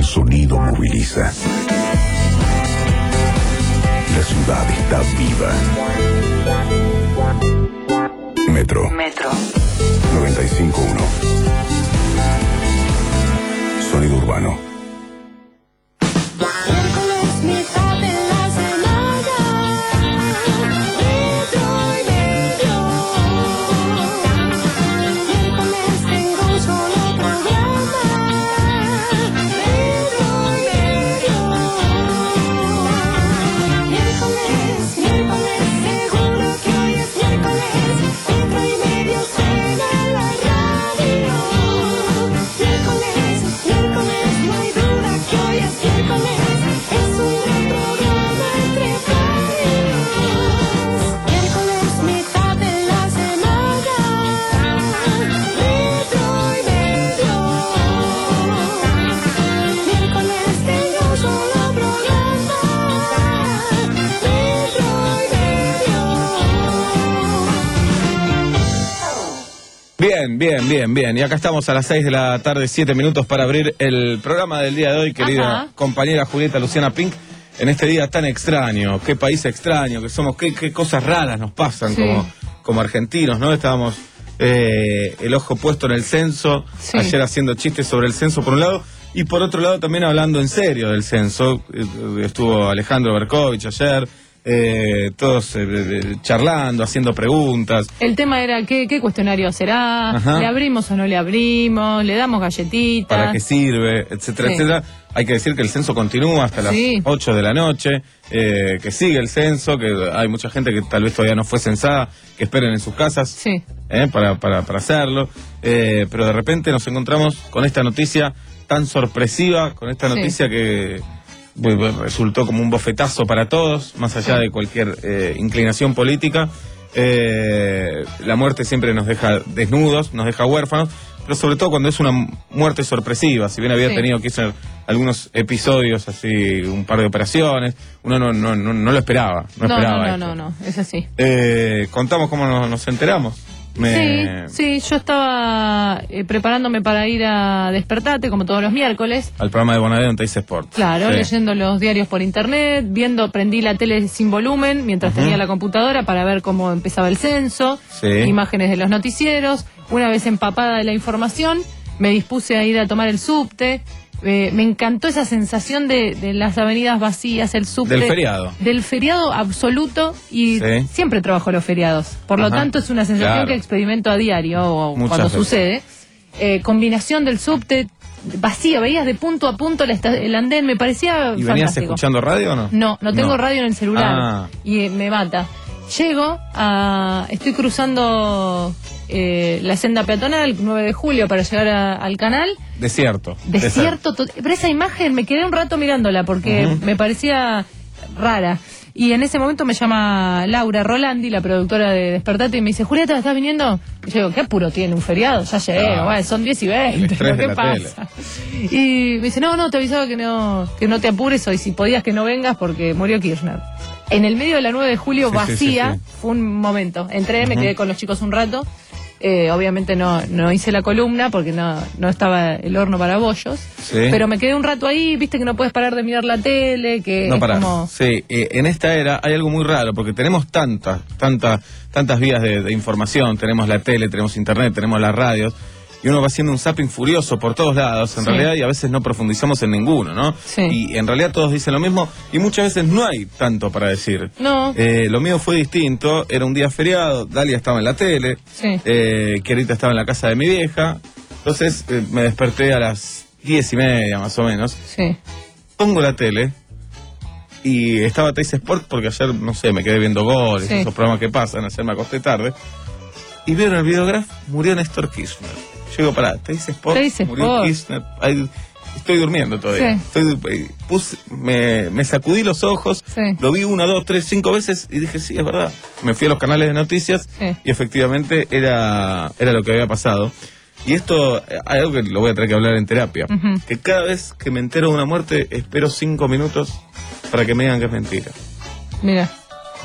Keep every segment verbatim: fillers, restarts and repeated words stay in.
sonido moviliza. La ciudad está viva. Metro. Metro. noventa y cinco punto uno. Sonido urbano. Bien, bien, bien, bien. Y acá estamos a las seis de la tarde, siete minutos para abrir el programa del día de hoy, querida Ajá. compañera Julieta Luciana Pink. En este día tan extraño, qué país extraño que somos, qué, qué cosas raras nos pasan sí. como, como argentinos, ¿no? Estábamos eh, el ojo puesto en el censo, sí. ayer haciendo chistes sobre el censo por un lado, y por otro lado también hablando en serio del censo. Estuvo Alejandro Berkovich ayer. Eh, todos eh, charlando, haciendo preguntas. El tema era qué, qué cuestionario será, Ajá. le abrimos o no le abrimos, le damos galletitas, para qué sirve, etcétera, sí. etcétera. Hay que decir que el censo continúa hasta las sí. ocho de la noche, eh, que sigue el censo, que hay mucha gente que tal vez todavía no fue censada, que esperen en sus casas sí. eh, para, para, para hacerlo, eh, pero de repente nos encontramos con esta noticia tan sorpresiva, con esta noticia sí. que resultó como un bofetazo para todos, más allá de cualquier eh, inclinación política. Eh, la muerte siempre nos deja desnudos, nos deja huérfanos, pero sobre todo cuando es una muerte sorpresiva. Si bien había sí. tenido que hacer algunos episodios, así un par de operaciones, uno no no no, no lo esperaba. No, no, esperaba no, no, no, no, es así. Eh, contamos cómo nos, nos enteramos. Me... Sí, sí, yo estaba eh, preparándome para ir a Despertate, como todos los miércoles. Al programa de Bonadeo en Teis Sport. Claro, sí. leyendo los diarios por internet, viendo, prendí la tele sin volumen mientras uh-huh. tenía la computadora para ver cómo empezaba el censo, sí. imágenes de los noticieros. Una vez empapada de la información, me dispuse a ir a tomar el subte. Eh, me encantó esa sensación de, de las avenidas vacías, el subte. Del feriado. Del feriado absoluto, y sí. siempre trabajo los feriados. Por Ajá, lo tanto, es una sensación claro. que experimento a diario o Muchas cuando veces. sucede. Eh, combinación del subte vacío, veías de punto a punto el, el andén, me parecía ¿Y fantástico. venías escuchando radio o no? No, no tengo no. radio en el celular ah. y eh, me mata. Llego a... Estoy cruzando eh, la senda peatonal, nueve de julio, para llegar a, al canal. Desierto. Desierto. To- pero esa imagen me quedé un rato mirándola porque uh-huh. me parecía rara. Y en ese momento me llama Laura Rolandi, la productora de Despertate, y me dice, Julieta, ¿estás viniendo? Y yo digo, ¿qué apuro tiene? ¿Un feriado? Ya llegué, ah, bueno, son diez y veinte, ¿pero qué pasa? Tele. Y me dice, no, no, te avisaba que no, que no te apures hoy, si podías que no vengas porque murió Kirchner. En el medio de la nueve de julio, sí, vacía, sí, sí, sí. fue un momento. Entré, uh-huh. me quedé con los chicos un rato. Eh, obviamente no, no hice la columna porque no, no estaba el horno para bollos. Sí. Pero me quedé un rato ahí, viste que no puedes parar de mirar la tele, que no es parás. como... Sí, eh, en esta era hay algo muy raro porque tenemos tantas, tantas, tantas vías de, de información. Tenemos la tele, tenemos internet, tenemos las radios. Y uno va haciendo un zapping furioso por todos lados, en sí. realidad, y a veces no profundizamos en ninguno, ¿no? Sí. Y en realidad todos dicen lo mismo, y muchas veces no hay tanto para decir. No. Eh, lo mío fue distinto, era un día feriado, Dalia estaba en la tele, sí. eh, Querita estaba en la casa de mi vieja, entonces eh, me desperté a las diez y media más o menos. Sí. Pongo la tele, y estaba Teis Sport porque ayer, no sé, me quedé viendo goles, sí. esos programas que pasan, ayer me acosté tarde, y vieron el videógrafo, murió Néstor Kirchner. Llego, pará, Teis Sport, murió Kirchner, ahí, estoy durmiendo todavía. Sí. Estoy, puse, me, me sacudí los ojos, sí. lo vi una, dos, tres, cinco veces y dije, sí, es verdad. Me fui a los canales de noticias sí. y efectivamente era, era lo que había pasado. Y esto, hay algo que lo voy a tener que hablar en terapia, uh-huh. que cada vez que me entero de una muerte, espero cinco minutos para que me digan que es mentira. Mira.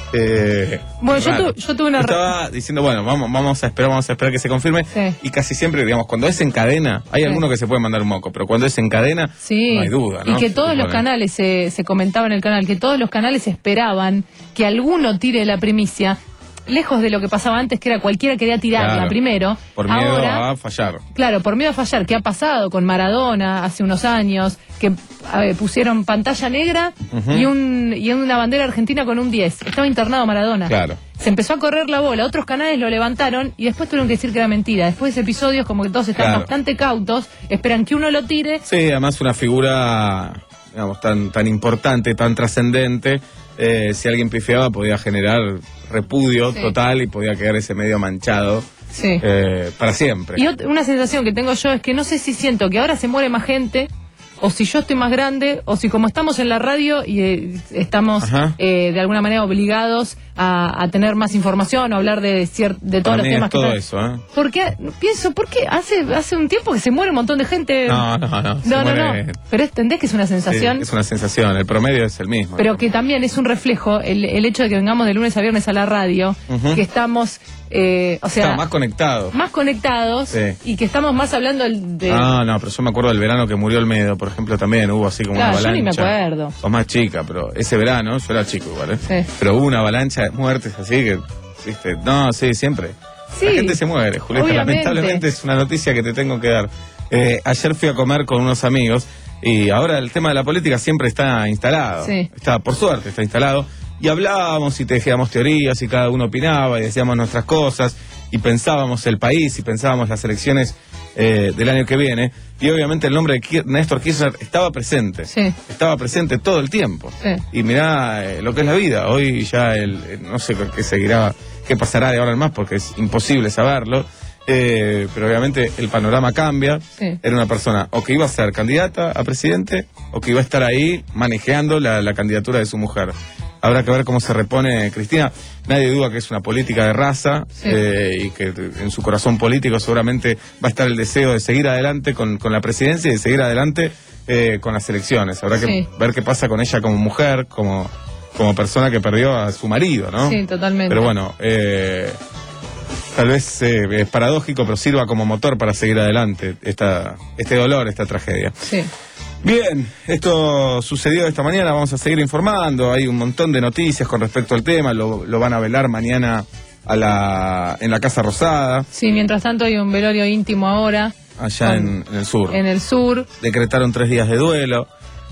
Eh, bueno, yo, tu, yo tuve una... Estaba diciendo, bueno, vamos, vamos a esperar, vamos a esperar que se confirme. Sí. Y casi siempre, digamos, cuando es en cadena, hay sí. alguno que se puede mandar un moco, pero cuando es en cadena, sí. no hay duda, ¿no? Y que todos los canales, se, se comentaba en el canal, que todos los canales esperaban que alguno tire la primicia, lejos de lo que pasaba antes, que era cualquiera quería tirarla claro, primero. Por miedo ahora, a fallar. Claro, por miedo a fallar. ¿Qué ha pasado con Maradona hace unos años? Que ver, pusieron pantalla negra uh-huh. y, un, y una bandera argentina con un diez. Estaba internado Maradona. Claro. Se empezó a correr la bola, otros canales lo levantaron y después tuvieron que decir que era mentira. Después de ese episodio, como que todos están claro. bastante cautos, esperan que uno lo tire. Sí, además una figura, digamos, tan, tan importante, tan trascendente. Eh, si alguien pifiaba podía generar repudio sí. total y podía quedar ese medio manchado sí. eh, para siempre. Y una sensación que tengo yo es que no sé si siento que ahora se muere más gente, o si yo estoy más grande, o si como estamos en la radio y eh, estamos eh, de alguna manera obligados a, a tener más información o hablar de cier de todos Para los mí temas es todo que eso, ¿eh? Porque pienso, ¿por qué hace hace un tiempo que se muere un montón de gente? No, no, no. No, no, muere... no. Pero entendés que es una sensación. Sí, es una sensación, el promedio es el mismo. Pero que también es un reflejo el, el hecho de que vengamos de lunes a viernes a la radio, uh-huh. que estamos Eh, o sea, Está más conectados. Más conectados sí. y que estamos más hablando de... No, no, pero yo me acuerdo del verano que murió Olmedo, por ejemplo, también hubo así como claro, una avalancha. Yo ni me acuerdo. O más chica, pero ese verano, yo era chico igual, ¿eh? Sí. Pero hubo una avalancha de muertes así que, viste, no, sí, siempre. Sí, la gente se muere, Julieta, obviamente. Lamentablemente es una noticia que te tengo que dar. Eh, ayer fui a comer con unos amigos y ahora el tema de la política siempre está instalado. Sí. Está, por suerte, está instalado. Y hablábamos y tejíamos teorías y cada uno opinaba y decíamos nuestras cosas y pensábamos el país y pensábamos las elecciones eh, del año que viene. Y obviamente el nombre de Kir Néstor Kirchner estaba presente. Sí. Estaba presente todo el tiempo. Sí. Y mirá eh, lo que es la vida. Hoy ya el, el no sé qué seguirá, qué pasará de ahora en más porque es imposible saberlo. Eh, pero obviamente el panorama cambia. Sí. Era una persona o que iba a ser candidata a presidente o que iba a estar ahí manejando la, la candidatura de su mujer. Habrá que ver cómo se repone Cristina. Nadie duda que es una política de raza sí. eh, y que en su corazón político seguramente va a estar el deseo de seguir adelante con, con la presidencia y de seguir adelante eh, con las elecciones. Habrá que sí. ver qué pasa con ella como mujer, como, como persona que perdió a su marido, ¿no? Sí, totalmente. Pero bueno, eh, tal vez eh, es paradójico, pero sirva como motor para seguir adelante esta, este dolor, esta tragedia. Sí. Bien, esto sucedió esta mañana, vamos a seguir informando, hay un montón de noticias con respecto al tema, lo, lo van a velar mañana a la, en la Casa Rosada. Sí, mientras tanto hay un velorio íntimo ahora. Allá con, en, en el sur. En el sur. Decretaron tres días de duelo,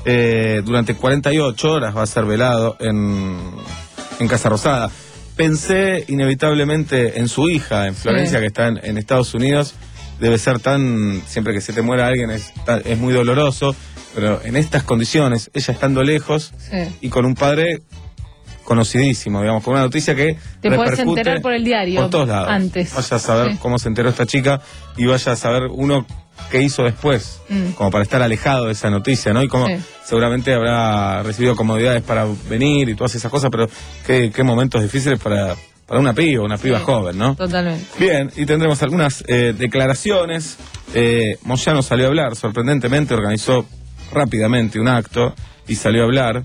eh, durante cuarenta y ocho horas va a ser velado en, en Casa Rosada. Pensé inevitablemente en su hija, en Florencia, sí. que está en, en Estados Unidos, debe ser tan, siempre que se te muera alguien es, es muy doloroso. Pero en estas condiciones, ella estando lejos sí. y con un padre conocidísimo, digamos, con una noticia que te puedes enterar por el diario por todos lados. Antes. Vaya a saber sí. cómo se enteró esta chica y vaya a saber uno qué hizo después, mm. como para estar alejado de esa noticia, ¿no? Y como sí. seguramente habrá recibido comodidades para venir y todas esas cosas, pero qué, qué momentos difíciles para, para una piba, una piba sí. joven, ¿no? Totalmente. Bien, y tendremos algunas eh, declaraciones. Eh, Moyano salió a hablar, sorprendentemente organizó rápidamente un acto y salió a hablar.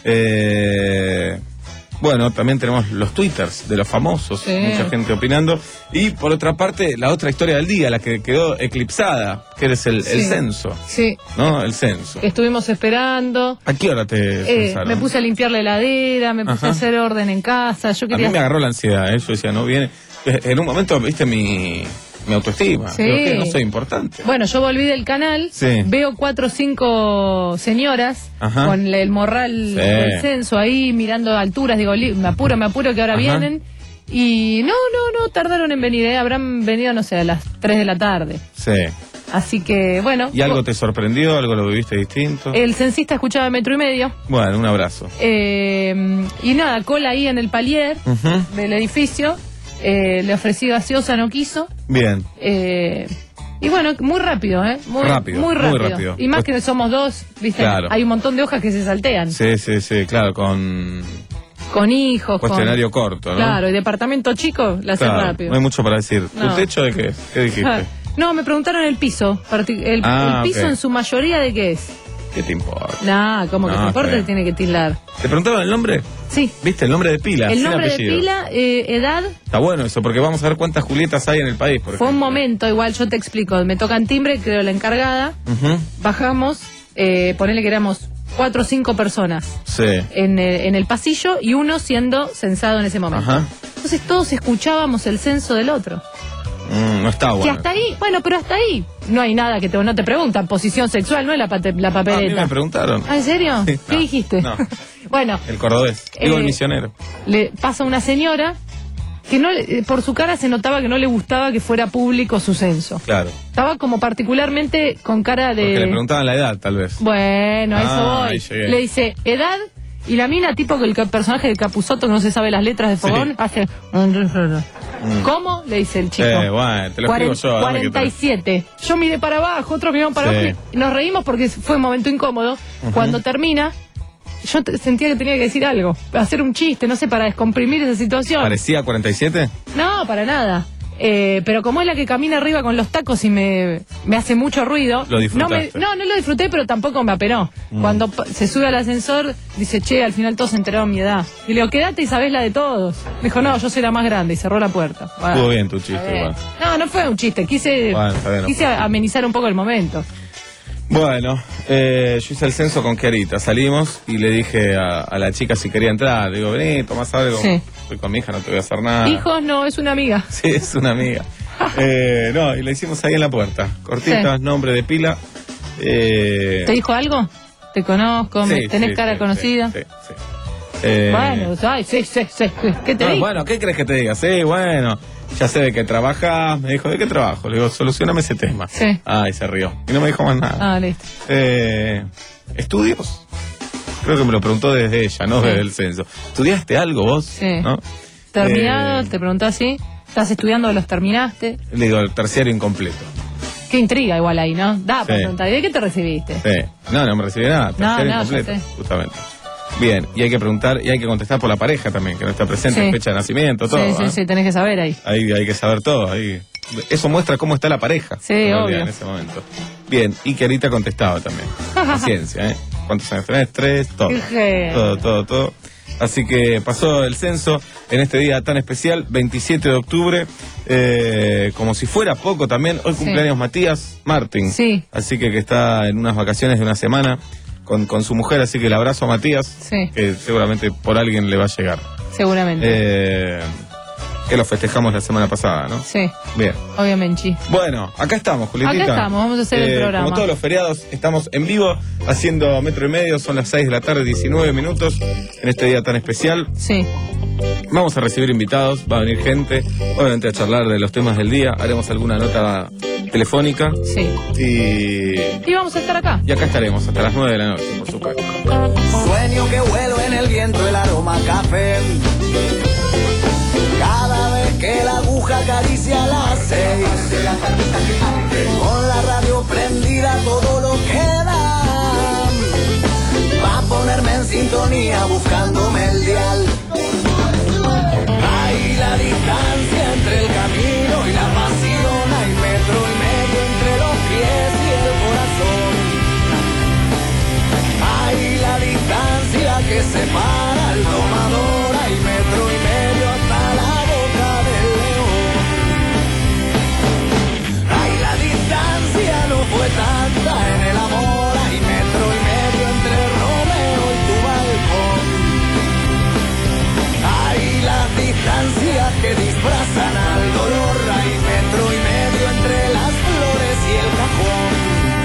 Eh, bueno, también tenemos los twitters de los famosos, sí. mucha gente opinando. Y por otra parte, la otra historia del día, la que quedó eclipsada, que es el, sí. el censo. Sí. ¿No? El censo. Estuvimos esperando. ¿A qué hora te eh, Me puse a limpiar la heladera, me puse Ajá. a hacer orden en casa. Yo quería... A mí me agarró la ansiedad, ¿eh? Yo decía, no viene. En un momento, viste, mi... mi autoestima, sí. creo que no soy importante. Bueno, yo volví del canal, sí. veo cuatro o cinco señoras Ajá. con el morral sí. del censo ahí, mirando alturas, digo, me apuro, me apuro que ahora Ajá. vienen. Y no, no, no, tardaron en venir, ¿eh? Habrán venido, no sé, a las tres de la tarde. Sí. Así que, bueno. ¿Y algo te sorprendió? ¿Algo lo viviste distinto? El censista escuchaba metro y medio. Bueno, un abrazo. Eh, y nada, cola ahí en el palier uh-huh. del edificio. Eh, le ofrecí gaseosa, no quiso. Bien. Eh, y bueno, muy rápido, ¿eh? Muy rápido. Muy rápido. Muy rápido. Y más pues, que somos dos, ¿viste? Claro. Hay un montón de hojas que se saltean. Sí, sí, sí, claro, con... Con hijos, cuestionario con... corto, ¿no? Claro, y departamento chico, la hace claro, rápido. No hay mucho para decir. No. ¿Tu techo de qué es? ¿Qué dijiste? No, me preguntaron el piso. El, ah, el piso okay. en su mayoría, ¿de qué es? ¿Qué te importa? Nah, ¿cómo que no, te importa? Te tiene que tildar. ¿Te preguntaban el nombre? Sí. ¿Viste? El nombre de pila. El nombre de pila, eh, edad. Está bueno eso, porque vamos a ver cuántas Julietas hay en el país. Por Fue ejemplo. un momento, igual yo te explico. Me tocan timbre, creo la encargada. Uh-huh. Bajamos, eh, ponele que éramos cuatro o cinco personas sí. en, el, en el pasillo y uno siendo censado en ese momento. Ajá. Entonces todos escuchábamos el censo del otro. Mm, no está bueno. Que hasta ahí, bueno, pero hasta ahí no hay nada que te, no te preguntan. Posición sexual, no es la, la papeleta. Ah, a mí me preguntaron. ¿Ah, en serio? Sí, ¿Qué no, dijiste? No. Bueno. El cordobés. Digo, eh, el misionero. Le pasa una señora que no, por su cara se notaba que no le gustaba que fuera público su censo. Claro. Estaba como particularmente con cara de... Porque le preguntaban la edad, tal vez. Bueno, a ah, eso voy. Le dice, edad, y la mina, tipo que el personaje del Capuzoto, que no se sabe las letras de Fogón, sí. hace... ¿Cómo? Le dice el chico. Eh, bueno, te lo Cuaren, explico yo. cuarenta y siete. Te... Yo miré para abajo, otros miraron para sí. abajo. Y nos reímos porque fue un momento incómodo. Uh-huh. Cuando termina... Yo te, sentía que tenía que decir algo, hacer un chiste, no sé, para descomprimir esa situación. ¿Parecía cuarenta y siete? No, para nada. Eh, pero como es la que camina arriba con los tacos y me, me hace mucho ruido. Lo disfrutaste. No, me, no, no lo disfruté, pero tampoco me apenó. Mm. Cuando se sube al ascensor, dice, che, al final todos se enteraron mi edad. Y le digo, quédate y sabés la de todos. Me dijo, no, yo soy la más grande, y cerró la puerta. Bueno, estuvo bien tu chiste, igual. No, no fue un chiste, quise, bueno, bien, quise no. amenizar un poco el momento. Bueno, eh, yo hice el censo con Kiarita, salimos y le dije a, a la chica si quería entrar. Le digo, vení, tomás algo. Sí. Estoy con mi hija, no te voy a hacer nada. Hijos, no, es una amiga. Sí, es una amiga. eh, no, y le hicimos ahí en la puerta. Cortita, sí. Nombre de pila. Eh... ¿Te dijo algo? ¿Te conozco? Sí, ¿Tenés sí, cara sí, conocida? Sí, sí. Eh... Bueno, ay, sí, sí, sí. ¿Qué te no, digo? Bueno, ¿qué crees que te diga? Sí, bueno... Ya sé de qué trabajas. Me dijo, ¿de qué trabajo? Le digo, solucioname ese tema. Sí. Ay, se rió. Y no me dijo más nada. Ah, listo. Eh, ¿Estudios? Creo que me lo preguntó desde ella, no sí. desde el censo. ¿Estudiaste algo vos? Sí. ¿No? ¿Terminado? Eh, te preguntó así. ¿Estás estudiando o los terminaste? Le digo, el terciario incompleto. Qué intriga igual ahí, ¿no? Da para sí. preguntar. ¿Y de qué te recibiste? Sí. No, no me recibí nada. Terciario no, no, incompleto, justamente. Bien, y hay que preguntar, y hay que contestar por la pareja también, que no está presente, sí. fecha de nacimiento, todo. Sí, sí, ¿eh? sí, tenés que saber ahí. Ahí hay que saber todo, ahí. Eso muestra cómo está la pareja. Sí, obvio. En ese momento. Bien, y que ahorita contestaba también. Paciencia, ¿eh? ¿Cuántos años tenés? Tres, todo. Todo, todo, todo. Así que pasó el censo en este día tan especial, veintisiete de octubre, eh, como si fuera poco también. Hoy cumpleaños sí. Matías Martín. Sí. Así que que está en unas vacaciones de una semana. Con, con su mujer, así que el abrazo a Matías, sí. que seguramente por alguien le va a llegar. Seguramente. Eh, que lo festejamos la semana pasada, ¿no? Sí. Bien. Obviamente. Bueno, acá estamos, Julietita. Acá estamos, vamos a hacer eh, el programa. Como todos los feriados, estamos en vivo haciendo metro y medio, son las seis de la tarde, diecinueve minutos, en este día tan especial. Sí. Vamos a recibir invitados, va a venir gente, obviamente a charlar de los temas del día, haremos alguna nota telefónica. Sí. Y... Y vamos a estar acá. Y acá estaremos hasta las nueve de la noche, por supuesto. Sueño que vuelo en el viento el aroma café. Cada vez que la aguja acaricia las seis. Con la radio prendida todo lo que da. Va a ponerme en sintonía buscándome el dial. Hay la distancia entre el camino y la pasión. Hay metro y medio entre los pies y el corazón. Hay la distancia que separa al domador. Hay metro y medio hasta la boca del león. Hay la distancia no fue tanta en el amor. Hay metro y medio entre Romeo y tu balcón. Hay las distancias que disfrazan al dolor. Hay metro y medio entre las flores y el cajón.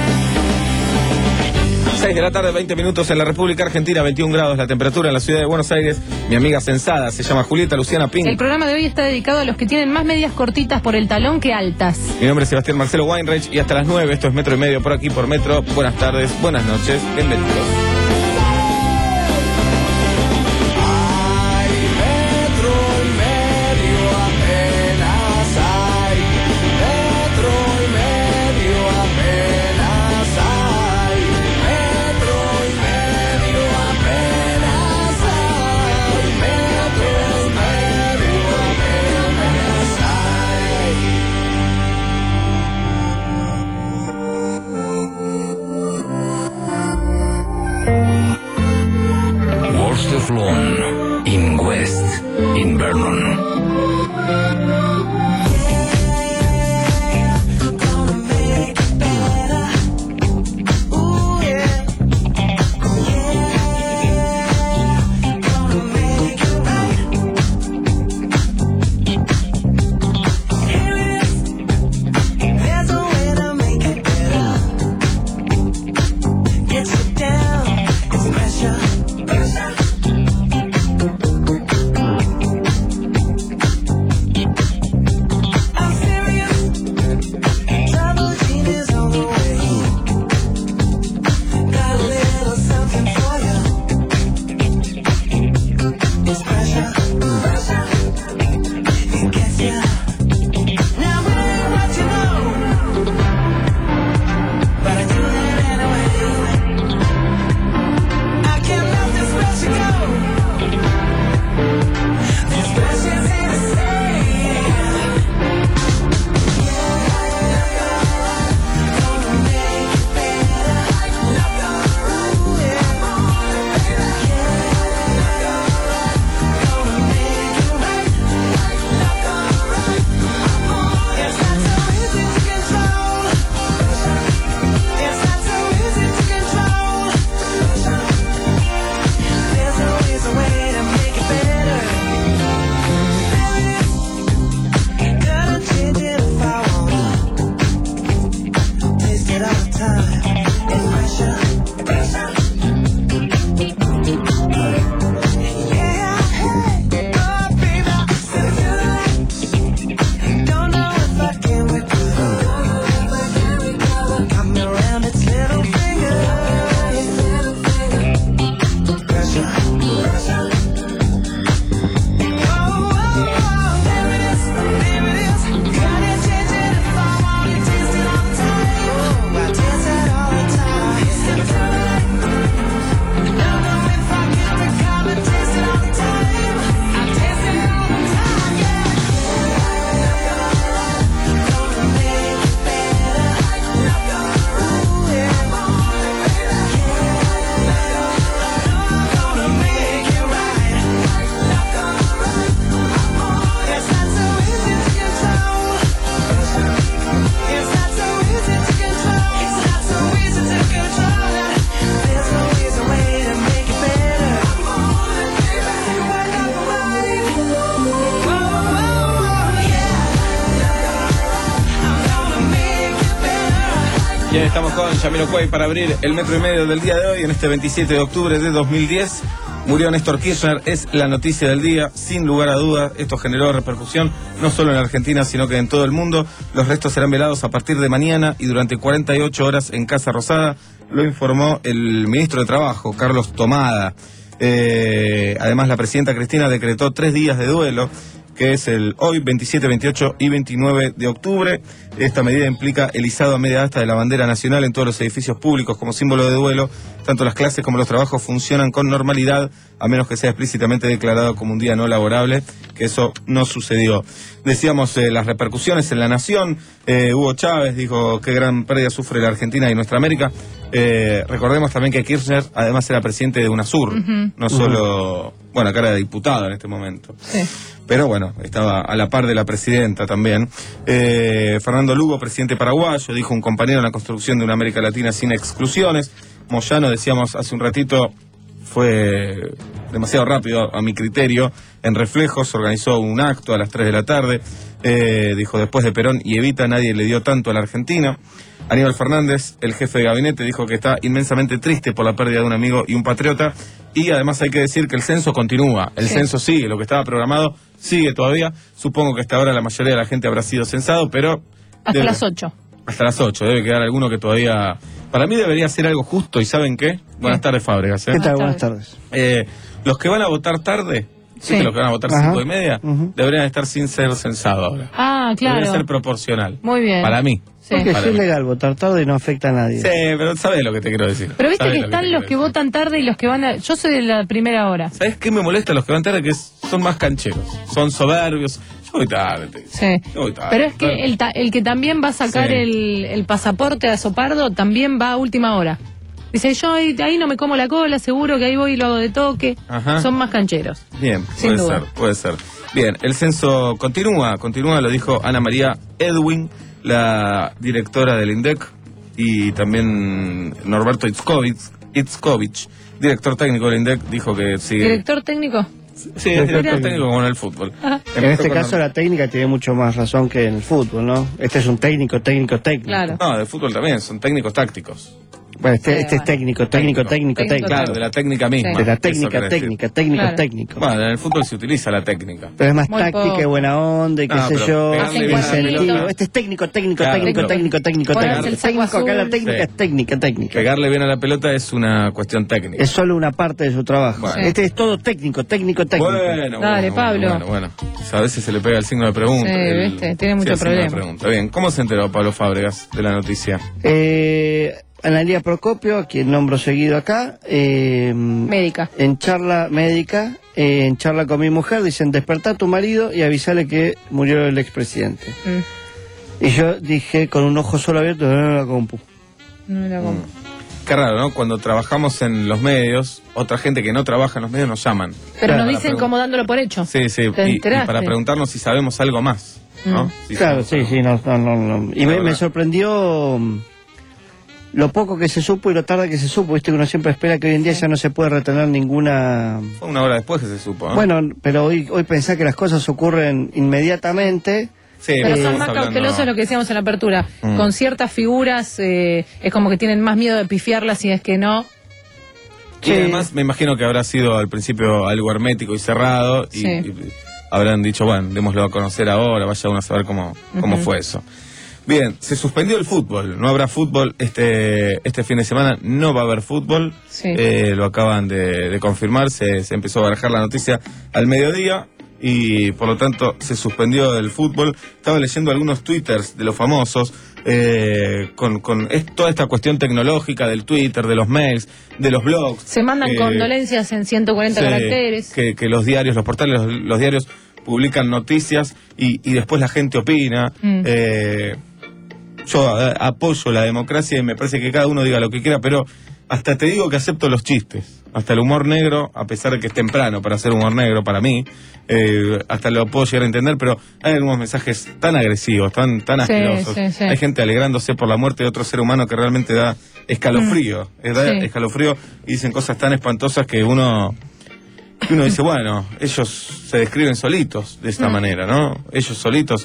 seis de la tarde, veinte minutos en la República Argentina, veintiún grados la temperatura en la ciudad de Buenos Aires. Mi amiga sensada se llama Julieta Luciana Pink. El programa de hoy está dedicado a los que tienen más medias cortitas por el talón que altas. Mi nombre es Sebastián Marcelo Weinreich y hasta las nueve, esto es Metro y Medio por aquí por Metro. Buenas tardes, buenas noches, bienvenidos. Bien, estamos con Jamiroquai para abrir el metro y medio del día de hoy. En este veintisiete de octubre de dos mil diez murió Néstor Kirchner, es la noticia del día, sin lugar a dudas. Esto generó repercusión no solo en Argentina, sino que en todo el mundo. Los restos serán velados a partir de mañana y durante cuarenta y ocho horas en Casa Rosada, lo informó el ministro de Trabajo, Carlos Tomada. Eh, además, la presidenta Cristina decretó tres días de duelo, que es el hoy, veintisiete, veintiocho y veintinueve de octubre. Esta medida implica el izado a media asta de la bandera nacional en todos los edificios públicos como símbolo de duelo. Tanto las clases como los trabajos funcionan con normalidad, a menos que sea explícitamente declarado como un día no laborable, que eso no sucedió. Decíamos eh, las repercusiones en la nación. eh, Hugo Chávez dijo qué gran pérdida sufre la Argentina y nuestra América. Eh, recordemos también que Kirchner además era presidente de UNASUR, uh-huh. no solo, uh-huh. bueno, acá era diputado en este momento. Sí. Pero bueno, estaba a la par de la presidenta también. Eh, Fernando Lugo, presidente paraguayo, dijo un compañero en la construcción de una América Latina sin exclusiones. Moyano, decíamos hace un ratito, fue demasiado rápido a mi criterio. En Reflejos organizó un acto a las tres de la tarde. Eh, dijo, después de Perón y Evita nadie le dio tanto a la Argentina. Aníbal Fernández, el jefe de gabinete, dijo que está inmensamente triste por la pérdida de un amigo y un patriota. Y además hay que decir que el censo continúa. El sí. censo sigue, lo que estaba programado sigue todavía. Supongo que hasta ahora la mayoría de la gente habrá sido censado, pero... Hasta debe, las ocho. Hasta las ocho. Debe quedar alguno que todavía... Para mí debería ser algo justo. ¿Y saben qué? Buenas tardes, Fábregas. ¿eh? ¿Qué tal? Buenas tardes. Eh, los que van a votar tarde... Sí, que los que van a votar Ajá. cinco y media uh-huh. deberían estar sin ser censados ahora. Ah, claro. Debería ser proporcional. Muy bien. Para mí. Sí. Porque Para es mí. legal votar tarde y no afecta a nadie. Sí, pero sabes lo que te quiero decir. Pero viste sabés que están que los que decir. votan tarde y los que van a... Yo soy de la primera hora. ¿Sabes qué me molesta los que van tarde? Que es, son más cancheros. Son soberbios. Yo voy tarde. Sí. Yo voy tarde. Pero es que el, ta- el que también va a sacar sí. el, el pasaporte a Sopardo también va a última hora. Dice, yo ahí, ahí no me como la cola, seguro que ahí voy y lo hago de toque. Ajá. Son más cancheros. Bien, puede ser, puede ser. Bien, el censo continúa, continúa, lo dijo Ana María Edwin, la directora del INDEC, y también Norberto Itzkovich, Itzkovich, director técnico del INDEC, dijo que sigue... ¿Director técnico? Sí, es director técnico como en el fútbol. Ajá. En este caso la... la técnica tiene mucho más razón que en el fútbol, ¿no? Este es un técnico, técnico, técnico. Claro. No, del fútbol también, son técnicos tácticos. Bueno, este, sí, este bueno. es técnico, técnico, técnico, técnico. Claro, de la técnica misma. Sí. De la técnica, técnica, técnico, claro. técnico. Bueno, en el fútbol se utiliza la técnica. Pero es más Muy táctica poco. y buena onda y qué no, sé yo. Incentivo. Este es técnico, técnico, claro, técnico, técnico, técnico, técnico. El técnico acá la técnica sí. es técnica, técnica. Pegarle bien a la pelota es una cuestión técnica. Es solo una parte de su trabajo. Bueno. Este es todo técnico, técnico, técnico. Bueno, Dale, bueno, Pablo. Bueno, bueno. A veces se le pega el signo de pregunta. Sí, el, viste, tiene mucho sí, problema. Pregunta. Bien, ¿cómo se enteró Pablo Fábregas de la noticia? Eh... Analía Procopio, a quien nombro seguido acá. Eh, médica. En charla médica, eh, en charla con mi mujer, dicen, despertá a tu marido y avísale que murió el expresidente. Mm. Y yo dije, con un ojo solo abierto, no la compu. No la compu. Mm. Qué raro, ¿no? Cuando trabajamos en los medios, otra gente que no trabaja en los medios nos llaman. Pero nos dicen pregun- como dándolo por hecho. Sí, sí, y, y para preguntarnos si sabemos algo más, ¿no? Mm. Si claro, sí, sí, no, no, no, no. Y me, me sorprendió... Lo poco que se supo y lo tarde que se supo, viste que uno siempre espera que hoy en día ya no se puede retener ninguna... Fue una hora después que se supo, ¿eh? Bueno, pero hoy hoy pensá que las cosas ocurren inmediatamente. Sí, pero son más hablando... cautelosos lo que decíamos en la apertura. Mm. Con ciertas figuras eh, es como que tienen más miedo de pifiarlas si es que no. Sí, sí. Además me imagino que habrá sido al principio algo hermético y cerrado y, sí. y habrán dicho, bueno, démoslo a conocer ahora, vaya uno a saber cómo, cómo uh-huh. fue eso. Bien, se suspendió el fútbol, no habrá fútbol este este fin de semana, no va a haber fútbol, sí. eh, lo acaban de, de confirmar, se, se empezó a barajar la noticia al mediodía y por lo tanto se suspendió el fútbol. Estaba leyendo algunos twitters de los famosos eh, con, con es, toda esta cuestión tecnológica del Twitter, de los mails, de los blogs. Se mandan eh, condolencias en ciento cuarenta sí, caracteres. Que, que los diarios, los portales, los, los diarios publican noticias y, y después la gente opina. Mm. Eh, Yo apoyo la democracia y me parece que cada uno diga lo que quiera, pero hasta te digo que acepto los chistes. Hasta el humor negro, a pesar de que es temprano para hacer humor negro para mí, eh, hasta lo puedo llegar a entender, pero hay algunos mensajes tan agresivos, tan tan asquerosos. Sí, sí, sí. Hay gente alegrándose por la muerte de otro ser humano que realmente da escalofrío. Mm. Da sí. escalofrío y dicen cosas tan espantosas que uno... Y uno dice, bueno, ellos se describen solitos de esta mm. manera, ¿no? Ellos solitos...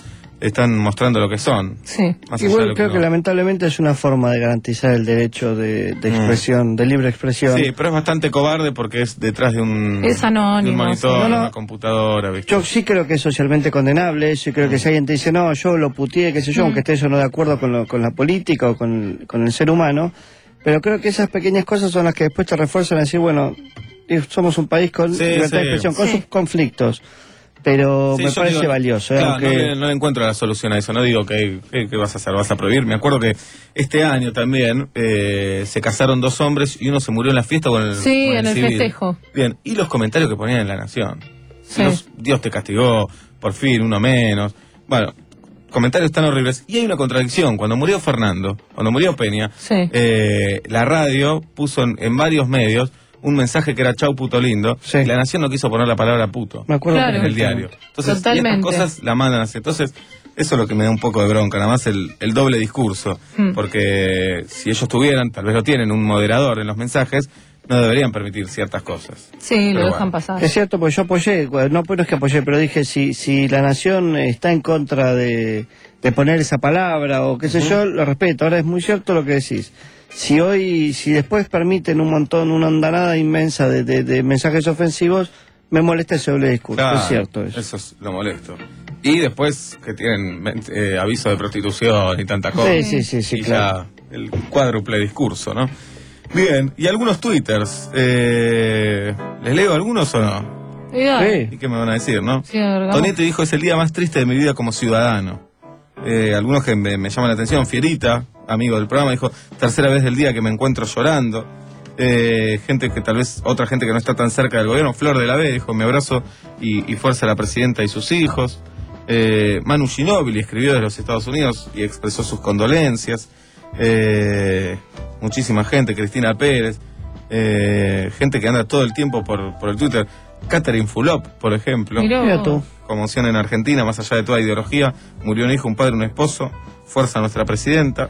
están mostrando lo que son. Sí. Igual creo que, que lamentablemente es una forma de garantizar el derecho de, de expresión, mm. de libre expresión. Sí, pero es bastante cobarde porque es detrás de un, es anónimo, de un monitor, sí. no, no. una computadora. ¿viste? Yo sí creo que es socialmente condenable eso, y creo que si alguien te dice, no, yo lo puteé, qué sé yo, mm. aunque esté yo no de acuerdo con, lo, con la política o con, con el ser humano, pero creo que esas pequeñas cosas son las que después te refuerzan a decir, bueno, somos un país con sí, libertad sí, de expresión, con sí. sus conflictos. Pero sí, me parece digo, valioso. ¿eh? Claro, aunque... no, le, no le encuentro la solución a eso. No digo que, que, que vas a hacer, vas a prohibir. Me acuerdo que este año también eh, se casaron dos hombres y uno se murió en la fiesta con el Sí, con el en el civil. festejo. Bien, y los comentarios que ponían en La Nación. Sí. Los, Dios te castigó, por fin, uno menos. Bueno, comentarios tan horribles. Y hay una contradicción. Cuando murió Fernando, cuando murió Peña, sí. eh, la radio puso en, en varios medios un mensaje que era chau puto lindo, sí. y La Nación no quiso poner la palabra puto me acuerdo claro. en el diario. Entonces, Totalmente. y estas cosas la mandan así. Entonces, eso es lo que me da un poco de bronca, nada más el, el doble discurso. Hmm. Porque si ellos tuvieran, tal vez lo tienen, un moderador en los mensajes, no deberían permitir ciertas cosas. Sí, pero lo bueno. dejan pasar. Es cierto, porque yo apoyé, no, no es que apoyé, pero dije, si, si La Nación está en contra de, de poner esa palabra o qué sé uh-huh. yo, lo respeto. Ahora es muy cierto lo que decís. Si hoy, si después permiten un montón, una andanada inmensa de, de, de mensajes ofensivos, me molesta ese doble discurso, claro, es cierto eso. Eso es lo molesto. Y después que tienen eh, aviso de prostitución y tanta cosa. Sí, sí, sí, sí y claro. ya el cuádruple discurso, ¿no? Bien, y algunos twitters, eh, ¿les leo algunos o no? Sí. ¿Y qué me van a decir, no? Sí, Tonietti dijo, es el día más triste de mi vida como ciudadano. Eh, algunos que me, me llaman la atención, Fierita, amigo del programa, dijo, tercera vez del día que me encuentro llorando. Eh, gente que tal vez, otra gente que no está tan cerca del gobierno, Flor de la B, dijo, me abrazo y, y fuerza a la presidenta y sus hijos. Eh, Manu Ginóbili escribió desde los Estados Unidos y expresó sus condolencias. Eh, muchísima gente, Cristina Pérez, eh, gente que anda todo el tiempo por, por el Twitter. Catherine Fulop, por ejemplo. Mira tú. Conmoción en Argentina, más allá de toda ideología, murió un hijo, un padre, un esposo, fuerza a nuestra presidenta.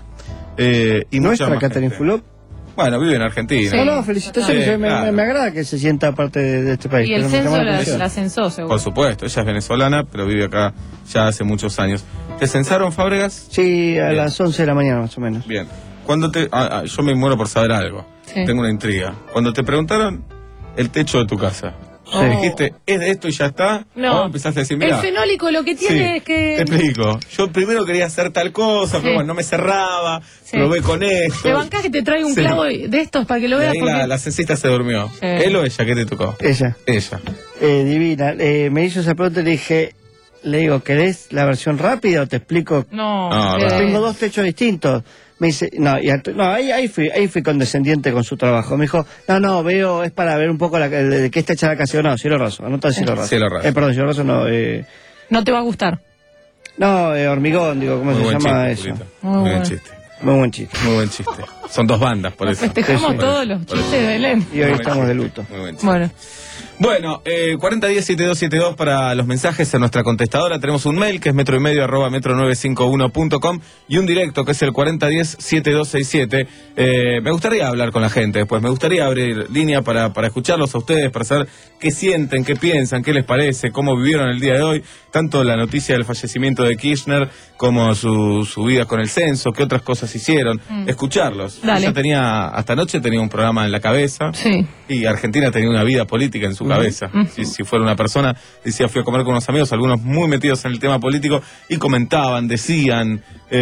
Eh, y ¿Nuestra Catherine Fulop? Bueno, vive en Argentina. Sí. No, no, felicitaciones. Sí, me, claro. me, me agrada que se sienta parte de, de este país. Y el censo la, la censó, seguro. Por supuesto, ella es venezolana, pero vive acá ya hace muchos años. ¿Te censaron, Fábregas? Sí, a Bien. las once de la mañana más o menos. Bien. Cuando te, ah, ah, yo me muero por saber algo. Sí. Tengo una intriga. Cuando te preguntaron el techo de tu casa, sí. dijiste, ¿es de esto y ya está? No. ¿O empezaste a decir, mirá, el fenólico lo que tiene sí, es que... Te explico. Yo primero quería hacer tal cosa, sí. pero bueno, no me cerraba, sí. probé con esto. Te bancás que te traiga un sí. clavo de estos para que lo veas. Y porque... la, la censista se durmió. Sí. ¿Él o ella? ¿Qué te tocó? Ella. Ella. Eh, divina. Eh, me hizo esa pregunta y le dije, le digo, ¿querés la versión rápida o te explico? No. no eh... Tengo dos techos distintos. Me dice, no, y no ahí, ahí, fui, ahí fui condescendiente con su trabajo. Me dijo, no, no, veo, es para ver un poco la, de, de qué está hecha la canción. No, cielo raso, anota el cielo raso. Cielo raso. Eh, perdón, cielo raso no. Eh... No te va a gustar. No, eh, hormigón, digo, ¿cómo Muy se llama chiste, eso? Muy, Muy buen chiste. Muy buen chiste. Muy buen chiste. Son dos bandas, por Nos eso. Festejamos sí, todos sí. los chistes de Belén. Y hoy Muy estamos de luto. Muy buen chiste. Bueno. Bueno, eh, cuarenta diez setenta y dos setenta y dos para los mensajes en nuestra contestadora. Tenemos un mail que es metro y medio arroba metro nueve cinco uno punto com y un directo que es el cuarenta diez setenta y dos sesenta y siete. Eh, me gustaría hablar con la gente después, me gustaría abrir línea para, para escucharlos a ustedes, para saber qué sienten, qué piensan, qué les parece, cómo vivieron el día de hoy, tanto la noticia del fallecimiento de Kirchner como su, su vida con el censo, qué otras cosas hicieron, mm. escucharlos. Dale. Yo tenía, hasta anoche tenía un programa en la cabeza sí. y Argentina tenía una vida política en su uh-huh. cabeza. Uh-huh. Si, si fuera una persona, decía, fui a comer con unos amigos, algunos muy metidos en el tema político, y comentaban, decían,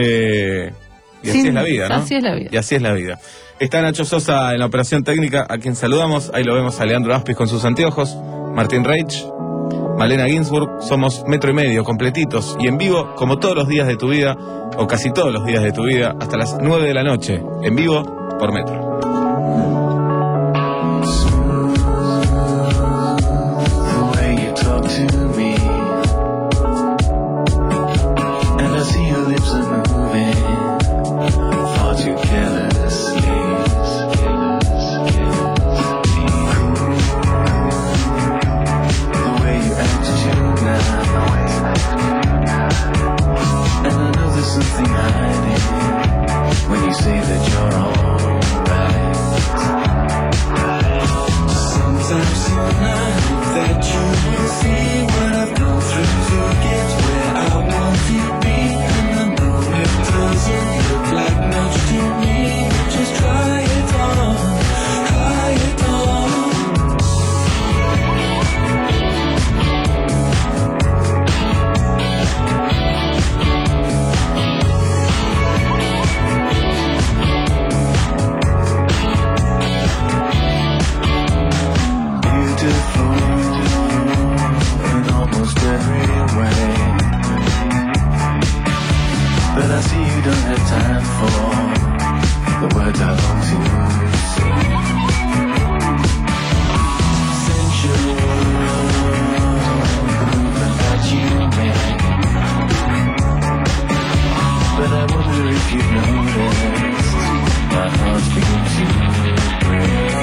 eh, y así sí, es la vida, ¿no? Así es la vida. Y así es la vida. Está Nacho Sosa en la operación técnica, a quien saludamos, ahí lo vemos a Leandro Aspis con sus anteojos, Martín Reich, Malena Ginsburg, somos metro y medio, completitos y en vivo, como todos los días de tu vida, o casi todos los días de tu vida, hasta las nueve de la noche, en vivo, por Metro. Something hiding when you say that you're alright. way. But I see you don't have time for the words I long to say. Sensual movement that you make. But I wonder if you've noticed my heart's beginning to break.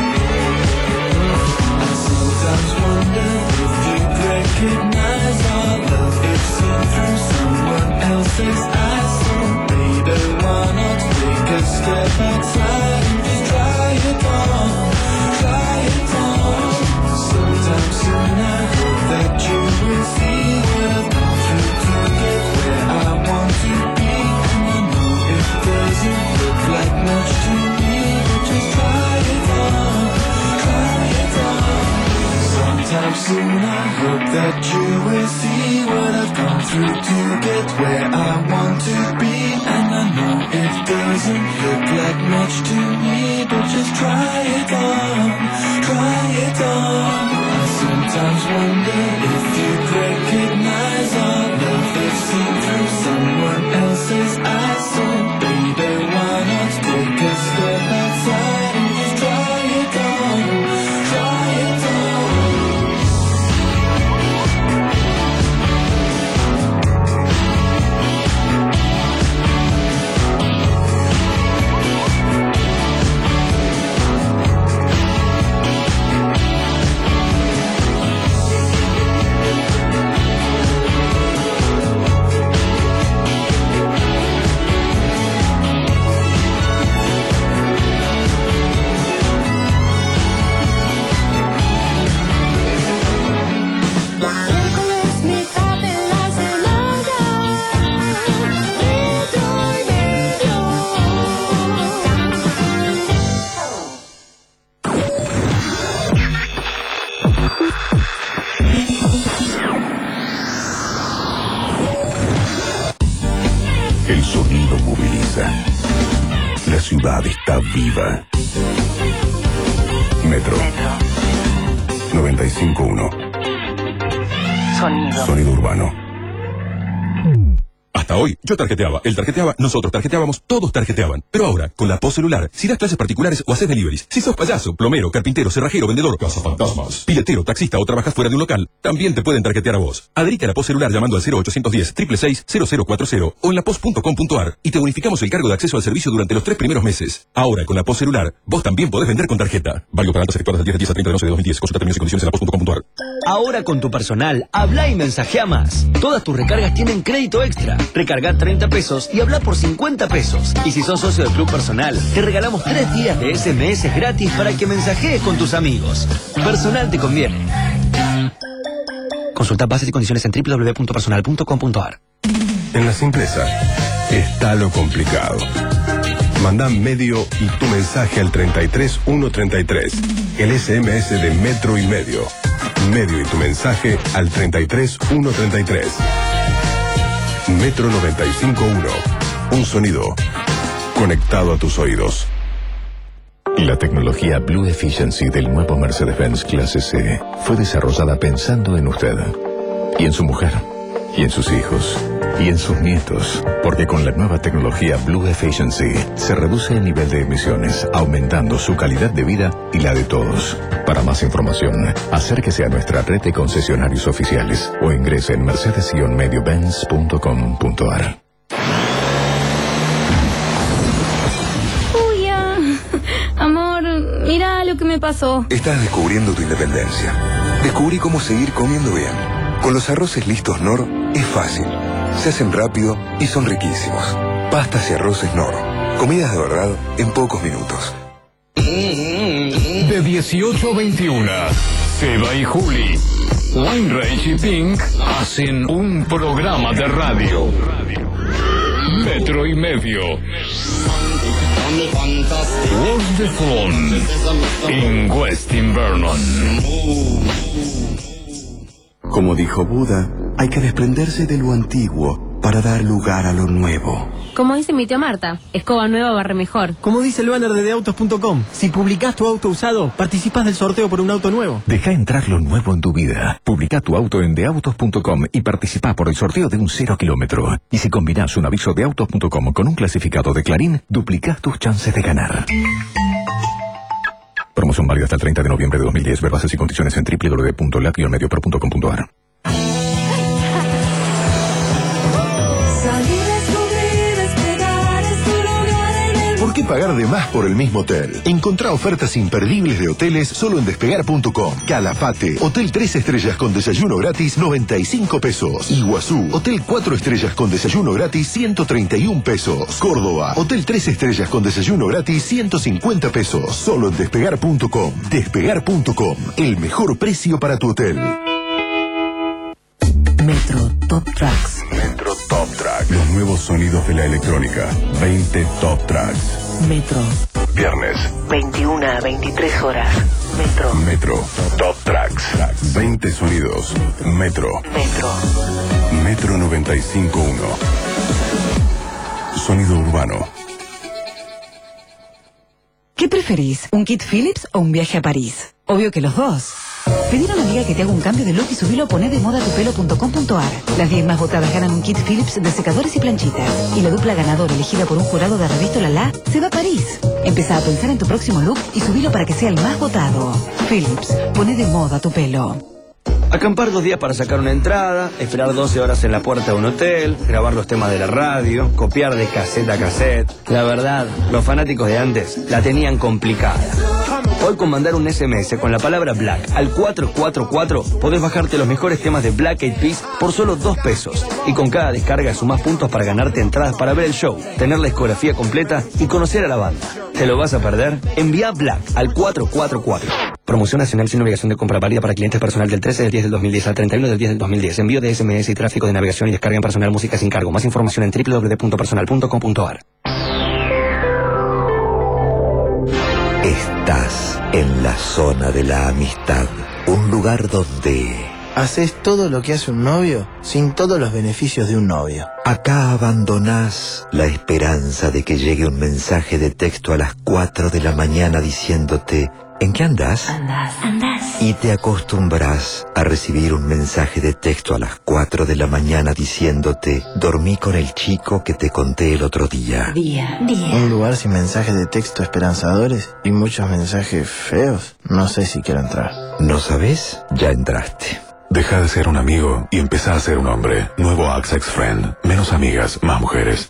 I sometimes wonder if you recognize our love if seen through someone else's eyes. So baby, why not take a step outside and just try it on, try it on. Sometime soon I hope that you will see what I've gone through to get where I want to be. And I know it doesn't look like much to me, but just try it on, try it on. Sometime soon I hope that you will see what I've gone through to get where I want to be. And I know it doesn't look like much to me, but just try it on, try it on. I sometimes wonder if you'd recognize our love if seen through someone else's eyes. So baby, why not take a step outside and just try it on, try it on. El sonido moviliza. La ciudad está viva. Metro. noventa y cinco punto uno. Sonido. Sonido urbano. Hasta hoy, yo tarjeteaba, él tarjeteaba, nosotros tarjeteábamos, todos tarjeteaban. Pero ahora, con la P O S celular, si das clases particulares o haces deliveries, si sos payaso, plomero, carpintero, cerrajero, vendedor, cazafantasmas, piletero, taxista o trabajas fuera de un local, también te pueden tarjetear a vos. Adherite a la P O S celular llamando al cero ochocientos diez, seis seis seis, cero cero cuarenta o en la pos punto com punto ar y te bonificamos el cargo de acceso al servicio durante los tres primeros meses. Ahora, con la P O S celular, vos también podés vender con tarjeta. Válido para altas efectuadas del diez de diez a treinta de once de dos mil diez. Consulta términos y condiciones en la pos punto com punto ar. Ahora con tu personal, habla y mensajea más. Todas tus recargas tienen crédito extra. Recarga treinta pesos y habla por cincuenta pesos. Y si sos socio del Club Personal, te regalamos tres días de S M S gratis para que mensajees con tus amigos. Personal te conviene. Consulta bases y condiciones en doble u doble u doble u punto personal punto com punto ar. En la simpleza está lo complicado. Manda medio y tu mensaje al treinta y tres ciento treinta y tres. El S M S de Metro y Medio. Medio y tu mensaje al treinta y tres ciento treinta y tres. Metro noventa y cinco punto uno. Un sonido conectado a tus oídos. La tecnología Blue Efficiency del nuevo Mercedes-Benz Clase C fue desarrollada pensando en usted, y en su mujer, y en sus hijos, y en sus nietos, porque con la nueva tecnología Blue Efficiency se reduce el nivel de emisiones, aumentando su calidad de vida y la de todos. Para más información, acérquese a nuestra red de concesionarios oficiales o ingrese en mercedes medio benz punto com punto ar. Amor, mira lo que me pasó. Estás descubriendo tu independencia. Descubrí cómo seguir comiendo bien. Con los arroces listos Nor es fácil. Se hacen rápido y son riquísimos. Pastas y arroces Nor. Comidas de verdad en pocos minutos. De dieciocho a veintiuno, Seba y Juli, Weinreich y Pink hacen un programa de radio. Metro y Medio. What's the Fun in West Invernon. Como dijo Buda, hay que desprenderse de lo antiguo para dar lugar a lo nuevo. Como dice mi tía Marta, escoba nueva barre mejor. Como dice el banner de de autos punto com, si publicás tu auto usado, participás del sorteo por un auto nuevo. Deja entrar lo nuevo en tu vida. Publica tu auto en de autos punto com y participá por el sorteo de un cero kilómetro. Y si combinás un aviso de autos punto com con un clasificado de Clarín, duplicás tus chances de ganar. Promoción válida hasta el treinta de noviembre de dos mil diez. Ver bases y condiciones en doble u doble u doble u punto lat guion medio pro punto com punto a r. ¿Por qué pagar de más por el mismo hotel? Encontrá ofertas imperdibles de hoteles solo en despegar punto com. Calafate, hotel tres estrellas con desayuno gratis, noventa y cinco pesos. Iguazú, hotel cuatro estrellas con desayuno gratis, ciento treinta y un pesos. Córdoba, hotel tres estrellas con desayuno gratis, ciento cincuenta pesos. Solo en despegar punto com. Despegar punto com, el mejor precio para tu hotel. Metro Top Tracks. Metro Top Track. Los nuevos sonidos de la electrónica. veinte Top Tracks. Metro. Viernes. veintiuna a veintitrés horas. Metro. Metro Top Tracks. veinte sonidos. Metro. Metro. Metro noventa y cinco punto uno. Sonido urbano. ¿Qué preferís? ¿Un kit Philips o un viaje a París? Obvio que los dos. Pedí a una amiga que te haga un cambio de look y subilo a poné de moda tu pelo punto com punto a r. Las diez más votadas ganan un kit Philips de secadores y planchitas. Y la dupla ganadora elegida por un jurado de revista Lala se va a París. Empezá a pensar en tu próximo look y subilo para que sea el más votado. Philips, poné de moda tu pelo. Acampar dos días para sacar una entrada, esperar doce horas en la puerta de un hotel, grabar los temas de la radio, copiar de cassette a cassette. La verdad, los fanáticos de antes la tenían complicada. Hoy con mandar un ese eme ese con la palabra Black al cuatro cuatro cuatro podés bajarte los mejores temas de Black Eyed Peas por solo dos pesos. Y con cada descarga sumás puntos para ganarte entradas para ver el show, tener la discografía completa y conocer a la banda. ¿Te lo vas a perder? Envía Black al cuatro cuatro cuatro. Promoción nacional sin obligación de compra, válida para clientes personal del trece del diez del dos mil diez al treinta y uno del diez del dos mil diez. Envío de ese eme ese y tráfico de navegación y descarga en personal música sin cargo. Más información en doble u doble u doble u punto personal punto com punto a r. Estás en la zona de la amistad, un lugar donde haces todo lo que hace un novio sin todos los beneficios de un novio. Acá abandonás la esperanza de que llegue un mensaje de texto a las cuatro de la mañana diciéndote ¿en qué andás? Andás, andás. Y te acostumbras a recibir un mensaje de texto a las cuatro de la mañana diciéndote dormí con el chico que te conté el otro día. Día, día. Un lugar sin mensajes de texto esperanzadores y muchos mensajes feos. No sé si quiero entrar. ¿No sabes? Ya entraste. Deja de ser un amigo y empezá a ser un hombre. Nuevo Axe X Friend. Menos amigas, más mujeres.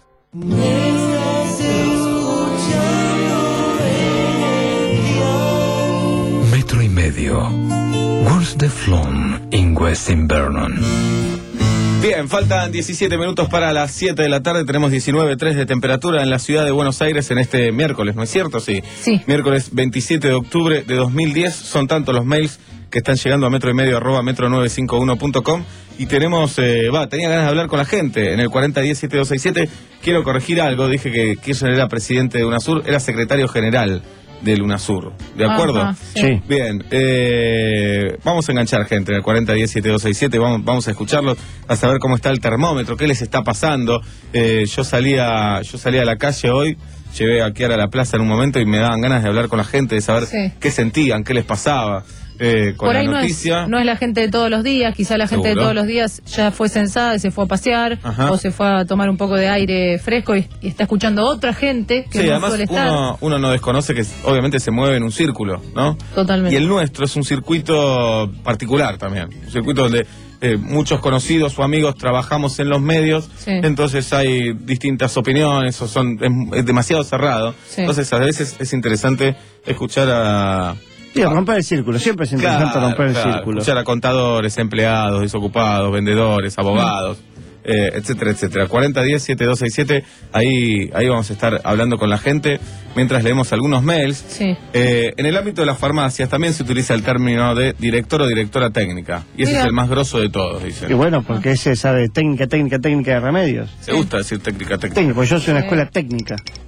Metro y medio. Where's the Flon in West Invernon? Bien, faltan diecisiete minutos para las siete de la tarde. Tenemos diecinueve punto tres de temperatura en la ciudad de Buenos Aires en este miércoles, ¿no es cierto? Sí. Sí. Miércoles veintisiete de octubre de dos mil diez. Son tantos los mails que están llegando a metro y medio arroba metro novecientos cincuenta y uno punto com. Y tenemos, eh, va, tenía ganas de hablar con la gente en el cuarenta diez siete dos seis siete. Quiero corregir algo. Dije que Kirchner era presidente de UNASUR, era secretario general del UNASUR, ¿de acuerdo? Ajá, sí. Bien, eh, vamos a enganchar gente en el cuarenta diez siete dos seis siete, vamos, vamos a escucharlos, a saber cómo está el termómetro, qué les está pasando. Eh, yo salía, yo salía a la calle hoy, llevé a Kiara a la plaza en un momento y me daban ganas de hablar con la gente, de saber sí. qué sentían, qué les pasaba. Eh, con Por la ahí noticia. No es, no es la gente de todos los días, quizá la gente Seguro. de todos los días ya fue censada y se fue a pasear, Ajá. o se fue a tomar un poco de aire fresco y, y está escuchando otra gente que Sí, no además suele estar. uno, uno no desconoce que obviamente se mueve en un círculo, ¿no? Totalmente. Y el nuestro es un circuito particular también, un circuito donde eh, muchos conocidos o amigos trabajamos en los medios, Sí. entonces hay distintas opiniones, o son es, es demasiado cerrado, Sí. entonces a veces es interesante escuchar a... Sí, romper el círculo, siempre es interesante Claro, romper el claro, círculo. escuchar a contadores, empleados, desocupados, vendedores, abogados, eh, etcétera, etcétera. cuarenta diez siete dos seis siete, ahí, ahí vamos a estar hablando con la gente mientras leemos algunos mails. Sí. Eh, en el ámbito de las farmacias también se utiliza el término de director o directora técnica, y ese Mira. es el más grosso de todos, dicen. Y bueno, porque ese sabe técnica, técnica, técnica de remedios. ¿Se gusta decir técnica, técnica? Técnico, porque yo soy una escuela técnica.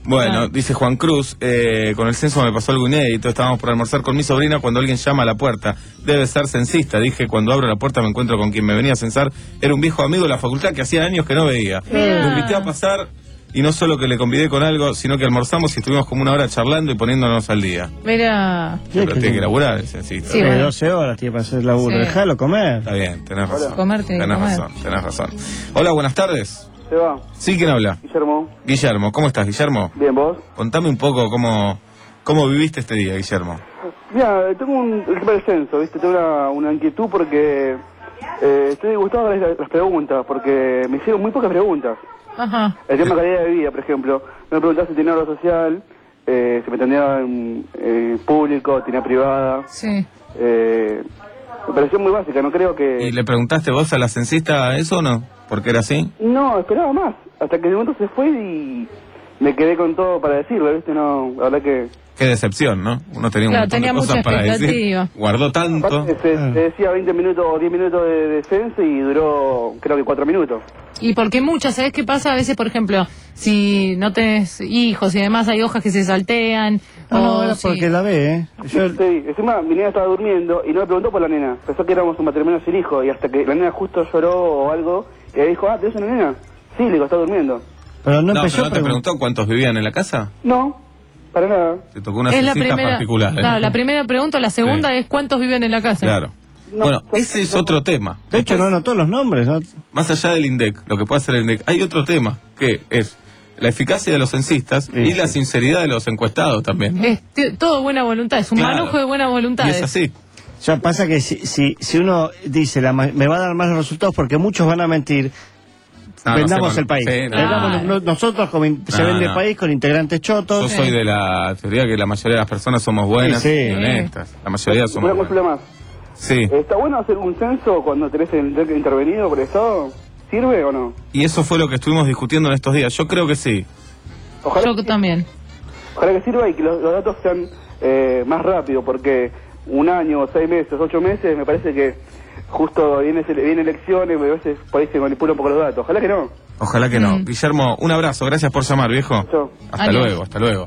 Bueno, dice Juan Cruz, eh, con el censo me pasó algo inédito, estábamos por almorzar con mi sobrina cuando alguien llama a la puerta. Debe ser censista, dije, cuando abro la puerta me encuentro con quien me venía a censar. Era un viejo amigo de la facultad que hacía años que no veía. Mira. Lo invité a pasar y no solo que le convidé con algo, sino que almorzamos y estuvimos como una hora charlando y poniéndonos al día. Mira. Pero tiene que laburar el censista. Sí, Eh, bueno. doce horas tiene para hacer laburo. Sí. Dejalo comer. Está bien, tenés razón. Comer tiene que tenés comer. razón, tenés razón. Hola, buenas tardes. ¿Se va? Sí, ¿quién habla? Guillermo. Guillermo, ¿cómo estás, Guillermo? Bien, ¿vos? Contame un poco cómo, cómo viviste este día, Guillermo. Mira, tengo un, el tema del censo, ¿viste? Tengo una, una inquietud porque eh, estoy disgustado de las, las preguntas, porque me hicieron muy pocas preguntas. Ajá. El tema de calidad de vida, por ejemplo. Me preguntaste si tenía obra social, eh, si me atendía en eh, público, tenía privada. Sí. Eh, me pareció muy básica, no creo que... ¿Y le preguntaste vos a la censista eso o no? ¿Porque era así? No, esperaba más. Hasta que de momento se fue y me quedé con todo para decirlo, ¿viste? No, la verdad que... Qué decepción, ¿no? Uno tenía un Claro, montón tenía de cosas mucha para decir. expectativa. Guardó tanto. Aparte, se, se decía veinte minutos o diez minutos de, de censo y duró, creo que cuatro minutos. Y porque muchas, ¿sabes qué pasa? A veces, por ejemplo, si no tenés hijos y demás, hay hojas que se saltean. No, no, o era si- porque la ve, ¿eh? Yo, Sí, encima mi nena estaba durmiendo y no me preguntó por la nena. Pensó que éramos un matrimonio sin hijo y hasta que la nena justo lloró o algo, y ahí dijo, ah, ¿tenés una nena? Sí, le digo, está durmiendo. pero no No, empezó pero ¿no te pregun- preguntó cuántos vivían en la casa? No, para nada. Te tocó una es la censista primera, particular. ¿eh? claro, la primera pregunta, la segunda es ¿cuántos viven en la casa? Claro. No, bueno, no, ese es otro tema. De hecho, no anotó los nombres, ¿no? Más allá del INDEC, lo que puede hacer el INDEC, hay otro tema, que es la eficacia de los censistas Sí, y la sí. sinceridad de los encuestados también. Es t- todo buena voluntad, es un Claro. manojo de buena voluntad. Y es así. Ya pasa que si, si, si uno dice, la, ma- me va a dar más resultados porque muchos van a mentir, No, no vendamos sé, el país. sí, no. Vendamos no- nosotros, como in- se No, vende el no. país con integrantes chotos. Yo soy de la teoría que la mayoría de las personas somos buenas Sí, sí. y honestas. La mayoría somos Una buenas. consulta más. Sí. ¿Está bueno hacer un censo cuando tenés el INDEC intervenido por el Estado? ¿Sirve o no? Y eso fue lo que estuvimos discutiendo en estos días. Yo creo que sí. Ojalá, Yo también. ojalá que sirva y que los, los datos sean eh, más rápido, porque un año, seis meses, ocho meses, me parece que justo viene, viene elecciones y a veces por ahí se manipulan un poco los datos. Ojalá que no. Ojalá que no. Mm. Guillermo, un abrazo. Gracias por llamar, viejo. Chao. Hasta Adiós. luego, hasta luego.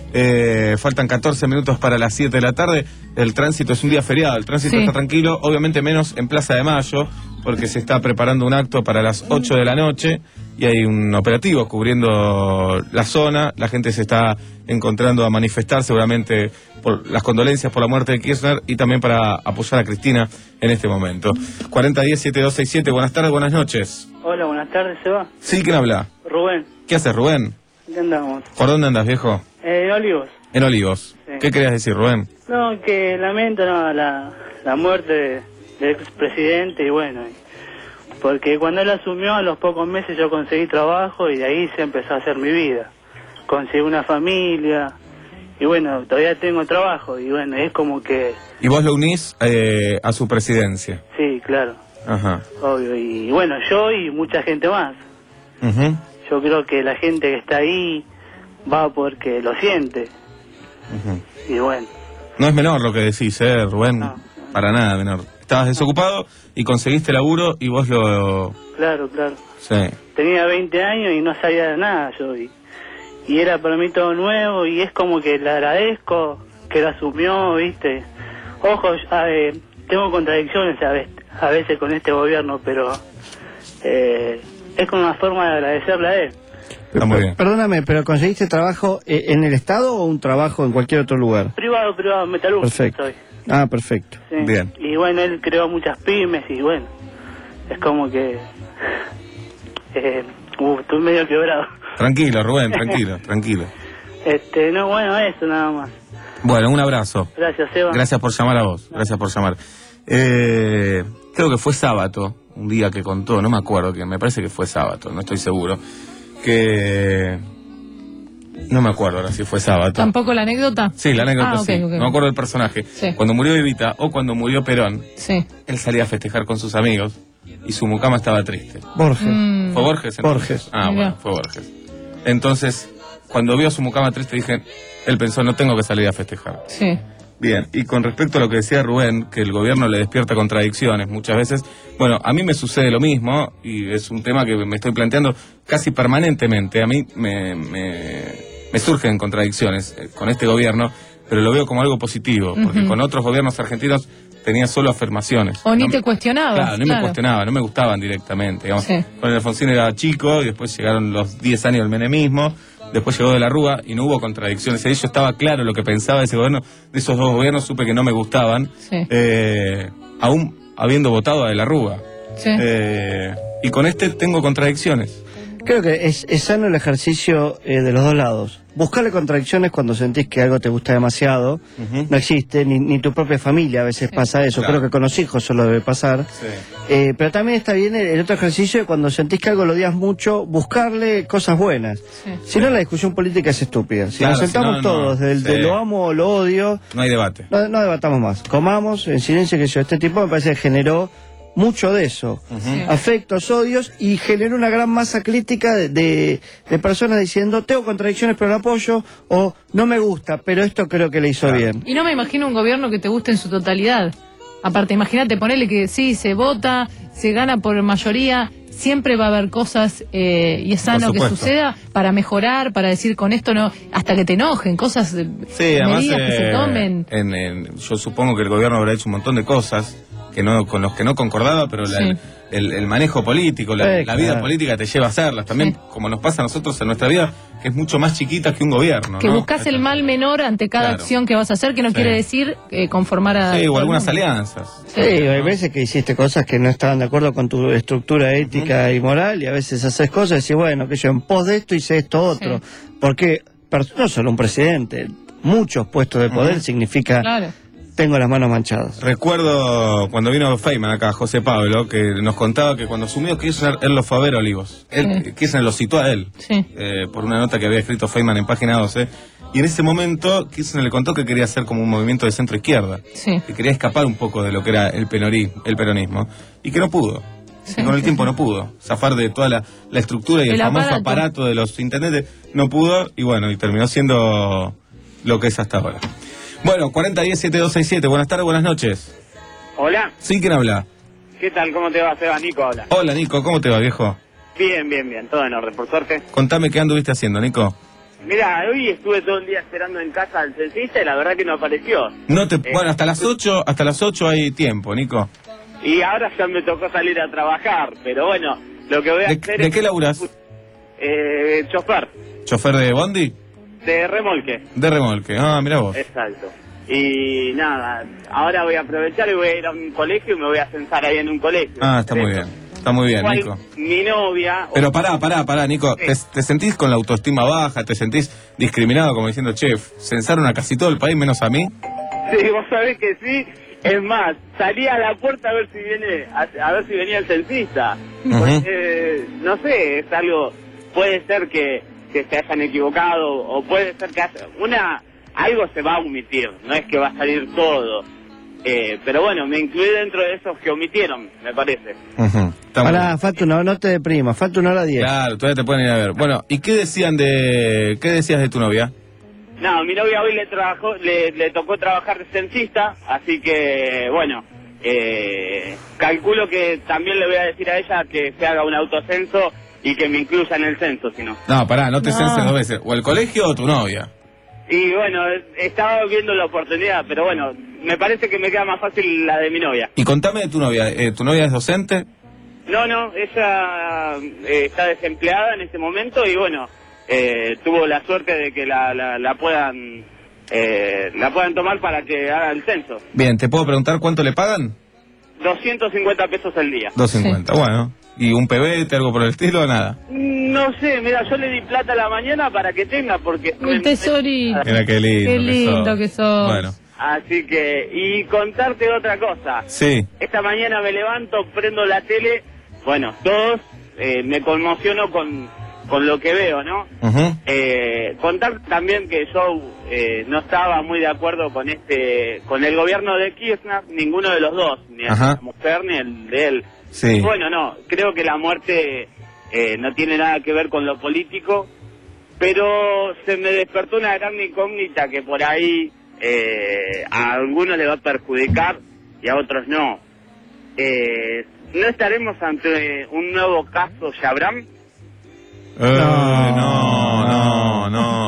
Eh, faltan catorce minutos para las siete de la tarde. El tránsito es un día feriado. El tránsito Sí. está tranquilo. Obviamente menos en Plaza de Mayo, porque se está preparando un acto para las ocho de la noche y hay un operativo cubriendo la zona. La gente se está encontrando a manifestar seguramente por las condolencias por la muerte de Kirchner y también para apoyar a Cristina en este momento. cuarenta diez, setenta y dos sesenta y siete. Buenas tardes, buenas noches. Hola, buenas tardes, Seba. Sí, ¿quién habla? Rubén, ¿Qué haces, Rubén? ¿qué andamos? ¿Por dónde andas, viejo? Eh, Olivos. En Olivos. Sí. ¿Qué querías decir, Rubén? No, que lamento no, la, la muerte de- del expresidente y bueno, y- porque cuando él asumió a los pocos meses yo conseguí trabajo y de ahí se empezó a hacer mi vida. Conseguí una familia y bueno, todavía tengo trabajo y bueno, es como que, Y vos lo unís eh, a su presidencia. sí, claro, Ajá. obvio. Y bueno, yo y mucha gente más. Ujú, Yo creo que la gente que está ahí va porque lo siente ujú. y bueno. No es menor lo que decís, ¿eh, Rubén? No. Para nada menor. Estabas desocupado y conseguiste laburo y vos lo... Claro, claro. Sí. Tenía veinte años y no sabía de nada yo. Y, y era para mí todo nuevo y es como que le agradezco que lo asumió, ¿viste? Ojo, a ver, tengo contradicciones a veces, a veces con este gobierno, pero eh, es como una forma de agradecerle a él. Está muy bien. Perdóname, pero ¿conseguiste trabajo eh, en el Estado o un trabajo en cualquier otro lugar? Privado, privado, metalúrgico Perfecto. soy. Ah, perfecto. Sí. Bien. Y bueno, él creó muchas pymes y bueno, es como que... Eh, uh, estoy medio quebrado. Tranquilo, Rubén, tranquilo, tranquilo. Este, no, bueno, eso nada más. Bueno, un abrazo. Gracias, Eva. Gracias por llamar a vos. Gracias por llamar. Eh, creo que fue sábado, un día que contó, no me acuerdo, que me parece que fue sábado, no estoy seguro. Que... No me acuerdo ahora si fue sábado. ¿Tampoco la anécdota? Sí, la anécdota Ah, ok, sí. ok. No me acuerdo del personaje. Sí. Cuando murió Evita o cuando murió Perón, Sí. él salía a festejar con sus amigos y su mucama estaba triste. Borges. Mm. ¿Fue Borges? entonces? Borges. Ah, Mirá. bueno, fue Borges. Entonces, cuando vio a su mucama triste, dije, él pensó, no tengo que salir a festejar. Sí. Bien, y con respecto a lo que decía Rubén, que el gobierno le despierta contradicciones muchas veces, bueno, a mí me sucede lo mismo y es un tema que me estoy planteando casi permanentemente. A mí me, me, me me surgen contradicciones eh, con este gobierno, pero lo veo como algo positivo, porque uh-huh. con otros gobiernos argentinos tenía solo afirmaciones. O ni no te me, cuestionabas. Claro, ni claro. me cuestionaba, no me gustaban directamente. Digamos. Sí. Con el Alfonsín era chico y después llegaron los diez años del menemismo, después llegó de la Rúa y no hubo contradicciones. Ahí yo estaba claro lo que pensaba de ese gobierno, de esos dos gobiernos supe que no me gustaban, sí. eh, aún habiendo votado a de la Rúa. Sí. Eh, y con este tengo contradicciones. Creo que es, es sano el ejercicio eh, de los dos lados. Buscarle contradicciones cuando sentís que algo te gusta demasiado, uh-huh. no existe, ni, ni tu propia familia a veces sí. pasa eso, claro. Creo que con los hijos solo debe pasar. Sí. Eh, pero también está bien el, el otro ejercicio de cuando sentís que algo lo odias mucho, buscarle cosas buenas. Sí. Si no, la discusión política es estúpida. Si claro, nos sentamos si no, todos no, del sí. de lo amo o lo odio... No hay debate. No, no debatamos más. Comamos en silencio, que yo, este tipo me parece que generó mucho de eso, uh-huh. afectos, odios, y generó una gran masa crítica de, de, de personas diciendo tengo contradicciones pero no apoyo, o no me gusta, pero esto creo que le hizo claro. bien. Y no me imagino un gobierno que te guste en su totalidad. Aparte, imagínate, ponele que sí, se vota, se gana por mayoría, siempre va a haber cosas, eh, y es sano que suceda, para mejorar, para decir con esto no, hasta que te enojen, cosas, sí, medidas además, eh, que se tomen. En, en, yo supongo que el gobierno habrá hecho un montón de cosas que no con los que no concordaba, pero la, sí. el, el manejo político, la, sí, la vida claro. política te lleva a hacerlas. También, sí. como nos pasa a nosotros en nuestra vida, que es mucho más chiquita que un gobierno. Que ¿no? buscas el mal menor ante cada claro. acción que vas a hacer, que no sí. quiere decir eh, conformar a... Sí, o algunas alianzas. Sí, sí ¿no? hay veces que hiciste cosas que no estaban de acuerdo con tu estructura ética uh-huh. y moral, y a veces haces cosas y decís, bueno, que yo en pos de esto hice esto otro. Sí. Porque no solo un presidente, muchos puestos de poder uh-huh. significa... Claro. Tengo las manos manchadas. Recuerdo cuando vino Feynman acá, José Pablo, que nos contaba que cuando asumió Kirchner, él lo fue a ver a Olivos. Él, sí. Kirchner lo citó a él, sí. eh, por una nota que había escrito Feynman en página doce. Y en ese momento Kirchner le contó que quería hacer como un movimiento de centro-izquierda. Sí. Que quería escapar un poco de lo que era el, penorí, el peronismo. Y que no pudo. Sí, que con el tiempo sí. no pudo. Zafar de toda la, la estructura y el, el famoso aparato. aparato de los intendentes. No pudo y bueno, y terminó siendo lo que es hasta ahora. Bueno, cuarenta diez setenta y dos sesenta y siete, buenas tardes, buenas noches. Hola. Sí, ¿quién habla? ¿Qué tal? ¿Cómo te va, Seba? Nico habla. Hola, Nico, ¿cómo te va, viejo? Bien, bien, bien, todo en orden, por suerte. Contame qué anduviste haciendo, Nico. Mira, hoy estuve todo el día esperando en casa al censista y la verdad que no apareció. No te, eh, bueno, hasta las ocho, hasta las ocho hay tiempo, Nico. Y ahora ya me tocó salir a trabajar, pero bueno, lo que voy a ¿De, hacer ¿de es... qué laburás? Eh, chofer. ¿Chofer de bondi? De remolque. De remolque, ah, mirá vos. Exacto. Y nada, ahora voy a aprovechar y voy a ir a un colegio y me voy a censar ahí en un colegio. Ah, está muy bien, está muy bien, Igual, Nico. Mi novia... Pero pará, pará, pará, Nico, ¿te, ¿te sentís con la autoestima baja? ¿Te sentís discriminado como diciendo, che, censaron a casi todo el país menos a mí? Sí, vos sabés que sí. Es más, salí a la puerta a ver si viene, a, a ver si venía el censista. Uh-huh. Pues, eh, no sé, es algo, puede ser que, que se hayan equivocado o puede ser que haya, una... algo se va a omitir, no es que va a salir todo. Eh, pero bueno, me incluí dentro de esos que omitieron, me parece. Uh-huh. Ahora, falta una, no te deprimas, falta una hora diez. Claro, todavía te pueden ir a ver. Bueno, ¿y qué decían de, qué decías de tu novia? No, mi novia hoy le trabajó, le, le tocó trabajar de censista, así que, bueno, eh, calculo que también le voy a decir a ella que se haga un autocenso y que me incluya en el censo, si no. No, pará, no te No. censes dos veces, o el colegio o tu novia. Y bueno, estaba viendo la oportunidad, pero bueno, me parece que me queda más fácil la de mi novia. Y contame de tu novia, eh, ¿tu novia es docente? No, no, ella eh, está desempleada en este momento y bueno, eh, tuvo la suerte de que la, la, la puedan eh, la puedan tomar para que haga el censo. Bien, ¿te puedo preguntar cuánto le pagan? doscientos cincuenta pesos al día. doscientos cincuenta, sí. Bueno. ¿Y un pebete, algo por el estilo o nada? No sé, mira, yo le di plata a la mañana para que tenga, porque... Un tesorito. Mira qué lindo. Qué lindo que sos. Bueno. Así que, y contarte otra cosa. Sí. Esta mañana me levanto, prendo la tele, bueno, todos, eh, me conmociono con, con lo que veo, ¿no? Uh-huh. Eh, contar también que yo eh, no estaba muy de acuerdo con este, con el gobierno de Kirchner, ninguno de los dos, ni el de la mujer ni el de él. Sí. Bueno, no, creo que la muerte eh, no tiene nada que ver con lo político, pero se me despertó una gran incógnita que por ahí eh, a algunos le va a perjudicar y a otros no. Eh, ¿No estaremos ante un nuevo caso Chabram? Eh, no, no, no.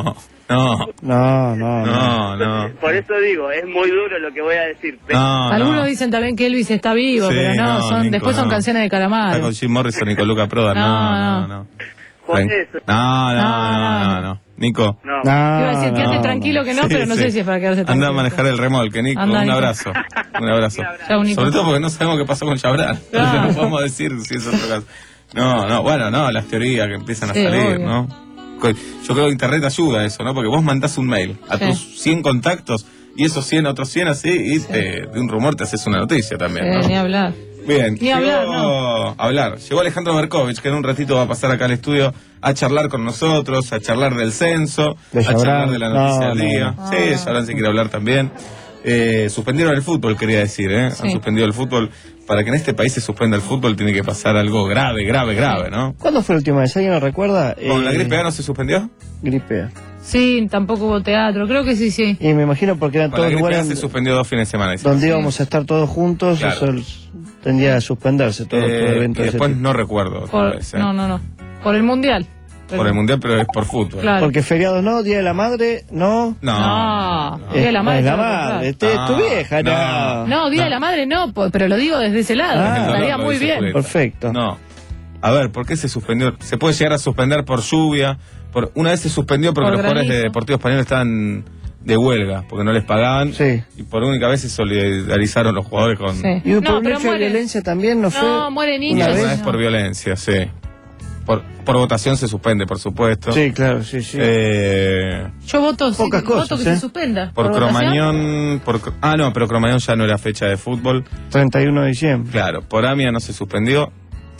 No. No, no, no. no. Por eso digo, es muy duro lo que voy a decir. Pero... No, Algunos no. dicen también que Elvis está vivo, Sí, pero no, no, son Nico, después son no. canciones de Calamaro. Está con Jim Morrison y con Luca Prodan. No, no, no. no. Por eso. No, no, no, no, no. Nico. No. No, Iba a decir, no, quédate no. tranquilo que no, Sí, pero no sí. sé si es para quedarse tranquilo. Anda a manejar el remolque, Nico. Anda, un Nico. abrazo. Un abrazo. Chau, Nico. Sobre todo porque no sabemos qué pasó con Chabran. Claro. No podemos decir si es otro caso. No, no, bueno, no, las teorías que empiezan a Sí, salir, obvio. ¿no? Yo creo que Internet ayuda a eso, ¿no? Porque vos mandás un mail a Sí. tus cien contactos y esos cien, otros cien así, y te- de un rumor te haces una noticia también, Eh, ¿no? ni hablar. Bien, Ni llegó hablar, no. a hablar. Llegó Alejandro Berkovich, que en un ratito va a pasar acá al estudio a charlar con nosotros, a charlar del censo, De a charlar Chabrán. de la noticia No, del no. día. Ah. Sí, Chabrán se quiere hablar también. Eh, suspendieron el fútbol, quería decir, ¿eh? Sí. Han suspendido el fútbol. Para que en este país se suspenda el fútbol tiene que pasar algo grave, grave, grave, ¿no? ¿Cuándo fue la última vez? ¿Alguien lo recuerda? ¿Con la Eh, gripe A no se suspendió? Gripe A. Sí, tampoco hubo teatro, creo que sí, sí. Y me imagino porque eran Con la todos gripe A lugares se suspendió dos fines de semana. dice. donde íbamos a estar todos juntos, Claro. eso es- tendría que suspenderse todo, todo Eh, evento y de ese después tipo. no recuerdo otra Por, vez, ¿eh? no, no, no. Por el mundial. Por el mundial, pero es por fútbol. Claro. Porque feriados no, Día de la Madre, no. No. No, Día de la Madre. Es la claro, madre, claro. te- tu vieja, no. No, Día de la Madre no, po- pero lo digo desde ese lado. Ah, Estaría no, lo muy dice bien. Julieta. Perfecto. No. A ver, ¿por qué se suspendió? Se puede llegar a suspender por lluvia. Por, una vez se suspendió porque Por los jugadores de granizo. Deportivo Español estaban de huelga, porque no les pagaban. Sí. Y por única vez se solidarizaron los jugadores con... Sí. Y por No, un pero hecho de mueren. violencia también no fue. No, mueren Una niños. vez vez por violencia, sí. Por, por votación se suspende, por supuesto. Sí, claro, sí, sí. Eh, Yo voto, sí, Pocas voto cosas, que ¿eh? se suspenda. por votación. Cromañón... Por, Cro- ah, no, pero Cromañón ya no era fecha de fútbol. treinta y uno de diciembre. Claro, por Amia no se suspendió.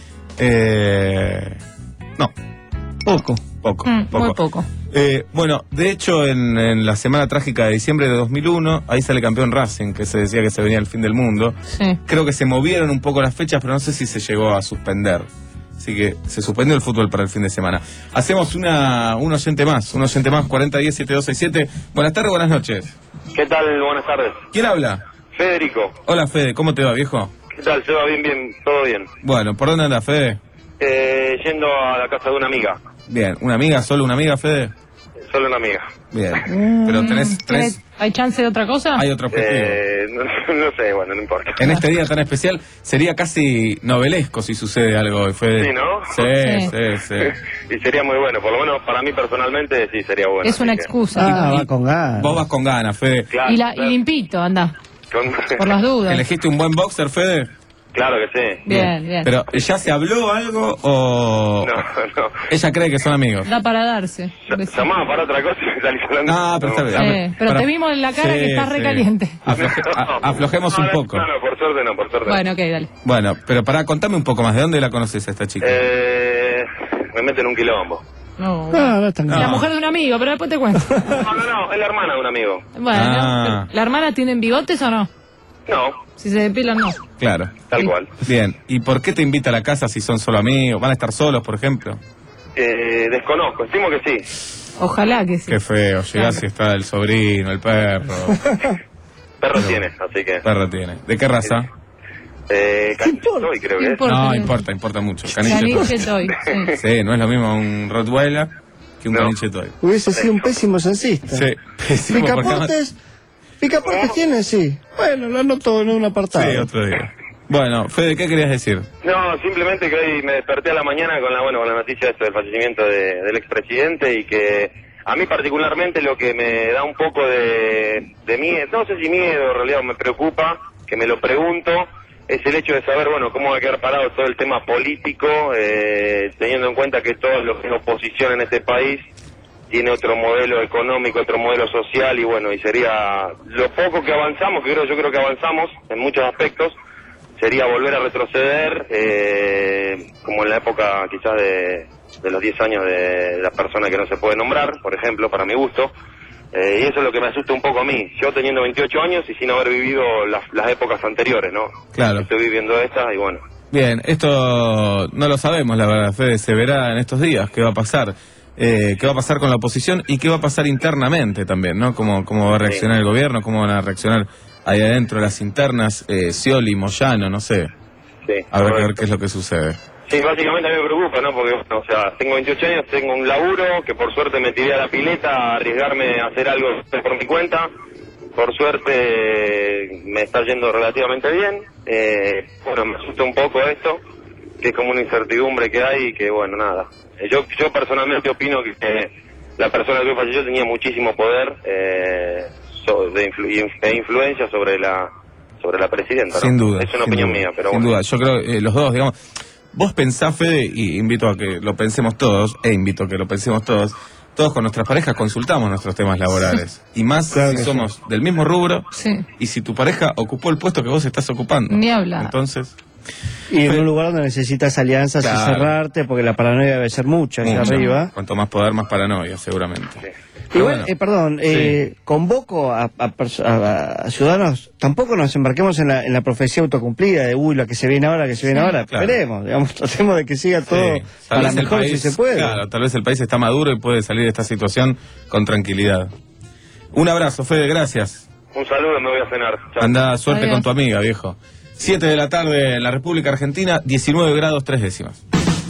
Eh, no, Poco. poco, Mm, poco. muy poco. Eh, bueno, de hecho, en, en la semana trágica de diciembre de dos mil uno, ahí sale campeón Racing, que se decía que se venía el fin del mundo. Sí. Creo que se movieron un poco las fechas, pero no sé si se llegó a suspender. Así que se suspendió el fútbol para el fin de semana. Hacemos una, un oyente más, un oyente más, cuarenta diez siete dos seis siete. Buenas tardes, buenas noches. ¿Qué tal? Buenas tardes. ¿Quién habla? Federico. Hola, Fede, ¿cómo te va, viejo? ¿Qué tal? ¿Se va bien, bien? ¿Todo bien? Bueno, ¿por dónde andas, Fede? Eh, yendo a la casa de una amiga. Bien, ¿una amiga, solo una amiga, Fede? Solo una amiga. Bien. Pero tenés, tenés, ¿Tenés- ¿Hay chance de otra cosa? hay otro objetivo. Eh, no, no sé, bueno, no importa. En este día tan especial sería casi novelesco si sucede algo hoy, Fede. Sí, ¿no? Sí, Sí. sí, sí. Y sería muy bueno, por lo menos para mí personalmente sí sería bueno. es una así que- excusa. Ah, Y- va con ganas. Vos vas con ganas, Fede. Claro, y, la, y claro. limpito, anda. Con- Por las dudas. ¿Elegiste un buen boxer, Fede? Claro que sí. Bien, bien. Pero, ¿ya se habló algo o...? No, no. Ella cree que son amigos. Da para darse. Llamaba para otra cosa y me salís hablando. No, pero está bien. Sí, pero Para- te vimos en la cara Sí, que estás sí. recaliente. Afloje- a- aflojemos un No, poco. No, no, por suerte no, por suerte. Bueno, ok, dale. Bueno, pero para contame un poco más. ¿De dónde la conoces a esta chica? Eh, me meten en un quilombo. No. No, no es tan No. La grave. mujer de un amigo, pero después te cuento. No, no, no, es la hermana de un amigo. Bueno, Ah. ¿la hermana tiene bigotes o no? No, Si se depilan, no. Claro. tal cual. Bien. ¿Y por qué te invita a la casa si son solo amigos? ¿Van a estar solos, por ejemplo? Eh, desconozco, estimo que sí. Ojalá que sí. Qué feo. Llegás y está el sobrino, el perro. Perro tiene, así que. El perro tiene. ¿De qué raza? Eh, caniche soy, creo que es. importa? No, importa, importa mucho. Caniche Caniche toy. toy, sí. Sí, no es lo mismo un Rottweiler que un No. caniche toy. Hubiese sido un pésimo censista. Sí, pésimo, porque además- ¿Picaportes? ¿Picaportes tiene? Sí. Bueno, lo anoto en un apartado. Sí, otro día. Bueno, Fede, ¿qué querías decir? No, simplemente que hoy me desperté a la mañana con la bueno con la noticia esta del fallecimiento de- del expresidente y que a mí particularmente lo que me da un poco de, de miedo, no sé si miedo, en realidad me preocupa, que me lo pregunto, es el hecho de saber, bueno, cómo va a quedar parado todo el tema político, eh, teniendo en cuenta que todo lo que es oposición en este país tiene otro modelo económico, otro modelo social y bueno, y sería lo poco que avanzamos, que creo yo creo que avanzamos en muchos aspectos, sería volver a retroceder, eh, como en la época quizás de, de los diez años de la persona que no se puede nombrar, por ejemplo, para mi gusto, eh, y eso es lo que me asusta un poco a mí, yo teniendo veintiocho años y sin haber vivido las, las épocas anteriores, ¿no? Claro. Estoy viviendo esta y bueno. Bien, esto no lo sabemos, la verdad, Fede, se verá en estos días qué va a pasar. Eh, qué va a pasar con la oposición y qué va a pasar internamente también, ¿no? Cómo, cómo va a reaccionar Sí. el gobierno, cómo van a reaccionar ahí adentro las internas, eh, Scioli, Moyano, no sé. Sí, Habrá que ver correcto. qué es lo que sucede. Sí, básicamente a mí me preocupa, ¿no? Porque, o sea, tengo veintiocho años, tengo un laburo, que por suerte me tiré a la pileta a arriesgarme a hacer algo por mi cuenta. Por suerte me está yendo relativamente bien. Eh, bueno, me asusta un poco esto, que es como una incertidumbre que hay y que, bueno, nada. Eh, yo yo personalmente opino que, que la persona que falleció tenía muchísimo poder eh, so, de influ de influencia sobre la sobre la presidenta, ¿no? Sin duda. Es una opinión duda, mía, pero sin bueno. duda. Yo creo eh, los dos, digamos, vos pensás, Fede, y invito a que lo pensemos todos, e invito a que lo pensemos todos, todos con nuestras parejas consultamos nuestros temas laborales. Sí. Y más claro si somos sí. del mismo rubro, sí. y si tu pareja ocupó el puesto que vos estás ocupando. Ni hablar. Entonces... Y en un lugar donde necesitas alianzas claro. y cerrarte, porque la paranoia debe ser mucha allá arriba. Cuanto más poder, más paranoia, seguramente. Sí. Igual, bueno, eh, perdón, eh, sí. convoco a, a, a, a ciudadanos, tampoco nos embarquemos en la, en la profecía autocumplida de, uy, la que se viene ahora, que se viene sí, ahora. Claro. Esperemos, digamos, tratemos de que siga todo sí. para mejor país, si se puede. Claro, tal vez el país está maduro y puede salir de esta situación con tranquilidad. Un abrazo, Fede, gracias. Un saludo, me voy a cenar. Chao. Anda, suerte Adiós. Con tu amiga, viejo. siete de la tarde en la República Argentina, diecinueve grados tres décimas.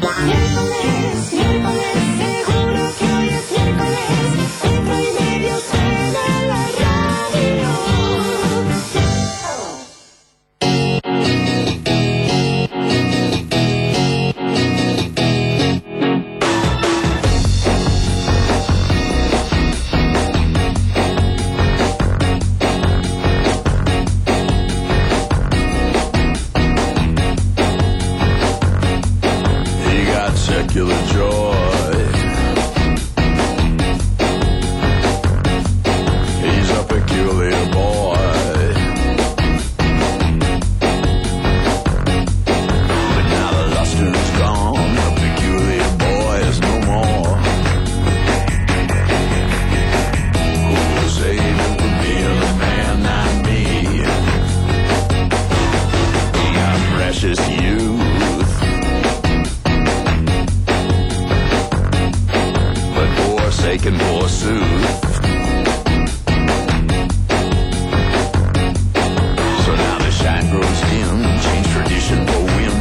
Secular joy. He's a peculiar boy. But now the luster is gone, the peculiar boy is no more. Who will save him from being a man, not me? He got precious youth. Forsaken forsooth. So now the shine grows dim, change tradition for whim.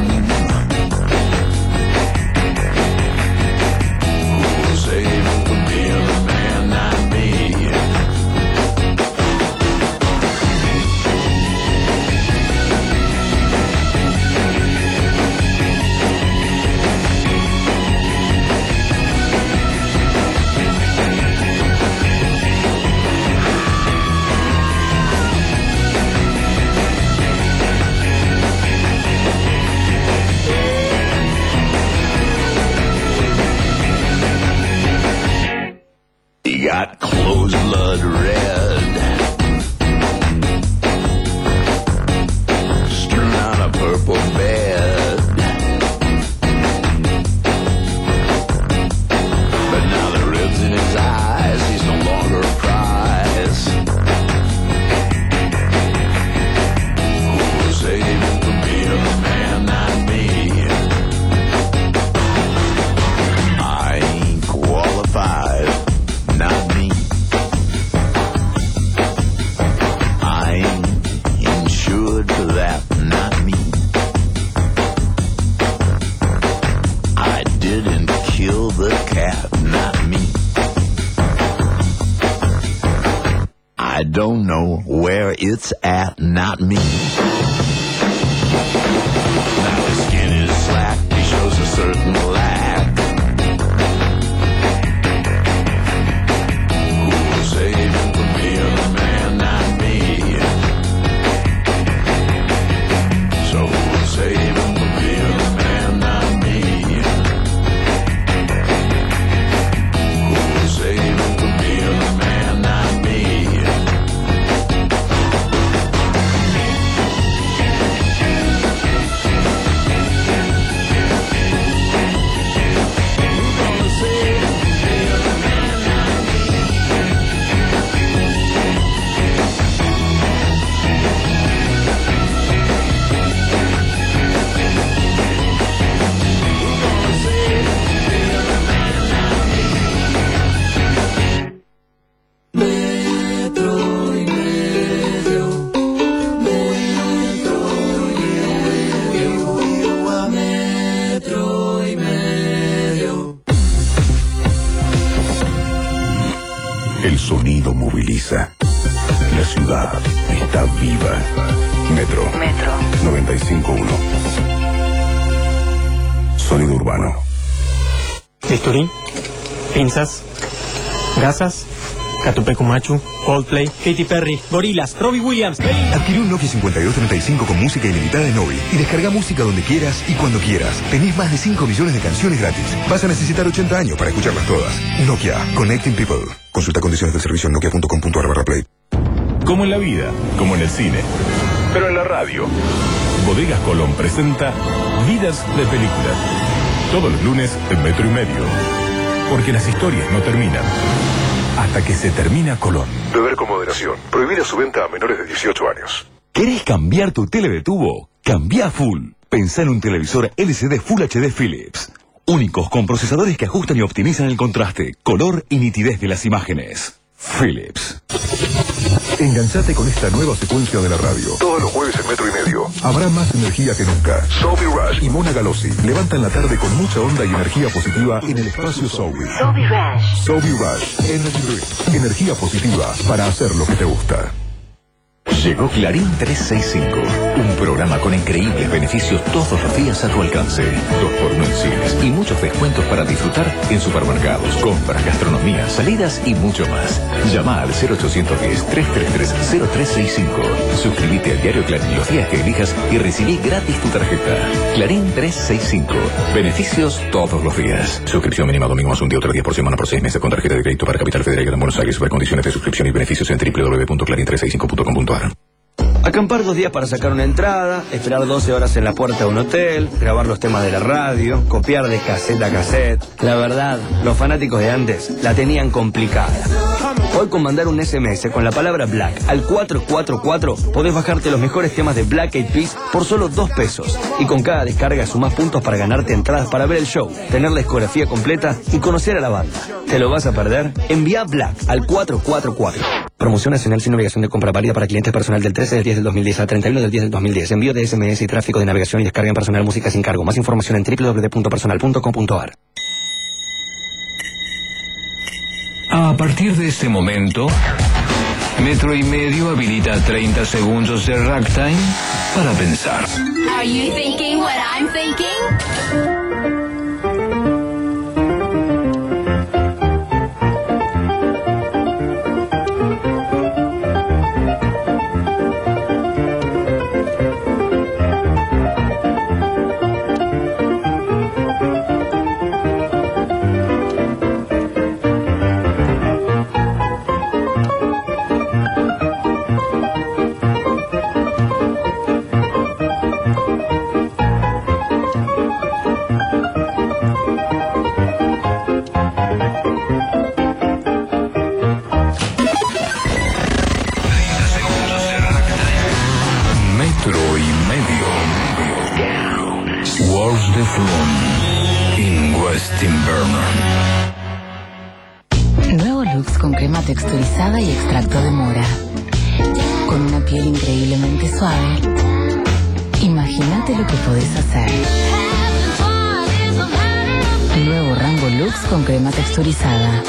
Who will save him from being a man, not me? Got closed blood red, strewn on a purple bed. But now the ribs in his eyes, he's no longer a prize. Who will save him from being a man, not me? I ain't qualified. Not me. I ain't insured for that, not me. I didn't kill the cat, not me. I don't know where it's at, not me. Now his skin is slack, he shows a certain lack. Save him from being a man, not me. So who'll save him from being a man, not me? Who'll save him from being a man, not me? El sonido moviliza. La ciudad está viva. Metro. Metro. noventa y cinco punto uno. Sonido urbano. Bisturí, pinzas, gasas, Catupecu Machu, Coldplay, Katy Perry, Gorillaz, Robbie Williams. Adquirí un Nokia cincuenta y dos treinta y cinco con música ilimitada de Novi y descarga música donde quieras y cuando quieras. Tenés más de cinco millones de canciones gratis. Vas a necesitar ochenta años para escucharlas todas. Nokia, Connecting People. Consulta condiciones del servicio en nokia punto com punto a r barra play. Como en la vida, como en el cine, pero en la radio. Bodegas Colón presenta Vidas de Película. Todos los lunes en Metro y Medio. Porque las historias no terminan hasta que se termina Colón. Beber con moderación. Prohibida su venta a menores de dieciocho años. ¿Querés cambiar tu tele de tubo? Cambia full. Pensá en un televisor L C D Full H D Philips. Únicos con procesadores que ajustan y optimizan el contraste, color y nitidez de las imágenes. Philips. Enganchate con esta nueva secuencia de la radio. Todos los jueves en Metro y Medio. Habrá más energía que nunca. Sophie Rush y Mona Galossi levantan la tarde con mucha onda y energía positiva en el espacio Sophie. Sophie Rush. Sophie Rush. Energy Drink. Energía positiva para hacer lo que te gusta. Llegó Clarín trescientos sesenta y cinco, un programa con increíbles beneficios todos los días a tu alcance. Dos por uno en cines y muchos descuentos para disfrutar en supermercados, compras, gastronomía, salidas y mucho más. Llama al cero ochocientos diez, trescientos treinta y tres, cero tres sesenta y cinco. Suscríbete al diario Clarín los días que elijas y recibí gratis tu tarjeta. Clarín trescientos sesenta y cinco. Beneficios todos los días. Suscripción mínima domingo más un día, otro día por semana por seis meses con tarjeta de crédito para Capital Federal en Buenos Aires. Ver condiciones de suscripción y beneficios en doble u doble u doble u punto clarín trescientos sesenta y cinco punto com punto a r. Acampar dos días para sacar una entrada, esperar doce horas en la puerta de un hotel, grabar los temas de la radio, copiar de cassette a cassette. La verdad, los fanáticos de antes la tenían complicada. Hoy con mandar un S M S con la palabra Black al cuatro cuatro cuatro podés bajarte los mejores temas de Black Eyed Peas por solo dos pesos. Y con cada descarga sumás puntos para ganarte entradas para ver el show, tener la discografía completa y conocer a la banda. ¿Te lo vas a perder? Envía Black al cuatro cuatro cuatro. Promoción nacional sin obligación de compra válida para clientes personal del trece del diez del dos mil diez a treinta y uno del diez del dos mil diez. Envío de S M S y tráfico de navegación y descarga en personal música sin cargo. Más información en doble u doble u doble u punto personal punto com punto a r. A partir de este momento, Metro y Medio habilita treinta segundos de ragtime para pensar. Are you thinking what I'm thinking? Nuevo Lux con crema texturizada y extracto de mora. Con una piel increíblemente suave. Imagínate lo que podés hacer. Nuevo Rango Lux con crema texturizada.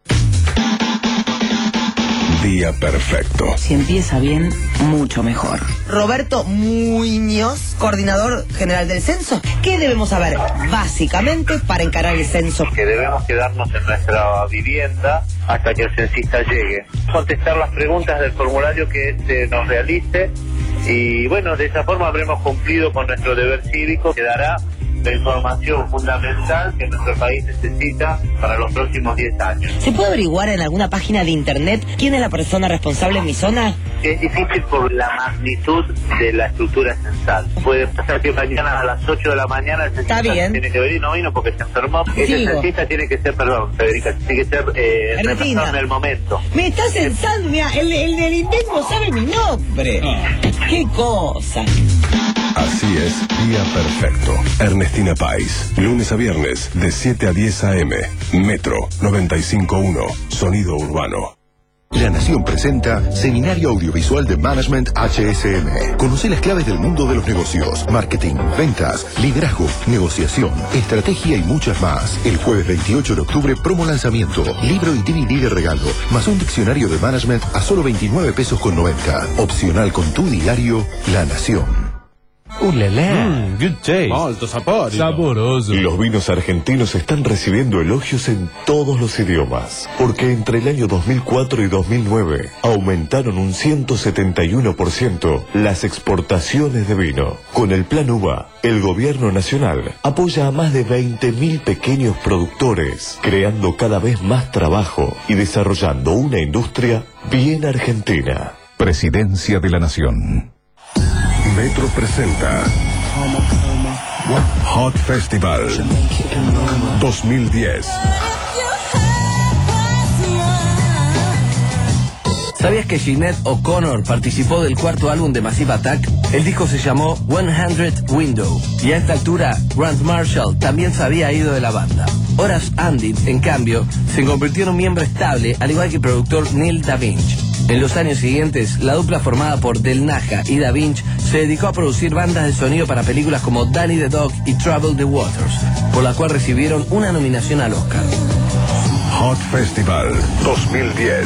Día perfecto. Si empieza bien, mucho mejor. Roberto Muñoz, coordinador general del censo. ¿Qué debemos saber básicamente para encarar el censo? Que debemos quedarnos en nuestra vivienda hasta que el censista llegue. Contestar las preguntas del formulario que este nos realice y bueno, de esa forma habremos cumplido con nuestro deber cívico que dará la información fundamental que nuestro país necesita para los próximos diez años. ¿Se puede averiguar en alguna página de internet quién es la persona responsable en mi zona? Es difícil por la magnitud de la estructura censal. Puede pasar que mañana a las ocho de la mañana el censista tiene que venir, no vino porque se enfermó. Ese censista tiene que ser, perdón, Federica, tiene que ser eh, reemplazado en el momento. Me está censando, mira, el, el del INDEC no sabe mi nombre. ¡Qué cosa! Así es, Día Perfecto. Ernestina Pais, lunes a viernes, de siete a diez a eme. Metro noventa y cinco punto uno, Sonido Urbano. La Nación presenta Seminario Audiovisual de Management H S M. Conoce las claves del mundo de los negocios, marketing, ventas, liderazgo, negociación, estrategia y muchas más. El jueves veintiocho de octubre, promo lanzamiento, libro y D V D de regalo, más un diccionario de management a solo veintinueve pesos con noventa. Opcional con tu diario La Nación. ¡Ulala! Mm, good taste. Molto sapore. Saboroso. Los vinos argentinos están recibiendo elogios en todos los idiomas, porque entre el año dos mil cuatro y dos mil nueve aumentaron un ciento setenta y uno por ciento las exportaciones de vino. Con el Plan Uva, el gobierno nacional apoya a más de veinte mil pequeños productores, creando cada vez más trabajo y desarrollando una industria bien argentina. Presidencia de la Nación. Metro presenta Hot Festival dos mil diez. ¿Sabías que Sinead O'Connor participó del cuarto álbum de Massive Attack? El disco se llamó cien Window, y a esta altura Grant Marshall también se había ido de la banda. Horace Andit, en cambio, se convirtió en un miembro estable, al igual que el productor Neil Da Vinci. En los años siguientes, la dupla formada por Del Naja y Da Vinci se dedicó a producir bandas de sonido para películas como Danny the Dog y Trouble the Waters, por la cual recibieron una nominación al Oscar. Hot Festival dos mil diez.